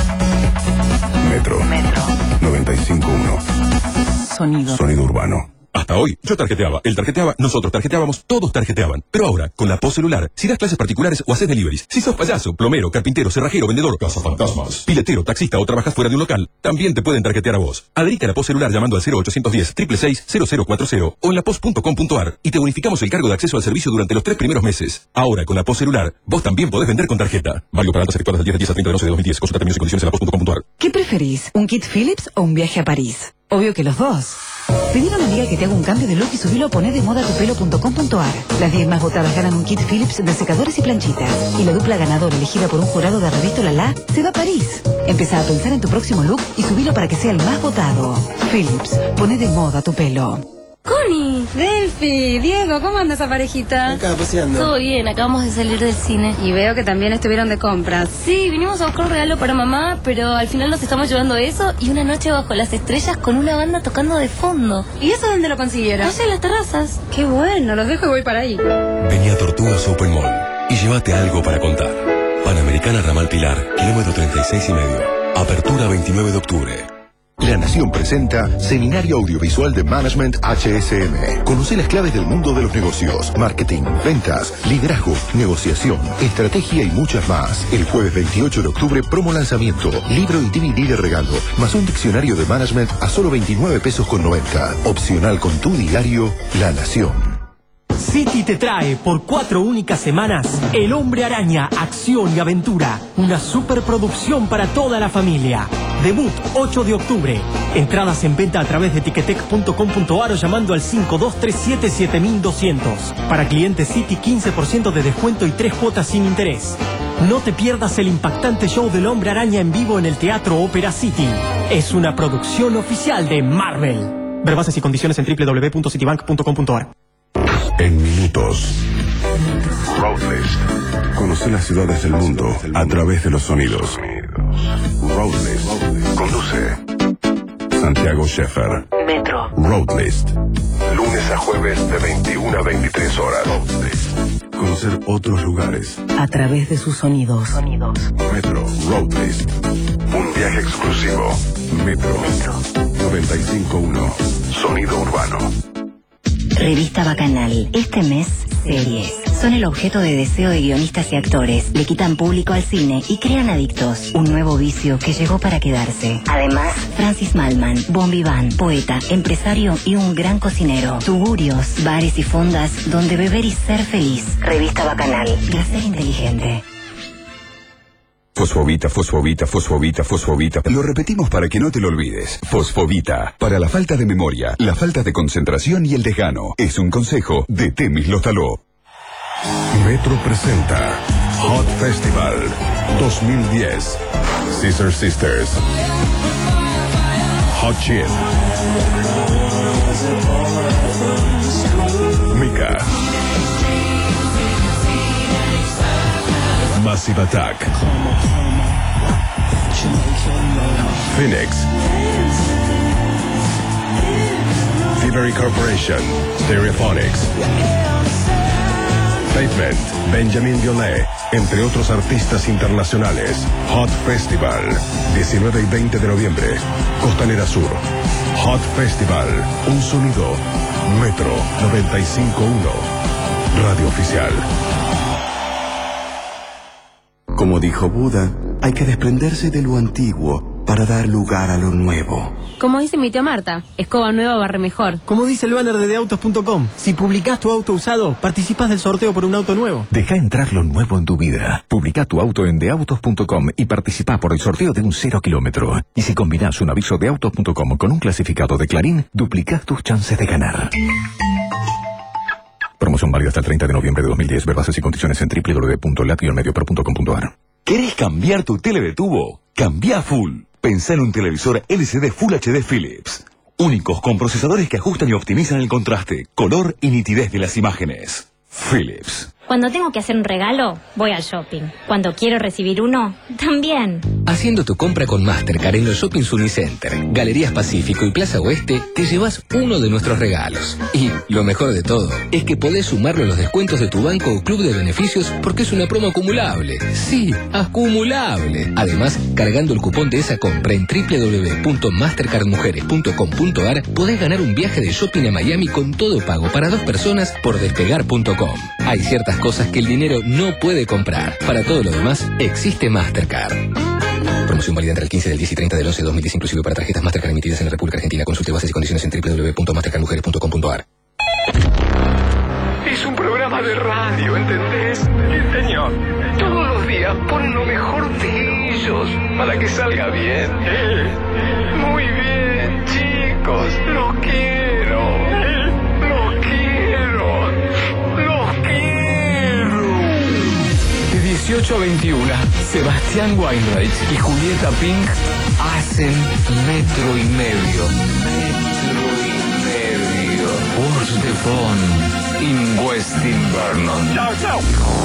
Metro. Metro. noventa y cinco punto uno. Sonido. Sonido urbano. Hasta hoy, yo tarjeteaba, él tarjeteaba, nosotros tarjeteábamos, todos tarjeteaban. Pero ahora, con la Post Celular, si das clases particulares o haces deliveries, si sos payaso, plomero, carpintero, cerrajero, vendedor, cazafantasmas, piletero, taxista o trabajas fuera de un local, también te pueden tarjetear a vos. Adherite a la Post Celular llamando al cero ochocientos diez, seis seis seis, cero cero cuarenta o en lapost punto com punto ar y te bonificamos el cargo de acceso al servicio durante los tres primeros meses. Ahora, con la Post Celular, vos también podés vender con tarjeta. Válido para altas efectuadas del diez del diez al treinta de once de dos mil diez. Consulta términos y condiciones en lapost punto com punto ar. ¿Qué preferís? ¿Un kit Philips o un viaje a París? Obvio que los dos. Pedile a una amiga que te haga un cambio de look y subilo a poner de moda tu pelo punto com punto ar. Las diez más votadas ganan un kit Philips de secadores y planchitas. Y la dupla ganadora elegida por un jurado de revista Lala se va a París. Empezá a pensar en tu próximo look y subilo para que sea el más votado. Philips, pone de moda tu pelo. Connie, Delphi, Diego, ¿cómo anda esa parejita? Acá paseando. Todo bien, acabamos de salir del cine. Y veo que también estuvieron de compras. Sí, vinimos a buscar un regalo para mamá, pero al final nos estamos llevando eso y una noche bajo las estrellas con una banda tocando de fondo. ¿Y eso dónde lo consiguieron? No sé, en las terrazas. Qué bueno, los dejo y voy para ahí. Vení a Tortugas Open Mall y llévate algo para contar. Panamericana Ramal Pilar, kilómetro treinta y seis y medio. Apertura veintinueve de octubre. La Nación presenta Seminario Audiovisual de Management H S M. Conoce las claves del mundo de los negocios, marketing, ventas, liderazgo, negociación, estrategia y muchas más. El jueves veintiocho de octubre, promo lanzamiento, libro y D V D de regalo, más un diccionario de management a solo veintinueve pesos con noventa. Opcional con tu diario, La Nación. City te trae por cuatro únicas semanas El Hombre Araña, Acción y Aventura. Una superproducción para toda la familia. Debut ocho de octubre. Entradas en venta a través de ticketek punto com punto ar o llamando al cinco dos tres siete siete doscientos. Para clientes City, quince por ciento de descuento y tres cuotas sin interés. No te pierdas el impactante show del Hombre Araña en vivo en el Teatro Ópera City. Es una producción oficial de Marvel. Ver bases y condiciones en doble u doble u doble u punto citibank punto com punto ar. En minutos. Roadlist. Conoce las ciudades del mundo a través de los sonidos. Roadlist. Conduce Santiago Scheffer. Metro. Roadlist. Lunes a jueves de veintiuna a veintitrés horas. Roadlist. Conocer otros lugares a través de sus sonidos. Sonidos. Metro. Roadlist. Un viaje exclusivo. Metro. Metro. noventa y cinco punto uno. Sonido urbano. Revista Bacanal. Este mes, series. Son el objeto de deseo de guionistas y actores. Le quitan público al cine y crean adictos. Un nuevo vicio que llegó para quedarse. Además, Francis Malman, Bon Vivant, poeta, empresario y un gran cocinero. Tugurios, bares y fondas donde beber y ser feliz. Revista Bacanal. Placer inteligente. Fosfovita, fosfovita, fosfovita, fosfovita. Lo repetimos para que no te lo olvides. Fosfovita. Para la falta de memoria, la falta de concentración y el desgano. Es un consejo de Temis Lostaló. Metro presenta Hot Festival dos mil diez. Scissor Sisters. Hot Shit. Mika. Massive Attack. Phoenix. Thievery Corporation. Stereophonics. Pavement. Benjamin Biolay, entre otros artistas internacionales. Hot Festival. diecinueve y veinte de noviembre. Costanera Sur. Hot Festival. Un sonido. Metro noventa y cinco punto uno. Radio oficial. Como dijo Buda, hay que desprenderse de lo antiguo para dar lugar a lo nuevo. Como dice mi tía Marta, escoba nueva barre mejor. Como dice el banner de de autos punto com, si publicás tu auto usado, participás del sorteo por un auto nuevo. Deja entrar lo nuevo en tu vida. Publica tu auto en de autos punto com y participa por el sorteo de un cero kilómetro. Y si combinás un aviso de autos punto com con un clasificado de Clarín, duplicás tus chances de ganar. Promoción válida hasta el treinta de noviembre de dos mil diez. Ver bases y condiciones en doble u doble u doble u punto lat guion medio pro punto com punto a r. ¿Querés cambiar tu tele de tubo? Cambia full. Pensá en un televisor L C D Full H D Philips. Únicos con procesadores que ajustan y optimizan el contraste, color y nitidez de las imágenes. Philips. Cuando tengo que hacer un regalo, voy al shopping. Cuando quiero recibir uno, también. Haciendo tu compra con Mastercard en los shoppings Unicenter, Galerías Pacífico y Plaza Oeste, te llevas uno de nuestros regalos. Y lo mejor de todo es que podés sumarlo a los descuentos de tu banco o club de beneficios porque es una promo acumulable. Sí, acumulable. Además, cargando el cupón de esa compra en doble u doble u doble u punto mastercard mujeres punto com punto a r podés ganar un viaje de shopping a Miami con todo pago para dos personas por despegar punto com. Hay ciertas cosas que el dinero no puede comprar. Para todo lo demás, existe Mastercard. Promoción válida entre el quince del diez y treinta del once de dos mil diez, inclusive para tarjetas Mastercard emitidas en la República Argentina. Consulte bases y condiciones en doble u doble u doble u punto mastercard mujeres punto com punto a r. Es un programa de radio, ¿entendés? Sí, señor. Todos los días ponen lo mejor de ellos para que salga bien. Muy bien, chicos. Los quiero. Los quiero. Los quiero. De dieciocho a veintiuno, Sebastián Weinreich y Julieta Pink hacen metro y medio. Metro y medio. Words de Fon. In West Invernon. Chao, chao.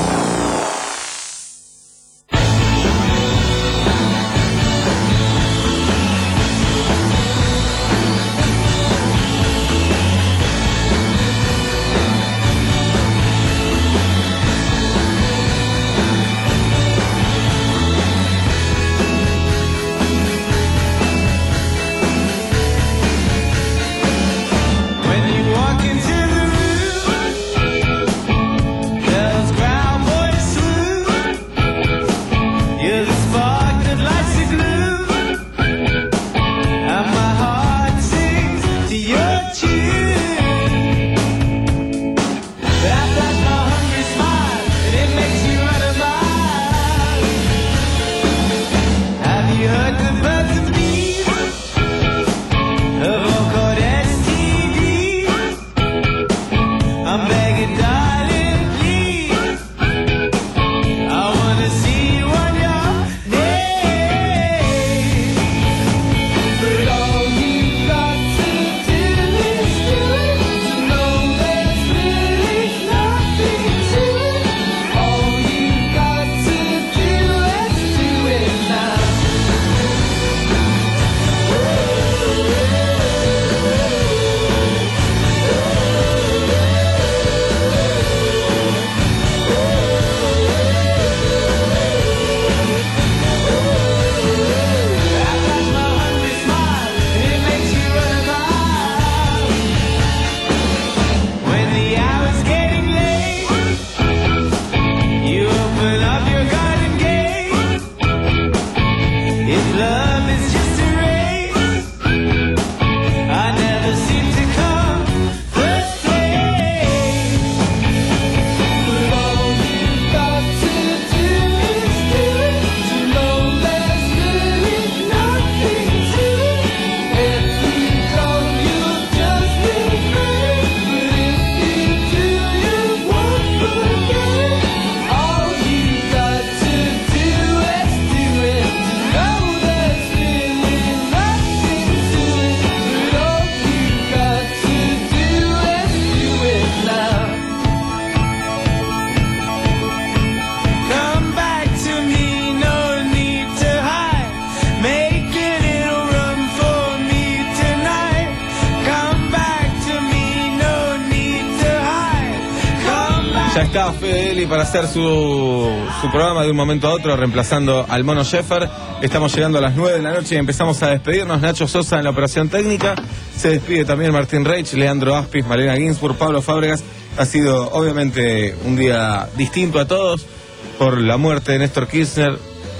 Ya está Fedeli para hacer su, su programa de un momento a otro, reemplazando al Mono Sheffer. Estamos llegando a las nueve de la noche y empezamos a despedirnos. Nacho Sosa en la operación técnica. Se despide también Martín Reich, Leandro Aspis, Malena Ginsburg, Pablo Fábregas. Ha sido obviamente un día distinto a todos por la muerte de Néstor Kirchner.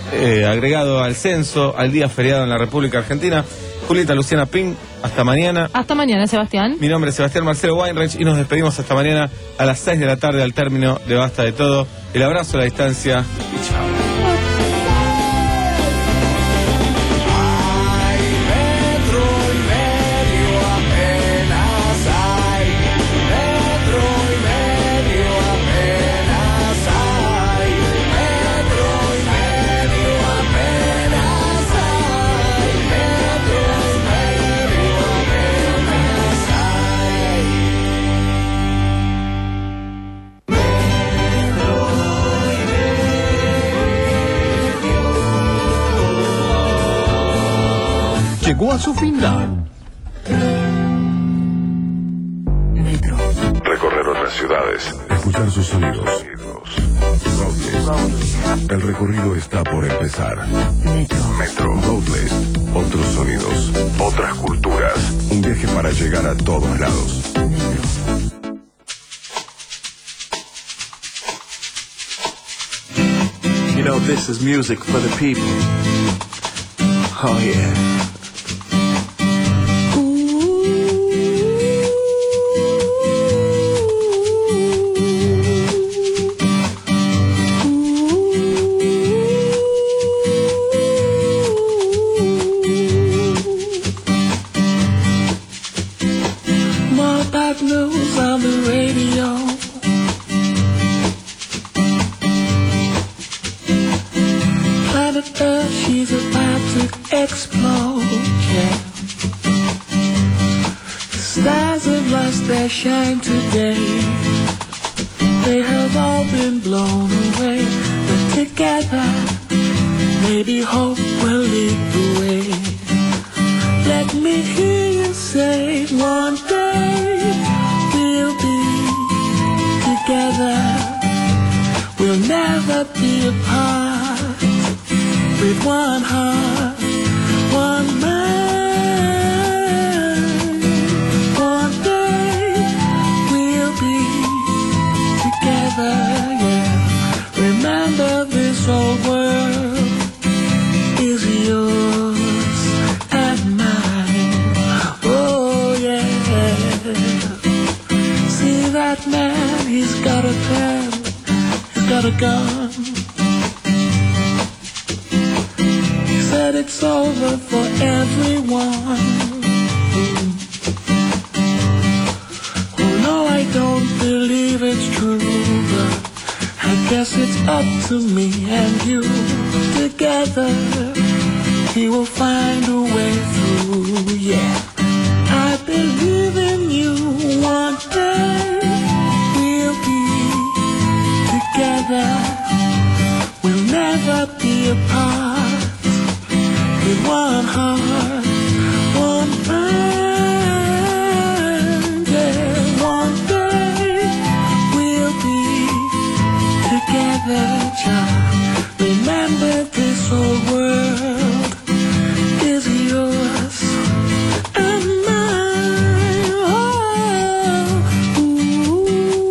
eh, agregado al censo, al día feriado en la República Argentina. Julieta Luciana Ping, hasta mañana. Hasta mañana, Sebastián. Mi nombre es Sebastián Marcelo Weinreich y nos despedimos hasta mañana a las seis de la tarde al término de Basta de Todo. El abrazo a la distancia y chao. Llegó a su final. Metro. Recorrer otras ciudades. Escuchar sus sonidos. Roadlist. El recorrido está por empezar. Metro. Metro. Roadlist. Otros sonidos. Otras culturas. Un viaje para llegar a todos lados. Metro. You know, this is music for the people. Oh yeah. Shine today. They have all been blown away, but together maybe hope will lead the way. Let me hear you say one day we'll be together. We'll never be apart. With one heart, one mind. Yeah. Remember, this whole world is yours and mine. Oh yeah. See that man, he's got a pen, he's got a gun. He said it's over for everyone. Oh no, I don't believe it's true, but I guess it's up to me and you. Together we will find a way through, yeah. I believe in you. One day we'll be together. We'll never be apart. With one heart, one mind. Together, child, remember this whole world is yours and mine. Oh, ooh,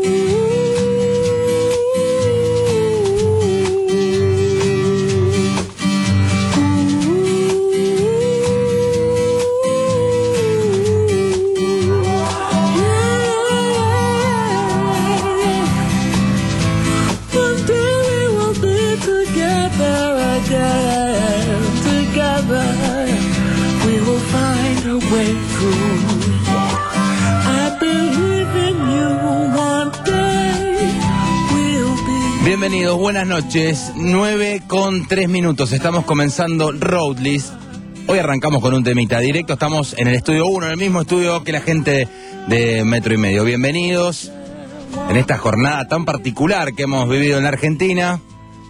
way through. I believe in you. One day we'll be. Bienvenidos, buenas noches. nueve con tres minutos. Estamos comenzando Roadlist. Hoy arrancamos con un temita directo. Estamos en el estudio uno, en el mismo estudio que la gente de Metro y Medio. Bienvenidos en esta jornada tan particular que hemos vivido en la Argentina.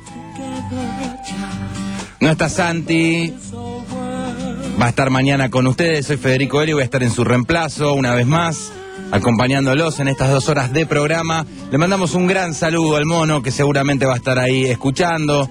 No está Santi. Va a estar mañana con ustedes. Soy Federico Eli, voy a estar en su reemplazo una vez más, acompañándolos en estas dos horas de programa. Le mandamos un gran saludo al mono, que seguramente va a estar ahí escuchando.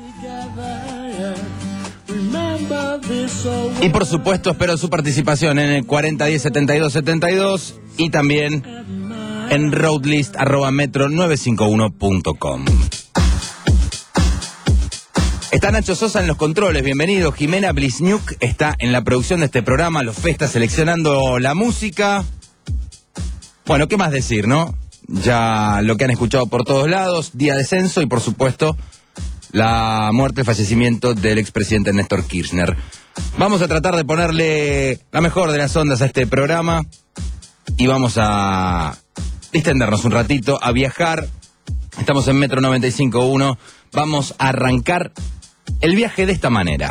Y por supuesto espero su participación en el cuarenta diez setenta y dos setenta y dos y también en roadlist arroba metro novecientos cincuenta y uno punto com. Está Nacho Sosa en los controles, bienvenido. Jimena Blizniuk está en la producción de este programa, Los Festas, seleccionando la música. Bueno, ¿qué más decir, no? Ya lo que han escuchado por todos lados, día de censo y por supuesto la muerte, el fallecimiento del expresidente Néstor Kirchner. Vamos a tratar de ponerle la mejor de las ondas a este programa y vamos a distendernos un ratito, a viajar. Estamos en Metro noventa y cinco punto uno, vamos a arrancar el viaje de esta manera.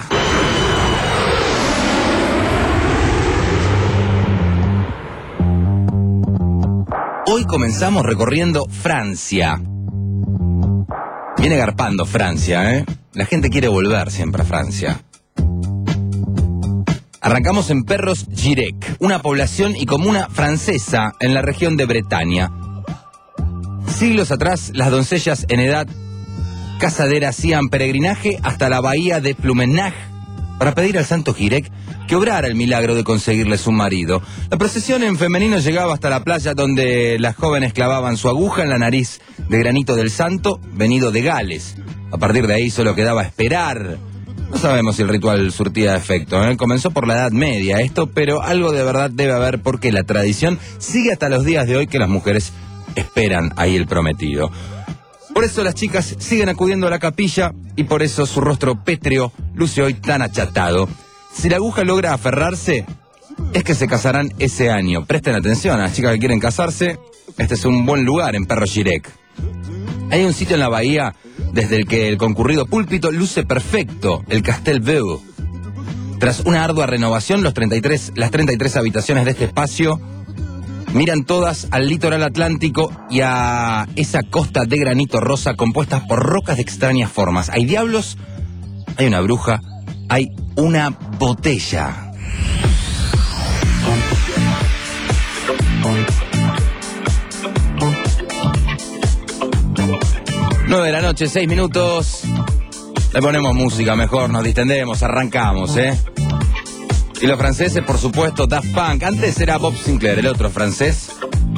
Hoy comenzamos recorriendo Francia. Viene garpando Francia, ¿eh? La gente quiere volver siempre a Francia. Arrancamos en Perros-Guirec, una población y comuna francesa en la región de Bretaña. Siglos atrás, las doncellas en edad casadera hacían peregrinaje hasta la bahía de Plumenage para pedir al santo Guirec que obrara el milagro de conseguirles un marido. La procesión en femenino llegaba hasta la playa donde las jóvenes clavaban su aguja en la nariz de granito del santo venido de Gales. A partir de ahí solo quedaba esperar. No sabemos si el ritual surtía efecto, ¿eh? Comenzó por la Edad Media esto, pero algo de verdad debe haber porque la tradición sigue hasta los días de hoy que las mujeres esperan ahí el prometido. Por eso las chicas siguen acudiendo a la capilla y por eso su rostro pétreo luce hoy tan achatado. Si la aguja logra aferrarse, es que se casarán ese año. Presten atención a las chicas que quieren casarse. Este es un buen lugar en Perros-Guirec. Hay un sitio en la bahía desde el que el concurrido púlpito luce perfecto, el Castel Veu. Tras una ardua renovación, los treinta y tres, las treinta y tres habitaciones de este espacio miran todas al litoral atlántico y a esa costa de granito rosa compuesta por rocas de extrañas formas. Hay diablos, hay una bruja, hay una botella. Nueve de la noche, seis minutos. Le ponemos música mejor, nos distendemos, arrancamos, ¿eh? Y los franceses, por supuesto, Daft Punk. Antes era Bob Sinclair, el otro francés.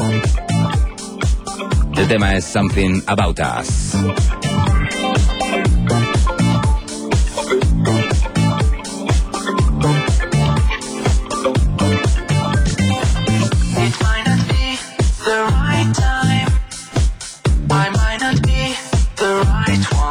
El tema es Something About Us. I might not be the right one.